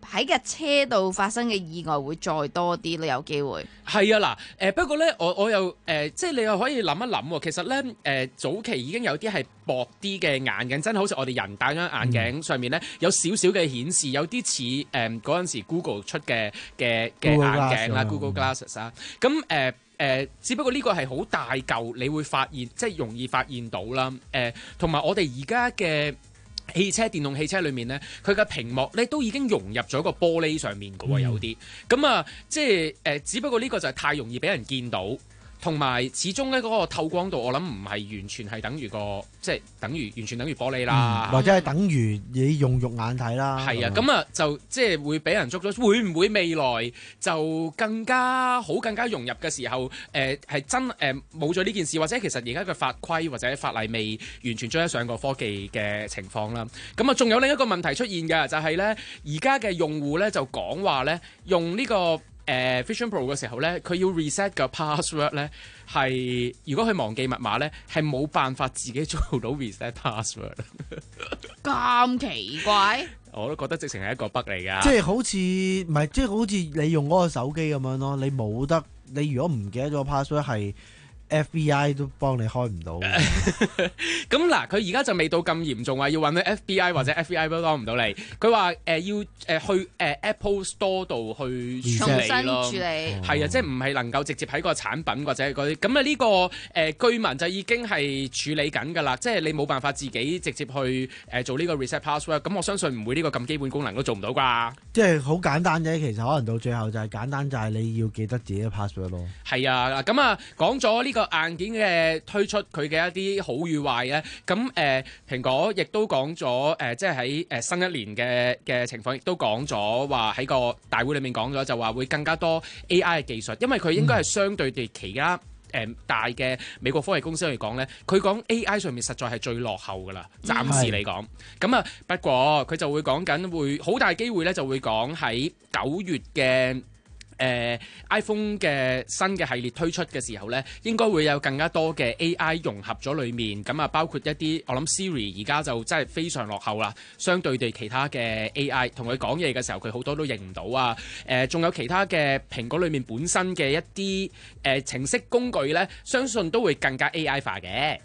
喺架車度發生嘅意外會再多啲咯，有機會。 係啊，嗱，誒不過咧，我我又誒、呃，即係你又可以諗一諗喎。其實咧，誒、呃、早期已經有啲係薄啲嘅眼鏡，真係好似我哋人戴咗眼鏡上面咧，有少少嘅顯示，有啲似誒嗰陣時 Google 出嘅嘅嘅眼鏡啦 ，Google Glasses 啊。咁誒誒，只不過呢個係好大嚿，你會發現即係容易發現到啦。誒、呃，同埋我哋而家嘅汽車電動汽車裏面咧，佢嘅屏幕咧都已經融入咗個玻璃上面嘅喎，有啲咁啊，即係誒、呃，只不過呢個就係太容易俾人見到。同埋始終咧嗰個透光度，我諗唔係完全係等於個，即係等於完全等於玻璃啦， 嗯、或者係等於你用肉眼睇啦。 係啊，咁啊就即係會俾人捉咗。會唔會未來就更加好、更加融入嘅時候，誒、呃、係真誒冇咗呢件事，或者其實而家嘅法規或者法例未完全追得上個科技嘅情況啦。咁啊，仲有另一個問題出現嘅，就係咧而家嘅用戶咧就講話咧用呢、這個。誒、uh, Vision Pro 嘅時候咧，佢要 reset 個 password 咧，係如果佢忘記密碼咧，係冇辦法自己做到 reset password。 咁奇怪？ 我都覺得直情係一個 bug 嚟㗎。 即係好似唔係，即係好似你用嗰個手機咁樣咯，你冇得，你如果唔記得咗 password 係。F B I 都幫你開唔到， 咁嗱，佢而家就未到咁嚴重，話要揾到 F B I 或者 F B I 都幫唔到你。佢話誒要誒去誒、呃、Apple Store 度去處理咯，係啊，即係唔係能夠直接喺個產品或者嗰啲咁啊？呢、這個誒、呃、據聞就已經係處理緊㗎啦，即係你冇辦法自己直接去誒、呃、做呢個 reset password。咁我相信唔會呢個咁基本功能都做唔到啩。 即係好簡單啫，其實可能到最後就係簡單，就係你要記得自己嘅 password 咯。係啊，咁啊講咗呢個硬件嘅推出，佢嘅一啲好與壞咧，咁誒、呃、蘋果亦都講咗誒，即係喺誒新一年嘅嘅情況，亦都講咗話喺個大會裏面講咗，就話會更加多 A I 嘅技術，因為佢應該係相對地其他誒、呃、大嘅美國科技公司嚟講咧，佢講 A I 上面實在係最落後噶啦，暫時嚟講。咁啊，不過佢就會講緊會好大機會咧，就會講喺九月嘅。誒、呃、iPhone 嘅新嘅系列推出嘅時候呢，應該會有更加多嘅 A I 融合咗裡面，咁啊包括一啲我諗 Siri 而家就真係非常落後啦，相對地其他嘅 A I 同佢講嘢嘅時候，佢好多都認唔到啊！誒、呃，仲有其他嘅蘋果裡面本身嘅一啲誒、呃、程式工具呢，相信都會更加 A I 化嘅。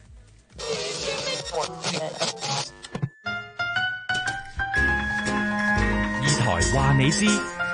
二台話你知。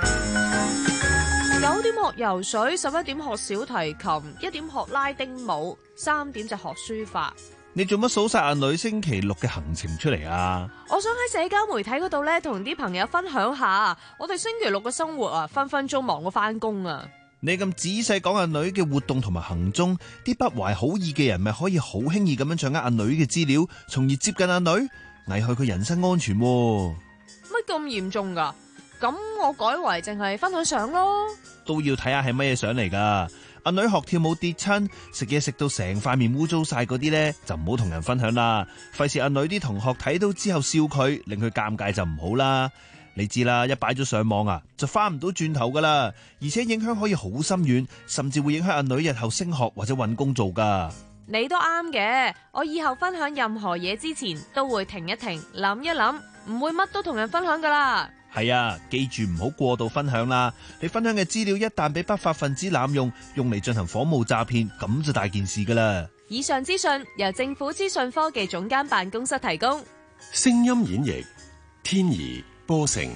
九點學游水，十一點學小提琴，一點學拉丁舞，三點就學書法。 你做乜數晒阿女星期六嘅行程出嚟啊？ 我想喺社交媒體嗰度咧，同啲朋友分享下我哋星期六嘅生活啊，分分鐘忙過翻工啊！ 你咁仔細講阿女嘅活動同埋行蹤，啲不懷好意嘅人咪可以好輕易咁樣掌握阿女嘅資料，從而接近阿女，危害佢人身安全。乜咁嚴重噶？咁我改為淨係分享相咯。 都要睇下係乜嘢相嚟噶。阿女學跳舞跌親，食嘢食到成塊面污糟晒嗰啲呢，就唔好同人分享啦。費事阿女啲同學睇到之後笑佢，令佢尷尬就唔好啦。你知啦，一擺咗上網啊，就翻唔到轉頭噶啦。而且影響可以好深遠，甚至會影響阿女日後升學或者搵工做噶。 你都啱嘅，我以後分享任何嘢之前都會停一停，諗一諗，唔會乜都同人分享噶啦。 係啊，記住唔好過度分享啦！你分享嘅資料一旦俾不法分子濫用，用嚟進行仿冒詐騙，咁就大件事噶啦。 以上資訊由政府資訊科技總監辦公室提供。 聲音演繹：天怡、波成。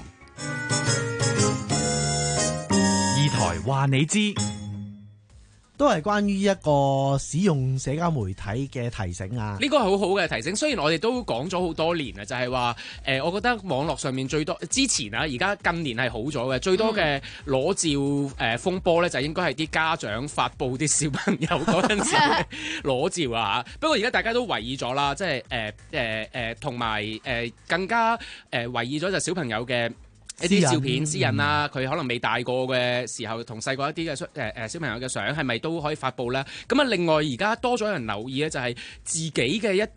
二台話你知。 都係關於一個使用社交媒體嘅提醒啊！ 呢個係好好嘅提醒。雖然我哋都講咗好多年啊，就係話誒，我覺得網絡上面最多之前啊，而家近年係好咗嘅，最多嘅裸照誒、呃、風波咧，就應該係啲家長發布啲小朋友嗰陣時裸照啊嚇。不過而家大家都懷疑咗啦，即係誒誒誒，同埋誒更加誒懷疑咗就小朋友嘅一啲照片私隱啦，佢、嗯、可能未大個嘅時候，同細個一啲嘅誒誒小朋友嘅相，係咪都可以發布咧？咁啊，另外而家多咗人留意咧，就係自己嘅一啲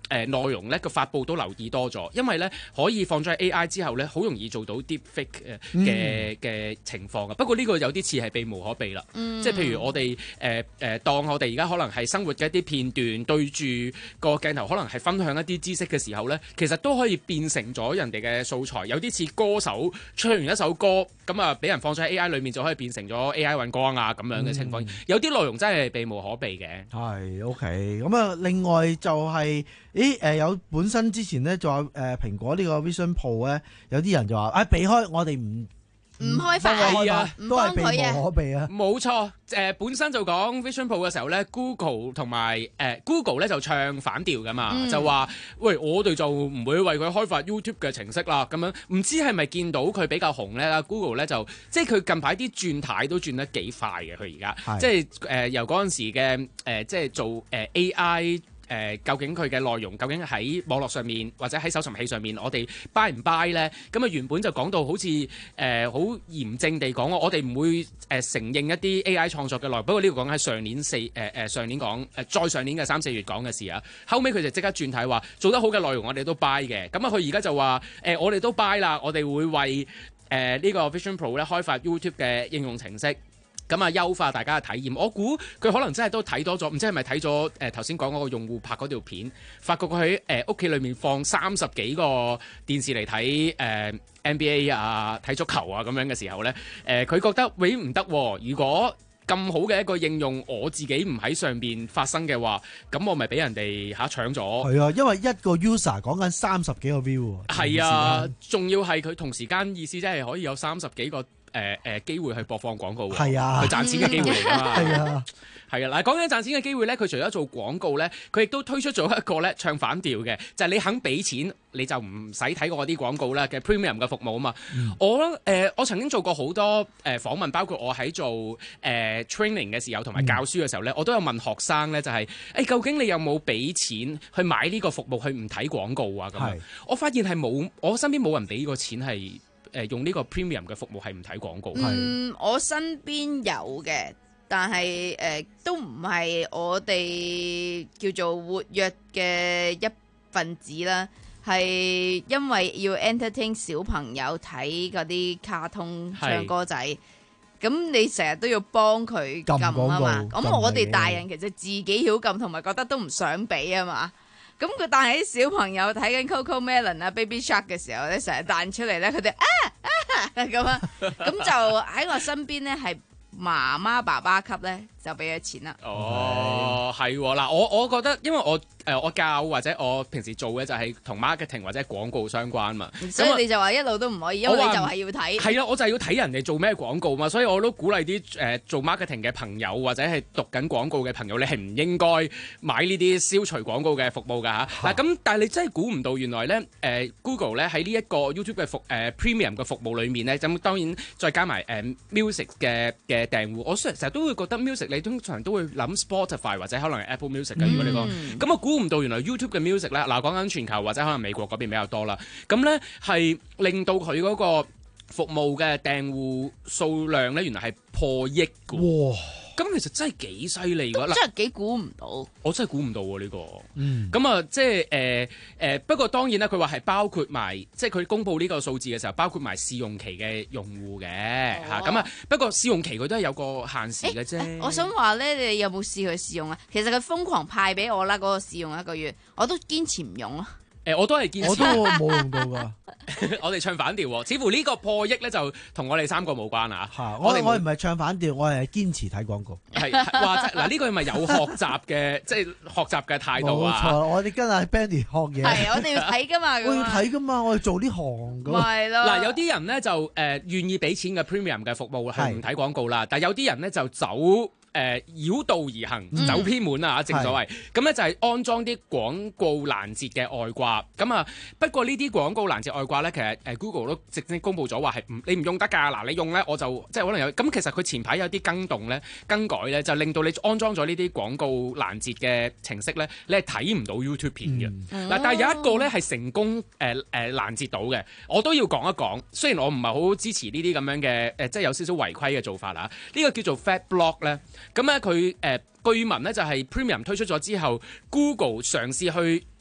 誒內容咧個發布都留意多咗，因為咧可以放咗喺 A I 之後咧，好容易做到 deepfake 誒嘅嘅情況啊。不過呢個有啲似係避無可避啦， 嗯、 即係譬如我哋誒誒當我哋而家可能係生活嘅一啲片段對住個鏡頭，可能係分享一啲知識嘅時候咧，其實都可以變成咗人哋嘅素材，有啲似歌手唱完一首歌咁啊，俾人放咗喺 A I 裏面就可以變成咗 A I 揾光啊咁樣嘅情況，嗯、有啲內容真係避無可避嘅。 係 OK，咁啊，另外就係、是，咦誒、呃、有本身之前咧，仲有誒蘋果呢個 Vision Pro 咧，有啲人就話啊、哎、避開我哋唔唔開發啊， 都係避無可避啊。 冇錯，誒、呃、本身就講 Vision Pro 嘅時候咧 ，Google 同埋誒 Google 咧就唱反調噶嘛，嗯、就話喂我哋就唔會為佢開發 YouTube 嘅程式啦，咁樣唔知係咪見到佢比較紅咧 ？Google 咧就即係佢近排啲轉態都轉得幾快嘅，佢而家即係誒、呃、由嗰陣時嘅誒、呃、即係做誒、呃、A I。誒、呃，究竟佢嘅內容究竟喺網絡上面或者喺搜尋器上面，我哋 buy 唔 buy 咧？咁啊原本就講到好似誒好嚴正地講，我哋唔會誒、呃、承認一啲 A I 創作嘅內容。不過呢個講喺上年四誒誒、呃、上年講誒、呃、再上年嘅三四月講嘅事啊。後尾佢就即刻轉態話做得好嘅內容我哋都 buy 嘅。咁啊佢而家就話誒、呃、我哋都 buy 啦，我哋會為誒呢、呃這個 Vision Pro 咧開發 YouTube 嘅應用程式。咁啊，優化大家嘅體驗。我估佢可能真係都睇多咗，唔知係咪睇咗誒頭先講嗰個用戶拍嗰條片，發覺佢喺誒屋企裏面放三十幾個電視嚟睇誒 N B A 啊，睇足球啊咁樣嘅時候咧，誒、呃、佢覺得喂唔得喎，如果咁好嘅一個應用，我自己唔喺上邊發生嘅話，咁我咪俾人哋嚇搶咗。係啊，因為一個 user 講緊三十幾個 view。係啊，仲要係佢同時間意思，即係可以有三十幾個。誒誒、呃、機會去播放廣告， 係啊， 去賺錢嘅機會嚟㗎嘛， 係啊， 係啊。嗱，講緊賺錢嘅機會咧，佢除咗做廣告咧，佢亦都推出咗一個咧唱反調嘅，就係、是、你肯俾錢，你就唔使睇我啲廣告啦嘅 premium 嘅服務啊嘛。嗯、我誒、呃、我曾經做過好多誒、呃、訪問，包括我喺做誒、呃、training 嘅時候同埋教書嘅時候咧，嗯、我都有問學生咧，就係、是、誒、欸、究竟你有冇俾錢去買呢個服務去唔睇廣告啊？咁樣，是我發現係冇，我身邊冇人俾過錢係。誒用呢個 premium 嘅服務係唔睇廣告。 嗯，我身邊有嘅，但係誒、呃、都唔係我哋叫做活躍嘅一份子啦。係因為要 entertain 小朋友睇嗰啲卡通唱歌仔，咁是你成日都要幫佢撳啊嘛。咁我哋大人其實自己曉撳，同埋覺得都唔想俾啊嘛。咁佢但係啲小朋友睇緊 Coco Melon 啊 Baby Shark 嘅時候咧，成日彈出嚟咧，佢哋啊啊咁啊，咁就喺我身邊咧係媽媽爸爸級咧就俾咗錢啦。 哦，係嗱，我我覺得因為我誒、呃、我教或者我平時做嘅就係同 marketing 或者廣告相關嘛， 所以你就話一路都唔可以，因為你就係要睇。 係啊，我就係要睇人哋做咩廣告嘛，所以我都鼓勵啲誒做 marketing 嘅朋友或者係讀緊廣告嘅朋友，你係唔應該買呢啲消除廣告嘅服務㗎嚇。嗱咁、啊，但係你真係估唔到原來咧誒、呃、Google 咧喺呢一個 YouTube 嘅服誒、呃、premium 嘅服務裏面咧，咁當然再加埋誒、呃、music 嘅嘅訂戶，我成日都會覺得 music 你通常都會諗 Spotify 或者可能係 Apple Music 嘅。嗯、如果你講咁，我估唔到原來 YouTube 嘅 music 咧，嗱講緊全球或者可能美國嗰邊比較多啦。咁咧係令到佢嗰個服務嘅訂戶數量咧，原來係破億嘅。哇！咁其實真係幾犀利㗎， 真係幾估唔到。 我真係估唔到喎呢個。 嗯。 咁啊，即係誒誒，不過當然啦，佢話係包括埋，即係佢公布呢個數字嘅時候，包括埋試用期嘅用戶嘅嚇。咁啊，不過試用期佢都係有個限時嘅啫、欸欸。我想話咧，你有冇試佢試用啊？其實佢瘋狂派俾我啦，嗰、嗰個試用一個月，我都堅持唔用咯。 誒、欸，我都係堅持， 我都冇用到㗎。 我哋唱反調喎，似乎呢個破億咧就同我哋三個冇關啊。 我哋我唔係唱反調，我係堅持睇廣告。 係話嗱，呢個係咪有學習嘅，即係學習嘅態度啊？ 冇錯，我哋跟阿 Benny 學嘢。 係，我哋要睇㗎嘛。我要睇㗎嘛，我哋做呢行㗎。 係咯。 嗱，有啲人咧就誒、呃、願意俾錢嘅 premium 嘅服務係唔睇廣告啦，但係有啲人咧就走。誒、呃、繞道而行，嗯、走偏門啊！正所謂，咁咧是就係安裝啲廣告攔截嘅外掛。咁啊，不過呢啲廣告攔截外掛咧，其實誒、呃、Google 都直接公佈咗話係唔你唔用得㗎。嗱，你用咧我就即係可能有。咁其實佢前排有啲更動咧、更改咧，就令到你安裝咗呢啲廣告攔截嘅程式咧，你係睇唔到 YouTube 片嘅。嗱、嗯，但係有一個咧係成功誒誒、呃呃、攔截到嘅，我都要講一講。雖然我唔係好支持呢啲咁樣嘅誒、呃，即係有少少違規嘅做法啦。呢、呢個叫做 Fat Block 咧。咁咧佢誒據聞咧就係 Premium 推出咗之後 ，Google 嘗試去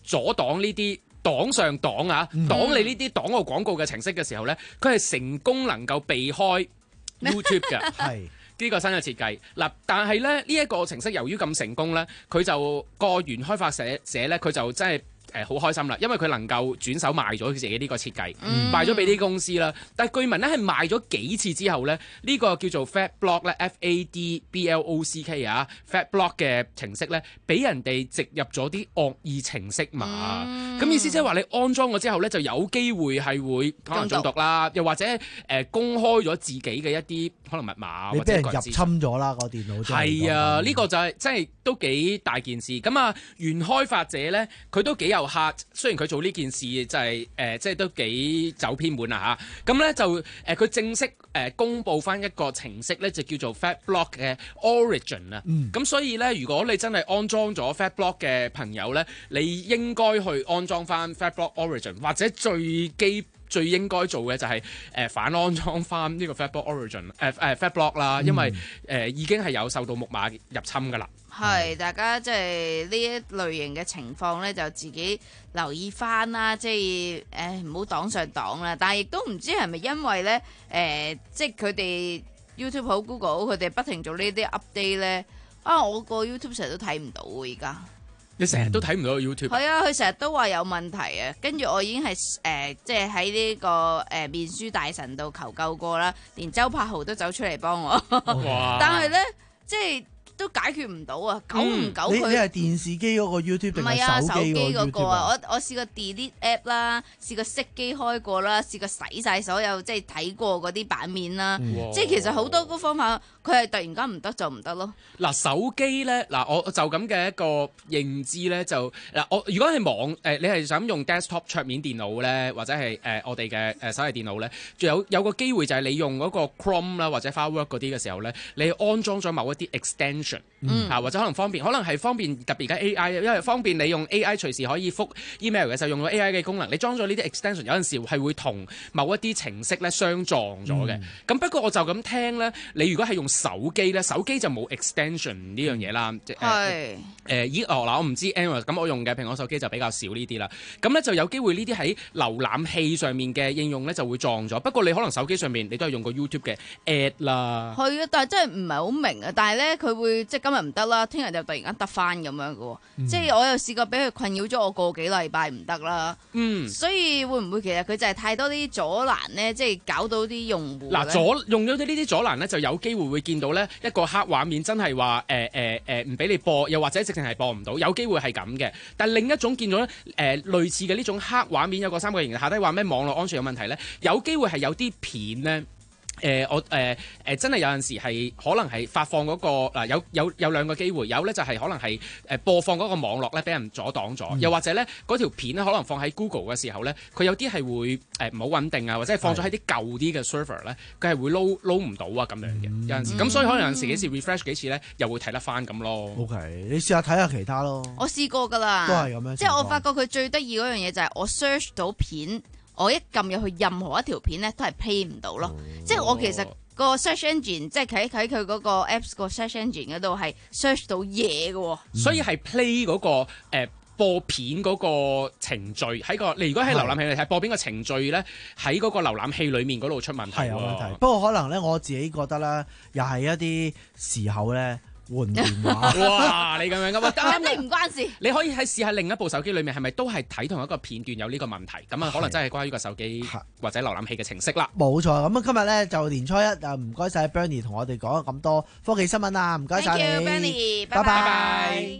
阻擋呢啲擋上擋啊， 嗯擋你呢啲擋我廣告嘅程式嘅時候咧，佢係成功能夠避開 YouTube 嘅。 係。 呢個新嘅設計嗱，但係咧呢一個程式由於咁成功咧，佢就個原開發者者咧，佢就真係誒好開心啦，因為佢能夠轉手賣咗佢自己呢個設計， 嗯賣咗俾啲公司啦。但係據聞咧係賣咗幾次之後咧，呢、這個叫做 Fatblock 咧 ，F A D B L O C K 啊 ，Fatblock 嘅程式咧，俾人哋植入咗啲惡意程式碼。咁、 嗯、 意思即係話你安裝咗之後咧，就有機會係會可能中毒啦，又或者誒、呃、公開咗自己嘅一啲可能密碼， 你俾人入侵侵咗啦個電腦。 係啊，呢、這個就係、是、真係都幾大件事。咁啊，原開發者咧，佢都幾有 heart，雖然佢做呢件事就係、是、誒、呃，即係都幾走偏門啦嚇。咁、啊、咧就誒，佢、呃、正式誒、呃、公佈翻一個程式咧，就叫做 Fatblock 嘅 Origin 啊。咁、嗯、所以咧，如果你真係安裝咗 Fatblock 嘅朋友咧，你應該去安裝翻 Fatblock Origin，或者最基最應該做嘅就係、是、誒、呃、反安裝翻呢個 Fatblock Origin 誒、呃、誒 Fatblock 啦，因為誒、呃、已經係有受到木馬入侵噶啦。 係，大家即係呢一類型嘅情況咧，就自己留意翻啦，即係誒唔好擋上擋啦。但係亦都唔知係咪因為咧誒、呃，即係佢哋 YouTube 好 Google 佢哋不停做呢啲 update 咧，啊我個 YouTube 成日都睇唔到喎而家。 你成日都睇唔到個 YouTube？ 係啊，佢成日都話有問題啊，跟住我已經係誒、呃，即係喺呢個誒、呃、面書大神度求救過啦，連周柏豪都走出嚟幫我。 哇但係咧，即係都解決唔到啊，久唔久佢、 嗯、你你係電視機嗰個 YouTube 定係啊， 手機嗰個啊？ 啊我我試過 delete app 啦，試過熄機開過啦，試過洗晒所有即係睇過嗰啲版面啦， 嗯、 即係其實好多個方法，佢係突然間唔得就唔得咯。 嗱手機咧，嗱我就咁嘅一個認知咧，就嗱我如果係網誒、呃，你係想用 desktop 桌面電腦咧，或者係誒、呃、我哋嘅誒手提電腦咧，仲有有個機會就係你用嗰個 Chrome 啦或者 Firework 嗰啲嘅時候咧，你安裝咗某一啲 extension。嗯，嚇或者可能方便，可能係方便特別而家 A I，因為方便你用 A I 隨時可以覆 email 嘅時候用咗 A I 嘅功能，你裝咗呢啲 extension 有陣時係會同某一啲程式咧相撞咗嘅。咁、嗯、不過我就咁聽咧，你如果係用手機咧，手機就冇 extension 呢樣嘢啦。係誒咦哦嗱，我唔知 Android 咁我用嘅蘋果手機就比較少呢啲啦。咁咧就有機會呢啲喺瀏覽器上面嘅應用咧就會撞咗。不過你可能手機上面你都係用過 YouTube 嘅 ad 啦。 係啊，但係真係唔係好明啊。但係咧佢會即係今日唔得啦，聽日就突然間得翻咁樣嘅喎。嗯、即係我又試過俾佢困擾咗我個幾禮拜唔得啦。嗯，所以會唔會其實佢就係太多啲阻攔咧，即係搞到啲用戶嗱阻用咗呢啲阻攔咧，就有機會會見到咧一個黑畫面，真係話誒誒誒唔俾你播，又或者直情係播唔到，有機會係咁嘅。但另一種見到咧誒、呃、類似嘅呢種黑畫面，有個三角形下低話咩網絡安全有問題咧，有機會係有啲片咧。誒、呃、我誒誒、呃、真係有陣時係可能係發放嗰、那個嗱、呃、有有有兩個機會，有咧就係、是、可能係誒播放嗰個網絡咧俾人阻擋咗，嗯、又或者咧嗰條片咧可能放喺 Google 嘅時候咧，佢有啲係會誒唔好穩定啊，或者係放咗喺啲舊啲嘅 server 咧，佢係會撈撈唔到啊咁樣嘅，嗯、有陣時咁、嗯、所以可能有陣時幾時 refresh 幾次咧，又會睇得翻咁咯。 OK，你試下睇下其他咯。 我試過㗎啦， 都係咁樣。 即係我發覺佢最得意嗰樣嘢就係我 search 到片，我一撳入去任何一條片咧都係 play 唔到咯。哦、即係我其實。個 search engine 即係喺喺佢嗰個 apps 個 search engine 嗰度係 search 到嘢嘅， 嗯、所以係 play 嗰、嗰個誒、呃、播片嗰個程序喺個你如果喺瀏覽器嚟睇播片嘅程序咧，喺嗰個瀏覽器裡面嗰度出問題。係有問題。不過可能咧我自己覺得咧，又係一啲時候咧。換電話哇！你咁樣噶嘛？ 肯定唔關事。 你可以喺試下另一部手機裏面係咪都係睇同一個片段有呢個問題？咁啊，可能真係關於個手機或者瀏覽器嘅程式啦。冇錯，咁啊，今日咧就年初一啊，唔該晒 Bernie 同我哋講咗咁多科技新聞啊，唔該晒你 Thank you, Bernie， 拜拜。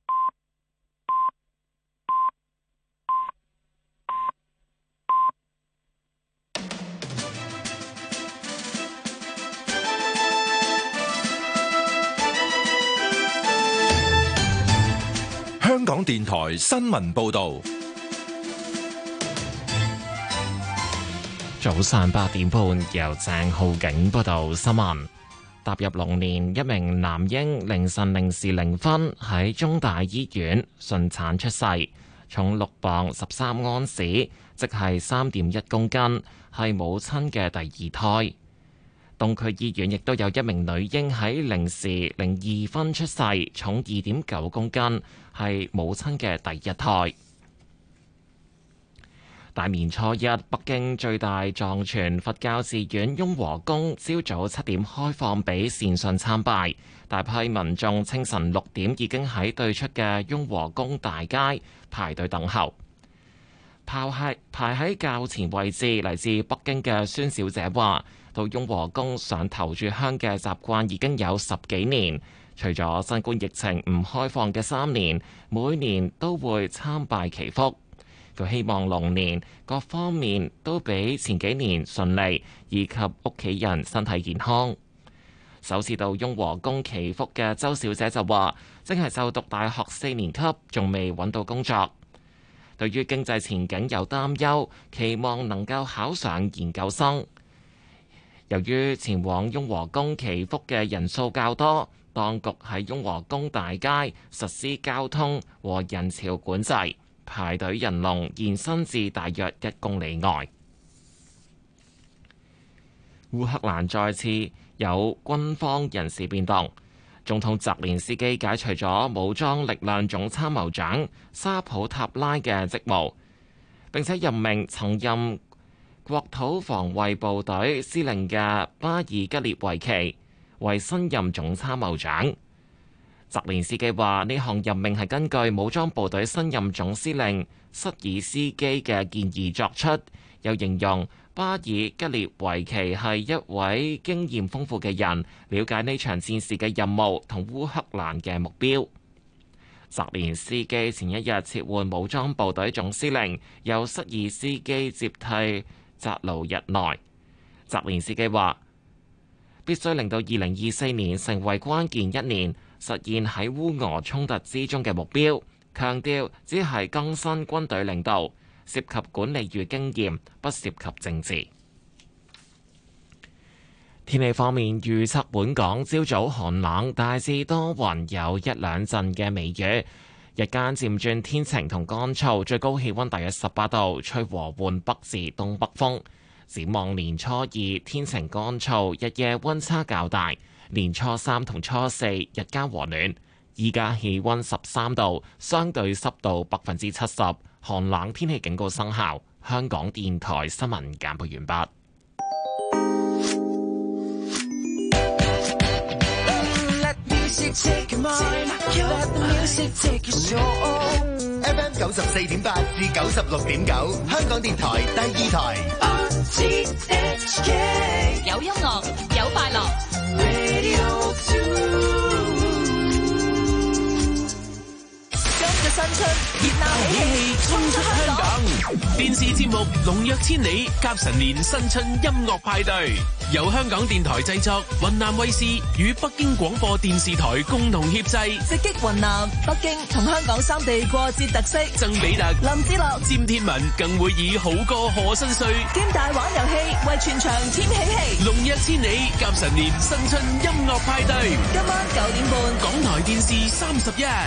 香港電台新聞報道， 早上八點半由鄭浩景報道新聞。踏入龍年，一名男嬰凌晨零時零分喺中大醫院順產出世，重六磅十三安士，即係三點一公斤，係母親嘅第二胎。東區醫院亦都有一名女嬰喺零時零二分出世，重二點九公斤，係母親嘅第一胎。 大年初一，北京最大藏傳佛教寺院雍和宮朝早七點開放俾善信參拜，大批民眾清晨六點已經喺對出嘅雍和宮大街排隊等候。排喺排喺較前位置嚟自北京嘅孫小姐話，到雍和宮上頭炷香嘅習慣已經有十幾年，除咗新冠疫情唔開放嘅三年，每年都會參拜祈福。佢希望龍年各方面都比前幾年順利，以及屋企人身體健康。首次到雍和宮祈福嘅周小姐就話，正係就讀大學四年級，仲未揾到工作。對於經濟前景有擔憂，期望能夠考上研究生。由於前往雍和宮祈福嘅人數較多，當局喺雍和宮大街實施交通和人潮管制。排隊人龍延伸至大約一公里外。烏克蘭再次有軍方人事變動，總統澤連斯基解除咗武裝力量總參謀長沙普塔拉嘅職務，並且任命曾任國土防衛部隊司令嘅巴爾吉列維奇為新任總參謀長。澤連斯基話：呢項任命係根據武裝部隊新任總司令瑟爾斯基嘅建議作出，又形容巴爾吉列維奇係一位經驗豐富嘅人，了解呢場戰事嘅任務同烏克蘭嘅目標。澤連斯基前一日撤換武裝部隊總司令，由瑟爾斯基接替扎盧日內。澤連斯基話：必須令到二零二四年成為關鍵一年，實現喺烏俄衝突之中嘅目標，強調只係更新軍隊領導，涉及管理與經驗，不涉及政治。天氣方面預測，本港朝早寒冷，大致多雲，有一兩陣嘅微雨，日間漸轉天晴同乾燥，最高氣溫大約十八度，吹和緩北至東北風。展望年初二天晴乾燥，日夜溫差較大。年初三同初四日間和暖，依家氣溫十三度，相對濕度百分之七十，寒冷天氣警告生效。香港電台新聞簡報完畢。 F M 九十四點八至九十六點九，香港電台第二台。 有音樂，有快樂。新春熱鬧喜氣衝出香港， 電視節目《龍躍千里》甲辰年新春音樂派對，由香港電台製作，雲南衛視與北京廣播電視台共同協製， 直擊雲南、北京同香港三地過節特色。 曾比特、 林之樂、 詹天文更會以好歌賀新歲， 兼大玩遊戲，為全場添喜氣。 龍躍千里甲辰年新春音樂派對， 今晚九點半， 港台電視三十一。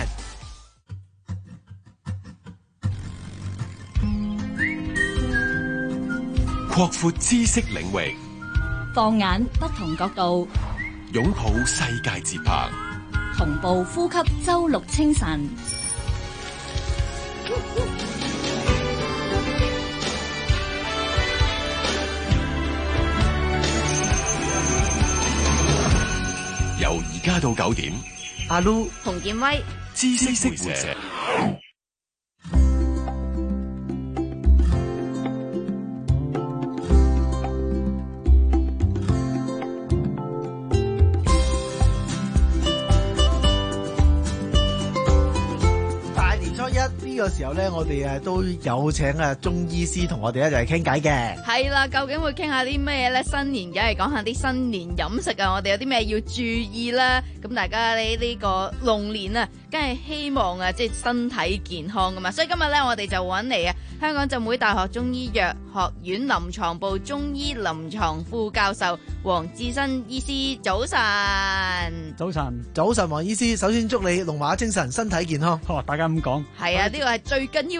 擴闊知識領域， 放眼不同角度， 擁抱世界節拍， 同步呼吸周六清晨。 由而家到九點， 阿 Lu、 洪建威、 知識會社。 呢個時候咧，我哋誒都有請啊中醫師同我哋一齊傾偈嘅。 係啦，究竟會傾下啲咩咧？新年梗係講下啲新年飲食啊，我哋有啲咩要注意啦？咁大家呢呢個龍年啊，梗係希望啊，即係身體健康噶嘛。所以今日咧，我哋就揾嚟啊，香港浸會大學中醫藥學院臨床部中醫臨床副教授黃志新醫師，早晨。 早晨，早晨，黃醫師，首先祝你龍馬精神，身體健康。 哦，大家咁講。 係啊，呢個係最緊要嘅。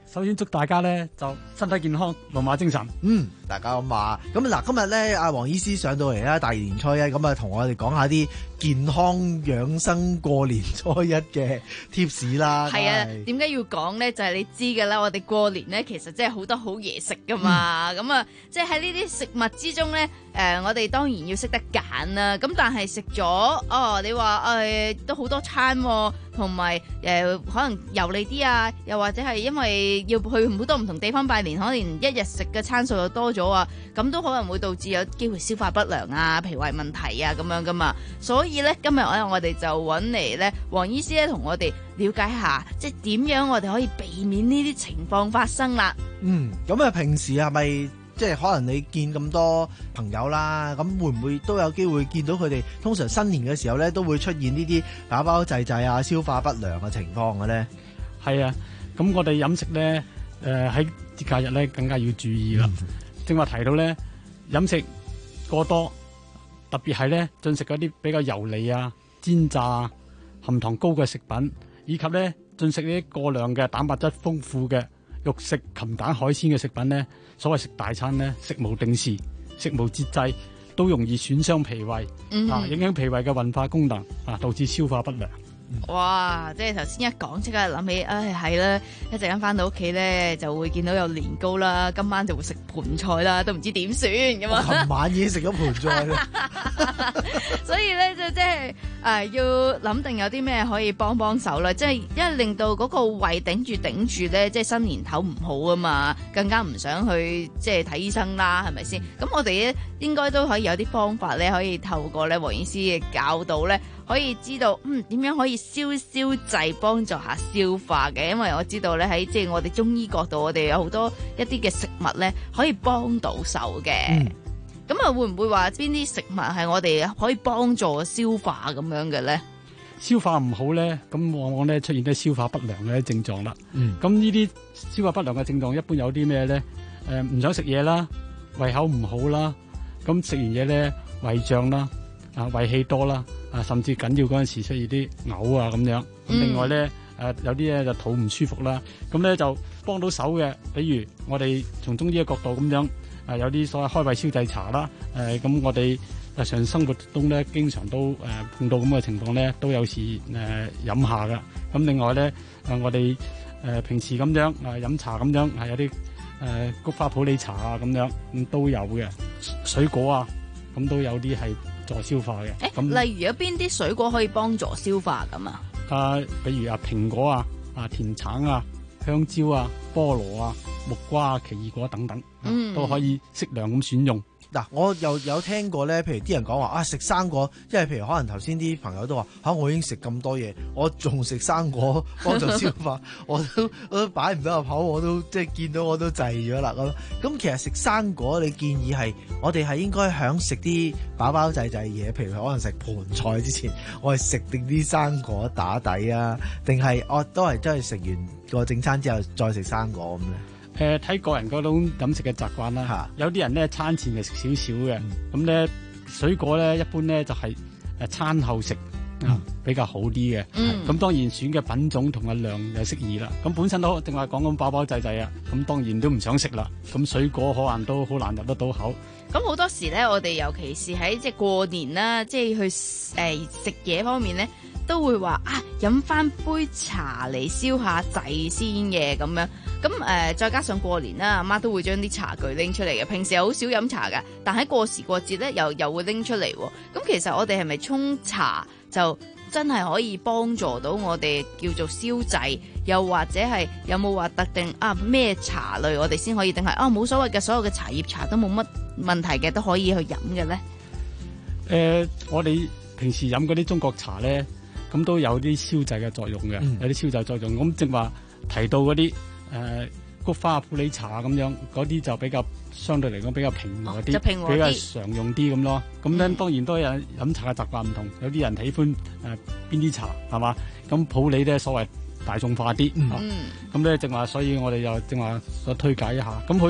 首先祝大家咧就身體健康，龍馬精神。 嗯，大家咁話。咁嗱，今日咧阿黃醫師上到嚟啦，大年初一咁啊，同我哋講下啲健康養生過年初一嘅 tips 啦。 係啊，點解要講咧？就係、是、你知㗎啦，我哋過年咧其實真係好多好嘢食㗎嘛。咁啊、嗯，即係喺呢啲食物之中咧，誒、呃，我哋當然要識得揀啦。咁但係食咗，哦，你話誒、呃、都好多餐、啊，同埋誒可能油膩啲啊，又或者係因為要去好多唔同地方拜年，可能一日食嘅餐數又多咗啊，咁都可能會導致有機會消化不良啊、脾胃問題啊咁樣噶嘛。所以咧，今日我我哋就揾嚟咧，黃醫師咧同我哋了解下，即係點樣我哋可以避免呢啲情況發生啦。嗯， 咁啊，平時係咪即係可能你見咁多朋友啦，咁會唔會都有機會見到佢哋？通常新年嘅時候咧，都會出現呢啲飽飽滯滯啊、消化不良嘅情況嘅咧。 係啊，咁我哋飲食咧，誒喺節假日咧更加要注意啦。正話提到咧，飲食過多，特別係咧進食嗰啲比較油膩啊、煎炸啊、含糖高嘅食品，以及咧進食呢啲過量嘅蛋白質豐富嘅肉食、禽蛋、海鮮嘅食品咧，所謂食大餐咧，食無定時、食無節制，都容易損傷脾胃，嗯、啊，影響脾胃嘅運化功能，啊，導致消化不良。 哇！即係頭先一講，即刻諗起，唉係啦，一陣間翻到屋企咧，就會見到有年糕啦，今晚就會食盤菜啦，都唔知點算咁啊！ 琴晚已經食咗盤菜啦， 所以咧就即係誒要諗定有啲咩可以幫幫手啦，即係因為令到嗰個胃頂住頂住咧，即係新年頭唔好啊嘛，更加唔想去即係睇醫生啦，係咪先？咁我哋咧應該都可以有啲方法咧，可以透過咧黃醫師嘅教導咧，可以知道嗯點樣可以消消滯幫助下消化嘅，因為我知道咧喺即係我哋中醫角度，我哋有好多一啲嘅食物咧可以幫到手嘅。咁啊、嗯，會唔會話邊啲食物係我哋可以幫助消化咁樣嘅咧？ 消化唔好咧，咁往往咧出現啲消化不良嘅症狀啦。咁呢啲消化不良嘅症狀一般有啲咩咧？誒、呃，唔想食嘢啦，胃口唔好啦，咁食完嘢咧胃脹啦，啊胃氣多啦。啊，甚至緊要嗰陣時出現啲嘔啊咁樣。咁、嗯、另外咧，誒、呃、有啲咧就肚唔舒服啦。咁咧就幫到手嘅，比如我哋從中醫嘅角度咁樣，誒、呃、有啲所謂開胃消滯茶啦。誒、呃、咁我哋日常生活中咧，經常都誒、呃、碰到咁嘅情況咧，都有時誒飲、呃、下噶。咁另外咧，誒、呃、我哋誒、呃、平時咁樣誒飲、呃、茶咁樣，係有啲誒、呃、菊花普洱茶啊咁樣，咁都有嘅。水果啊，咁都有啲係助消化嘅。誒， 咁例如有邊啲水果可以幫助消化咁啊？ 啊，比如啊蘋果啊、啊甜橙啊、香蕉啊、菠蘿啊、木瓜啊、奇異果等等，嗯、都可以適量咁選用。 嗱，我又有聽過咧，譬如啲人講話啊，食生果，因為譬如可能頭先啲朋友都話嚇、啊，我已經食咁多嘢，我仲食生果幫助消化，我都我都擺唔到入口，我都即係見到我都滯咗啦咁。咁其實食生果，你建議係我哋係應該響食啲飽飽滯滯嘢，譬如可能食盤菜之前，我係食定啲生果打底啊，定係我都係真係食完個正餐之後再食生果咁咧？ 誒睇、呃、個人嗰種飲食嘅習慣啦，啊、有啲人咧餐前就食少少嘅，咁咧、嗯、水果咧一般咧就係、是、誒餐後食啊、嗯、比較好啲嘅。咁、嗯、當然選嘅品種同埋量又適宜啦。咁本身都正話講咁飽飽滯滯啊，咁當然都唔想食啦。咁水果可能都好難入得到口。 咁好多時咧，我哋尤其是喺即係過年啦，即係去誒食嘢方面咧，都會話啊飲翻杯茶嚟消下滯先嘅咁樣。咁誒、呃，再加上過年啦，阿媽都會將啲茶具拎出嚟嘅。平時又好少飲茶㗎，但喺過時過節咧，又又會拎出嚟。咁其實我哋係咪沖茶就真係可以幫助到我哋叫做消滯？又或者係有冇話特定啊咩茶類我哋先可以定係啊冇所謂嘅，所有嘅茶葉茶都冇乜問題嘅，都可以去飲嘅咧？ 誒、呃，我哋平時飲嗰啲中國茶咧，咁都有啲消滯嘅作用嘅，嗯、有啲消滯作用。咁正話提到嗰啲。誒、呃，菊花普洱茶咁樣，嗰啲就比較相對嚟講比較平和啲，哦、比較常用啲咁咯。咁咧、嗯、當然都有飲茶嘅習慣唔同，有啲人喜歡誒邊啲茶係嘛？咁普洱咧所謂大眾化啲，咁咧正話，所以我哋又正話所推介一下。咁佢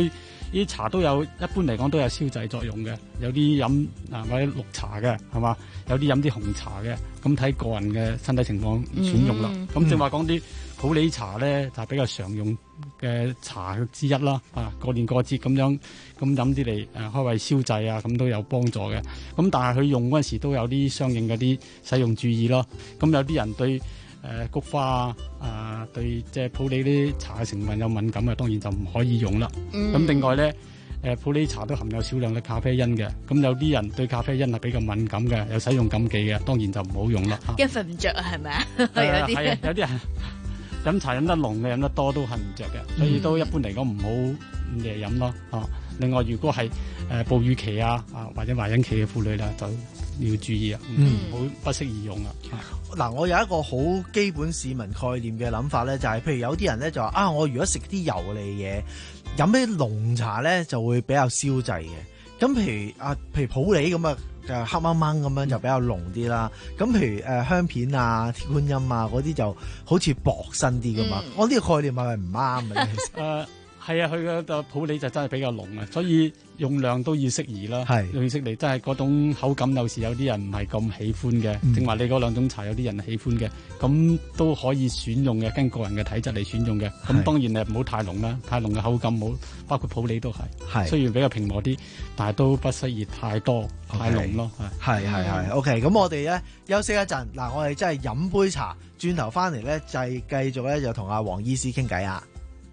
呢啲茶都有，一般嚟講都有消滯作用嘅。有啲飲啊或者綠茶嘅，係嘛？有啲飲啲紅茶嘅，咁睇個人嘅身體情況選用啦。咁正話講啲普洱茶咧，就係比較常用嘅茶之一啦。啊，過年過節咁樣咁飲啲嚟誒開胃消滯啊，咁都有幫助嘅。咁但係佢用嗰陣時都有啲相應嗰啲使用注意咯。咁有啲人對誒、呃、菊花啊，啊對即係普洱啲茶嘅成分有敏感嘅，當然就唔可以用啦。咁、嗯、另外咧。誒普洱茶都含有少量嘅咖啡因嘅，咁有啲人對咖啡因係比較敏感嘅，有使用禁忌嘅，當然就唔好用啦。 驚瞓唔着啊，係咪啊？ 有啲係啊，有啲人飲茶飲得濃嘅，飲得多都瞓唔着嘅，所以都一般嚟講唔好夜飲咯。啊，另外如果係誒哺乳期啊啊或者懷孕期嘅婦女啦，就要注意啊，唔好不適宜用啊。 嗱，我有一個好基本市民概念嘅諗法咧，就係、是、譬如有啲人咧就話啊，我如果食啲油膩嘢，飲啲濃茶咧就會比較消滯嘅。咁譬如啊，譬如普洱咁啊，就黑掹掹咁樣就比較濃啲啦。咁譬如誒、呃、香片啊、鐵觀音啊嗰啲就好似薄身啲噶嘛。嗯、我呢個概念係咪唔啱嘅？其實誒係啊，佢嘅普洱就真係比較濃啊，所以用量都要適宜啦。係用適宜，真係嗰種口感有時有啲人唔係咁喜歡嘅。 嗯、 正話你嗰兩種茶有啲人喜歡嘅，咁都可以選用嘅，跟個人嘅體質嚟選用嘅。咁當然誒唔好太濃啦，太濃嘅口感冇，包括普洱都係。係雖然比較平和啲，但係都不適宜太多太濃咯。 係係係 OK，咁我哋咧休息一陣，嗱我哋真係飲杯茶，轉頭翻嚟咧就係繼續咧就同阿黃醫師傾偈啊。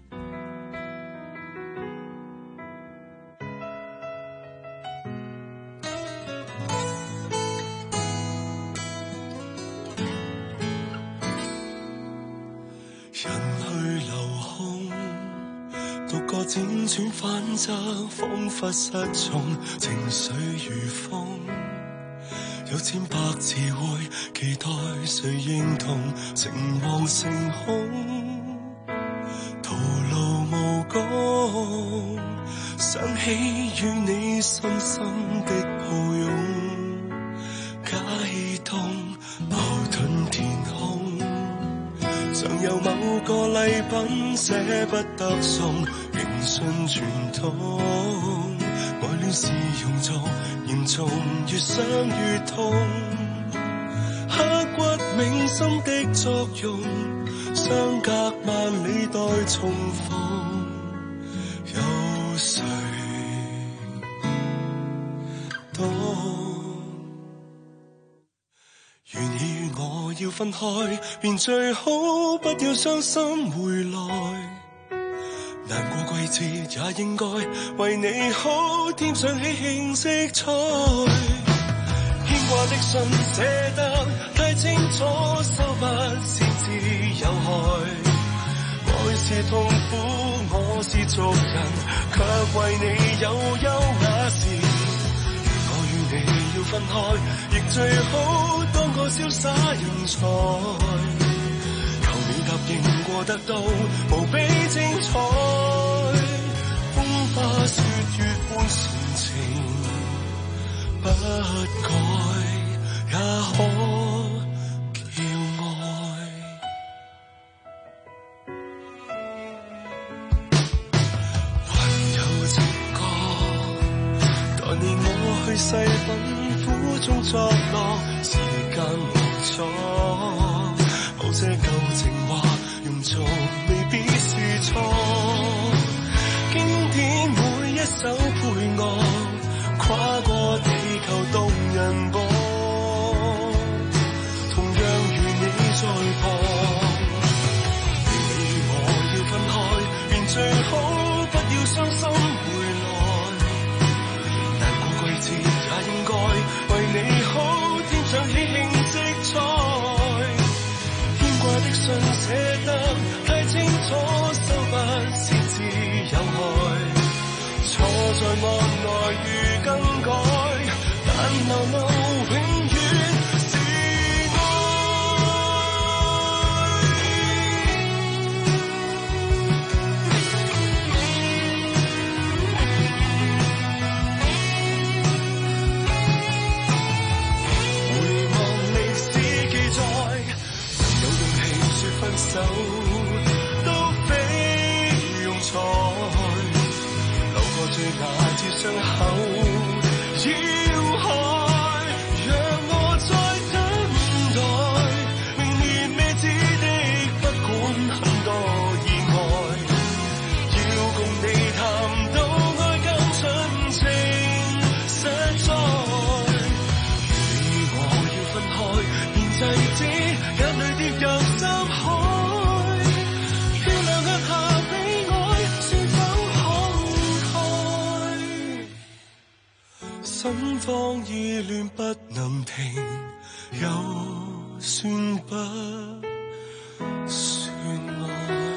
輾轉反側，彷彿失蹤，情緒如風。有千百次會期待誰認同，情望成空，徒勞無功。想起與你深深的抱擁，解凍矛盾填空，常有某個禮品捨不得送。認信傳統，愛戀是用作嚴重，越想越痛，刻骨銘心的作用，相隔萬里待重逢，有誰懂？願意與我要分開，便最好不要傷心回來。難過季節也應該為你好添上喜慶色彩，牽掛的信寫得太清楚，收不先知有害。愛是痛苦，我是俗人，卻為你有優雅事。如我與你要分開，亦最好當個瀟灑人才。答應過得到無比精彩，風花雪月般純情，不改也可叫愛。還有情歌，待你我去細品苦中作樂，時間無阻。某些舊情話用作未必是錯，經典每一首配樂，跨過地球動人播，同樣與你在旁。如你我要分開，便最好不要傷心回來。難過季節也應該為你好添上喜慶色彩。的信寫得太清楚，收不先知有害。錯在案內如更改，但流露永遠是回望歷史記載，分手都非用才，留個那次傷口要開，讓我再等待，明年未知的不管很多意外，要共你談到愛更純情實在。如我要分開，便制止眼淚跌入深海，漂亮眼下悲哀是否慷慨？心慌意亂不能停，又算不算愛？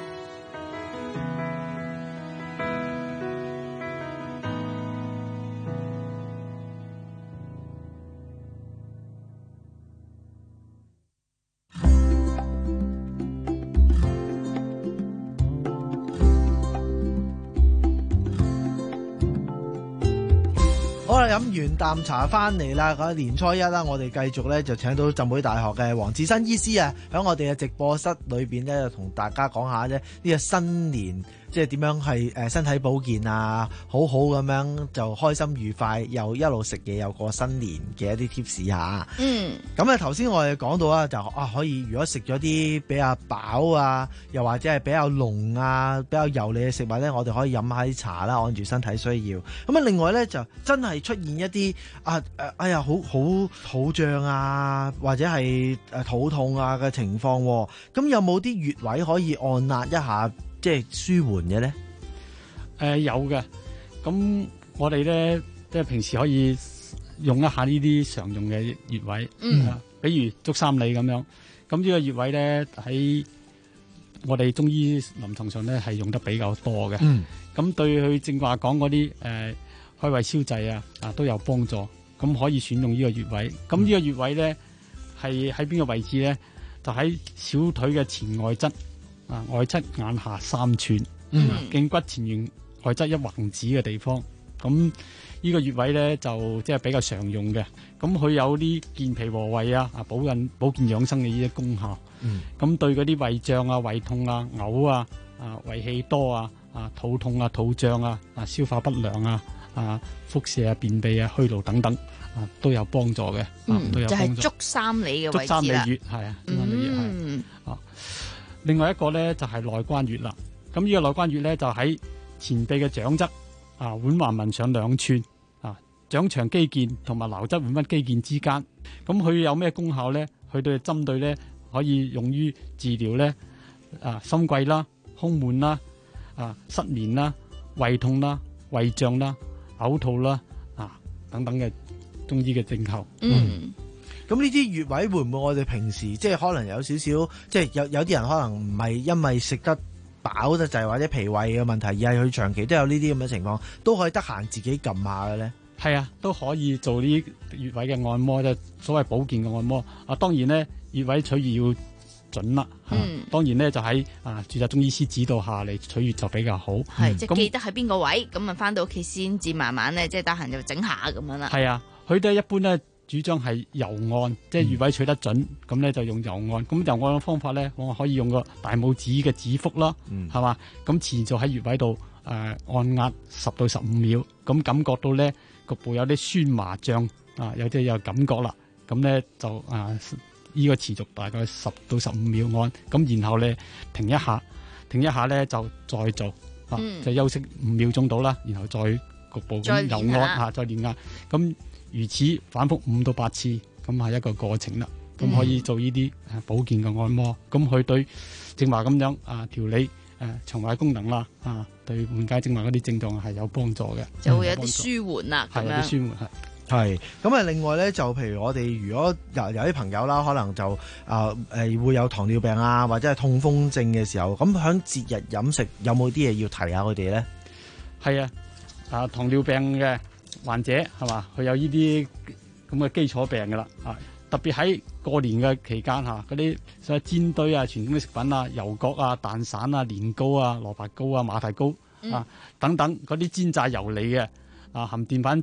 好啦，飲完啖茶翻嚟啦，嗰年初一啦，我哋繼續咧就請到浸會大學嘅黃志新醫師啊，喺我哋嘅直播室裏邊咧，就同大家講下咧呢個新年即係點樣係誒身體保健啊，好好咁樣就開心愉快，又一路食嘢又過新年嘅一啲 tips 嚇。 嗯， 咁啊頭先我哋講到啊，就啊可以如果食咗啲比較飽啊，又或者係比較濃啊、比較油膩嘅食物咧，我哋可以飲下啲茶啦，按住身體需要。咁啊另外咧就真係出現一啲啊誒哎呀好好肚脹啊，或者係誒肚痛啊嘅情況，咁有冇啲穴位可以按壓一下？即係舒緩嘅咧？誒、 呃、有嘅，咁我哋咧即係平時可以用一下呢啲常用嘅穴位，嗯、啊，比如足三里咁樣。咁呢個穴位咧喺我哋中醫臨床上咧係用得比較多嘅。咁、嗯、對佢正話講嗰啲誒開胃消滯啊啊都有幫助。咁可以選用呢個穴位。咁呢個穴位咧係喺邊個位置咧？就喺小腿嘅前外側。啊，外側眼下三寸，嗯，頸骨前緣外側一橫指嘅地方，咁呢個穴位咧就即係比較常用嘅。咁佢有啲健脾和胃啊，啊保健保健養生嘅呢啲功效。嗯，咁對嗰啲胃脹啊、胃痛啊、嘔啊、啊胃氣多啊、啊肚痛啊、肚脹啊、啊消化不良啊、啊腹瀉啊、便秘啊、虛勞等等啊都有幫助嘅。 嗯， 啊、都有幫助就係足三里嘅位置啦。 足三里穴係啊，足三里穴係啊。另外一個咧就係內關穴啦，咁呢個內關穴咧就喺前臂嘅掌側啊，腕橫紋上兩寸啊，掌長肌腱同埋橈側腕屈肌腱之間。咁佢有咩功效咧？佢對針對咧可以用於治療咧啊心悸啦、胸悶啦、啊失眠啦、胃痛啦、胃脹啦、嘔吐啦啊等等嘅中醫嘅症候。 嗯。咁呢啲穴位會唔會我哋平時即係可能有少少，即係有有啲人可能唔係因為食得飽得滯或者脾胃嘅問題，而係佢長期都有呢啲咁嘅情況，都可以得閒自己撳下嘅咧。 係啊，都可以做呢啲穴位嘅按摩，即係所謂保健嘅按摩。啊，當然咧穴位取穴要準啦。嗯。啊、當然咧就喺啊註冊中醫師指導下嚟取穴就比較好。 係、嗯，即係記得喺邊個位，咁啊翻到屋企先至慢慢咧，即係得閒就整下咁樣啦。 係啊，佢哋一般咧。主張係油按，即係穴位取得準，咁咧、嗯、就用油按。咁油按嘅方法咧，我可以用個大拇指嘅指腹啦，係、嗯、嘛？咁持續喺穴位度誒、呃、按壓十到十五秒，咁感覺到咧局部有啲酸麻脹啊，有啲有感覺啦。咁咧就啊呢、這個持續大概十到十五秒按，咁然後咧停一下，停一下咧就再做，啊嗯、就休息五秒鐘到啦，然後再局部咁油按嚇，再練壓咁。如此反覆五到八次，咁係一個過程啦。咁、嗯、可以做呢啲保健嘅按摩，咁佢對正話咁樣啊調理誒腸胃功能啦，啊對緩解正話嗰啲症狀係有幫助嘅， 就會有啲舒緩啦。 係有啲舒緩係。 係咁啊！另外咧，就譬如我哋如果有有啲朋友啦，可能就啊誒、呃、會有糖尿病啊，或者係痛風症嘅時候，咁響節日飲食有冇啲嘢要提下佢哋咧？ 係啊，啊糖尿病嘅患者係嘛，佢有呢啲咁嘅基礎病噶啦，啊特別喺過年嘅期間嚇，嗰啲所謂煎堆啊、傳統嘅食品啊、油角啊、蛋散啊、年糕啊、蘿蔔糕啊、馬蹄糕啊、嗯、等等嗰啲煎炸油膩嘅啊，含澱粉質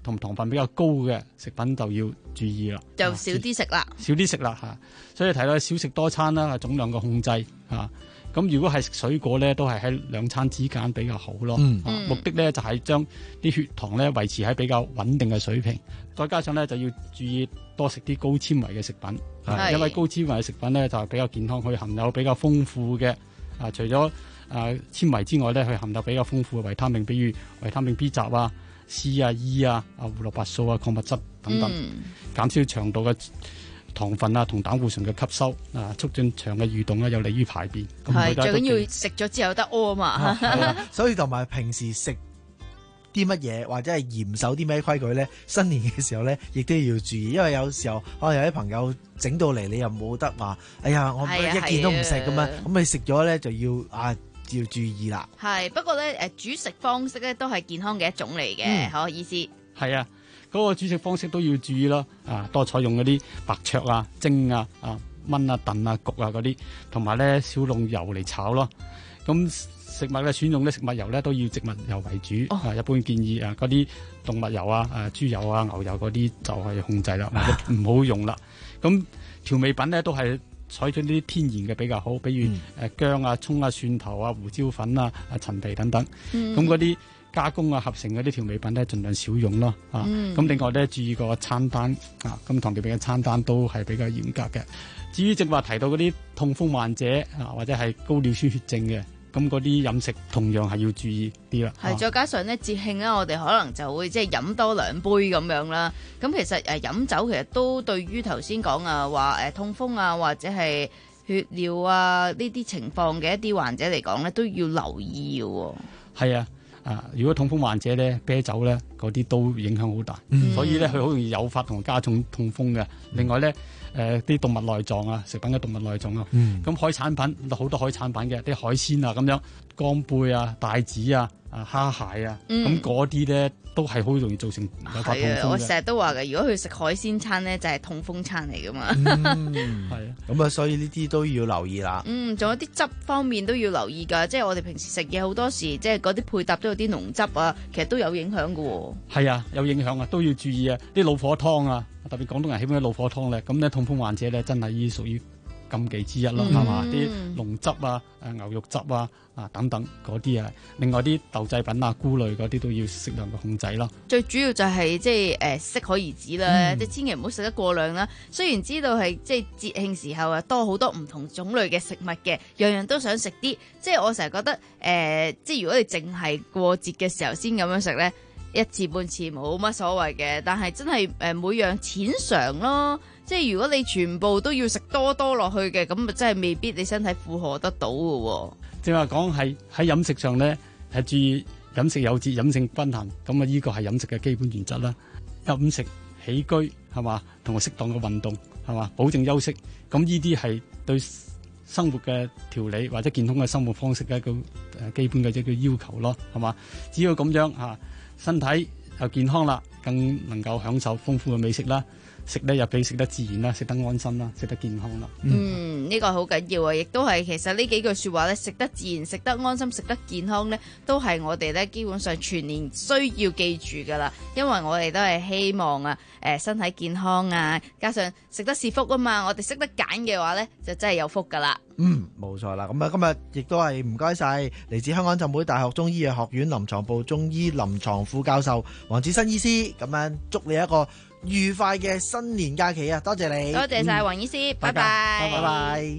同糖分比較高嘅食品就要注意啦， 就少啲食啦， 少啲食啦嚇。所以睇到少食多餐啦，總量嘅控制嚇。咁如果係食水果咧，都係喺兩餐之間比較好咯。 嗯啊、目的咧就係將啲血糖咧維持喺比較穩定嘅水平。再加上咧就要注意多食啲高纖維嘅食品， 係因為高纖維嘅食品咧就係比較健康，佢含有比較豐富嘅啊，除咗啊纖維之外咧，佢含有比較豐富嘅維他命，比如維他命 B 集啊、C 啊、E 啊、啊胡蘿蔔素啊、礦物質等等， 嗯、 減少腸道嘅糖分啊同膽固醇嘅吸收啊，促進腸嘅蠕動啊，有利於排便。 係最緊要食咗之後有得屙啊嘛。 啊所以同埋平時食啲乜嘢或者係嚴守啲咩規矩咧，新年嘅時候咧，亦都要注意，因為有時候可能有啲朋友整到嚟，你又冇得話，哎呀，我一件都唔食咁樣，咁你食咗咧就要啊要注意啦。 係不過咧，誒煮食方式咧都係健康嘅一種嚟嘅，可意思。 係啊。嗰個煮食方式都要注意咯，啊，多採用嗰啲白灼啊、蒸啊、啊燜啊、燉啊、焗啊嗰啲，同埋咧少用油嚟炒咯。咁食物嘅選用咧，食物油咧都要植物油為主。哦、啊，一般建議啊嗰啲動物油啊、啊豬油啊、牛油嗰啲就係控制啦，或者唔好用啦。咁調味品咧都係採取呢啲天然嘅比較好，比如誒薑啊、葱啊、蒜頭啊、胡椒粉啊、啊陳皮等等。咁嗰啲加工啊、合成嗰啲調味品咧，盡量少用咯。啊，咁、嗯、另外咧，注意個餐單啊，咁糖尿病嘅餐單都係比較嚴格嘅。至於正話提到嗰啲痛風患者啊，或者係高尿酸血症嘅，咁嗰啲飲食同樣係要注意啲啦。 係，再加上咧節慶咧，我哋可能就會即係飲多兩杯咁樣啦。咁其實誒飲酒其實都對於頭先講啊話誒痛風啊或者係血尿啊呢啲情況嘅一啲患者嚟講咧，都要留意嘅。係啊。啊！如果痛風患者咧，啤酒咧嗰啲都影響好大， 嗯、 所以咧佢好容易誘發同加重痛風嘅。另外咧，誒、呃、啲動物內臟啊，食品嘅動物內臟啊，咁、嗯、海產品好多海產品嘅啲海鮮啊，咁樣乾貝啊、帶子啊、啊蝦蟹啊，咁嗰啲咧都係好容易造成誘發痛風嘅。 我成日都話嘅，如果佢食海鮮餐咧，就係、是、痛風餐嚟噶嘛。 嗯，係啊，咁啊，所以呢啲都要留意啦。 嗯，仲有啲汁方面都要留意㗎，即係我哋平時食嘢好多時，即係嗰啲配搭都有啲濃汁啊，其實都有影響㗎喎。係啊，有影響啊，都要注意啊。啲老火湯啊，特別廣東人喜歡啲老火湯咧，咁咧痛風患者咧真係依屬於禁忌之一咯，係嘛、嗯？啲濃汁啊、誒牛肉汁啊、啊等等嗰啲啊，另外啲豆製品啊、菇類嗰啲都要適量嘅控制咯。 最主要就係即係誒適可而止啦，即係、嗯、千祈唔好食得過量啦。雖然知道係即係節慶時候啊，多好多唔同種類嘅食物嘅，樣樣都想食啲。即係我成日覺得誒、呃，即係如果你淨係過節嘅時候先咁樣食咧，一次半次冇乜所謂嘅。但係真係誒每樣淺嘗咯。即係如果你全部都要食多多落去嘅，咁咪真係未必你身體負荷得到嘅。 正話講係喺飲食上咧，係注意飲食有節、飲食均衡，咁啊呢個係飲食嘅基本原則啦。飲食起居係嘛，同埋適當嘅運動係嘛，保證休息，咁呢啲係對生活嘅調理或者健康嘅生活方式嘅一個誒基本嘅一個要求咯，係嘛？只要咁樣嚇，身體又健康啦，更能夠享受豐富嘅美食啦。食得入比食得自然啦，食得安心啦，食得健康啦。 嗯，呢、這個好緊要啊！亦都係其實呢幾句説話咧，食得自然、食得安心、食得健康咧，都係我哋咧基本上全年需要記住噶啦。因為我哋都係希望啊，誒、呃、身體健康啊，加上食得是福啊嘛。我哋識得揀嘅話咧，就真係有福噶啦。 嗯，冇錯啦。咁啊，今日亦都係唔該晒嚟自香港浸會大學中醫藥學院臨床部中醫臨床副教授黃子新醫師。咁樣祝你一個愉快嘅新年假期啊！多謝你， 多謝晒黃醫師，拜拜， 拜拜。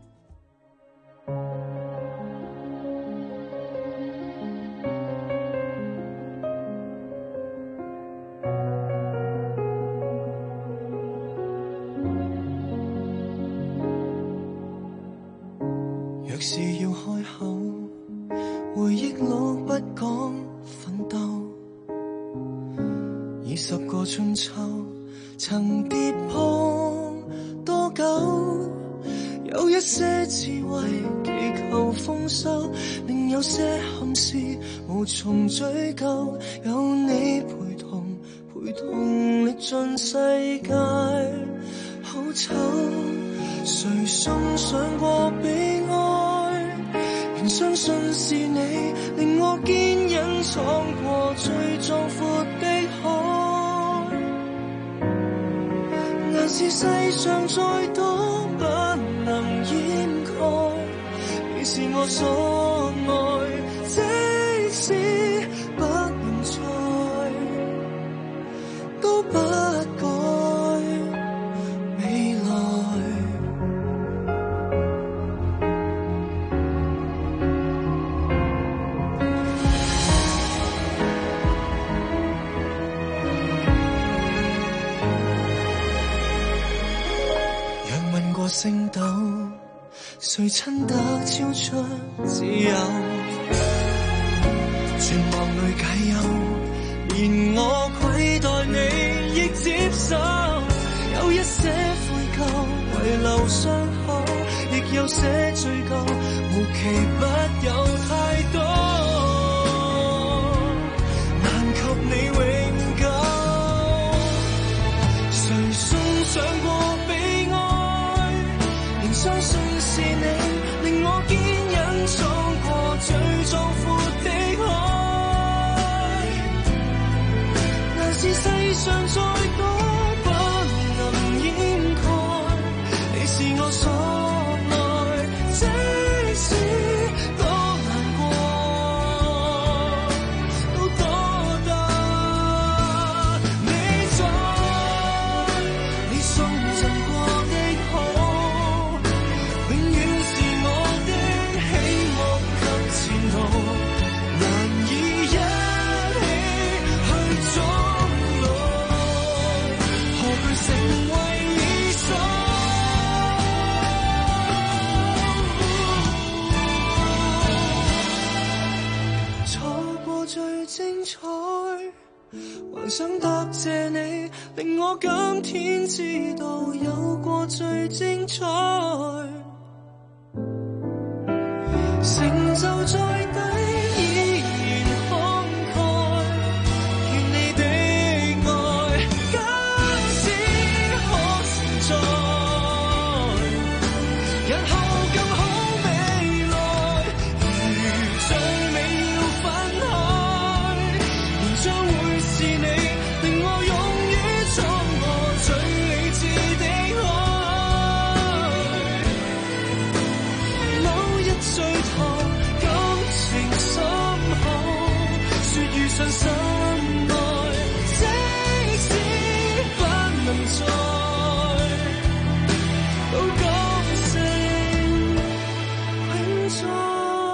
若是要開口，回憶錄不講奮鬥。二十個春秋，曾跌碰多久？有一些智慧祈求豐收，另有些憾事無從追究。有你陪同，陪同歷盡世界好醜。誰送上過悲哀？仍相信是你令我堅忍闖過最壯闊的海。 是世上再多不能掩蓋，你是我所愛，即使不能再，都不改未來。若問過星斗，誰親得超出自由？絕望裏解憂，連我愧待你亦接受。有一些悔疚遺留傷口，亦有些追究，無奇不有太多，難及你永久。誰送上過悲哀，仍相信是你令我堅忍闖過最壯闊的海。難是世上再多不能掩蓋，你是我所愛，即使多難過都多得你在。你送贈過的好，永遠是我的希望及前途，難以一起去終老，何懼成為已數。錯過最精彩，還想答謝你，令我今天知道有過最精彩。成就再低依然慷慨，願你的愛假使可承載，日後更好未來。如像未要分開，仍將會是你令我勇於闖過最理智的海。某日聚頭感情深厚，說遇上心愛，即使不能再，都講聲永在。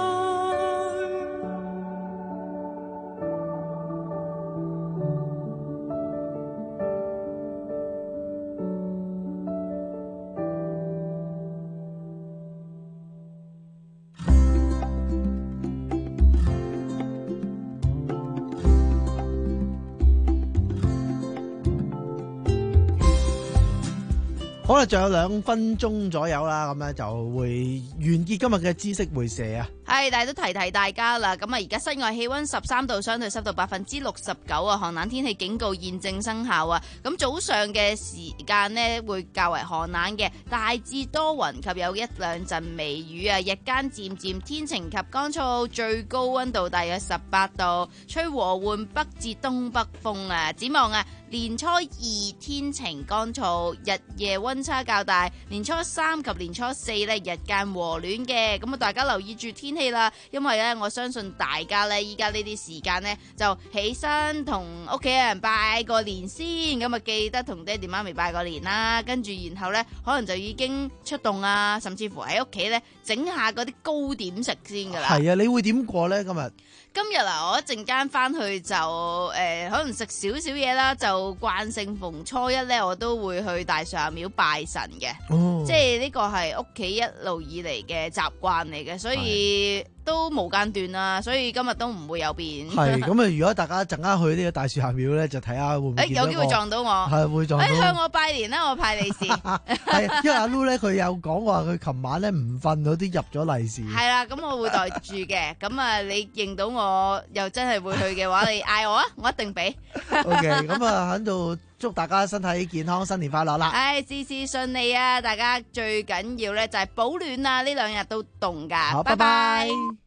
好啦，仲有兩分鐘左右啦，咁咧就會完結今日嘅知識會社啊。 係，但係都提提大家啦。咁啊，而家室外氣溫十三度，相對濕度百分之六十九啊，寒冷天氣警告現正生效啊。咁早上嘅時間呢會較為寒冷嘅，大致多雲及有一兩陣微雨啊。日間漸漸天晴及乾燥，最高溫度大約十八度，吹和緩北至東北風啊。展望啊，年初二天晴乾燥，日夜溫差較大。年初三及年初四呢，日間和暖嘅，咁啊大家留意住天氣啦，因為咧我相信大家咧依家呢啲時間咧就起身同屋企人拜個年先，咁啊記得同爹哋媽咪拜個年啦，跟住然後咧可能就已經出動啊，甚至乎喺屋企咧整下嗰啲糕點食先噶啦。 係啊，你會點過咧今日？ 今日啊，我一陣間翻去就誒、呃，可能食少少嘢啦，就慣性逢初一咧，我都會去大上廟拜神嘅， 哦、 即係呢個係屋企一路以嚟嘅習慣嚟嘅，所以都無間斷啦，所以今日都唔會有變。 係咁啊！如果大家陣間去呢個大樹下廟咧，就睇下會唔會誒有機會撞到我， 係會撞到。 誒向我拜年啦，我派利是。 係，因為阿 Lu 咧佢有講話，佢琴晚咧唔瞓嗰啲入咗利是。 係啦，咁我會袋住嘅。咁啊，你認到我又真係會去嘅話，你嗌我啊，我一定俾。 OK，咁啊喺度祝大家身體健康，新年快樂啦！ 唉，事事順利啊！大家最緊要咧就係保暖啊！呢兩日都凍㗎。 好， 拜拜。 拜拜。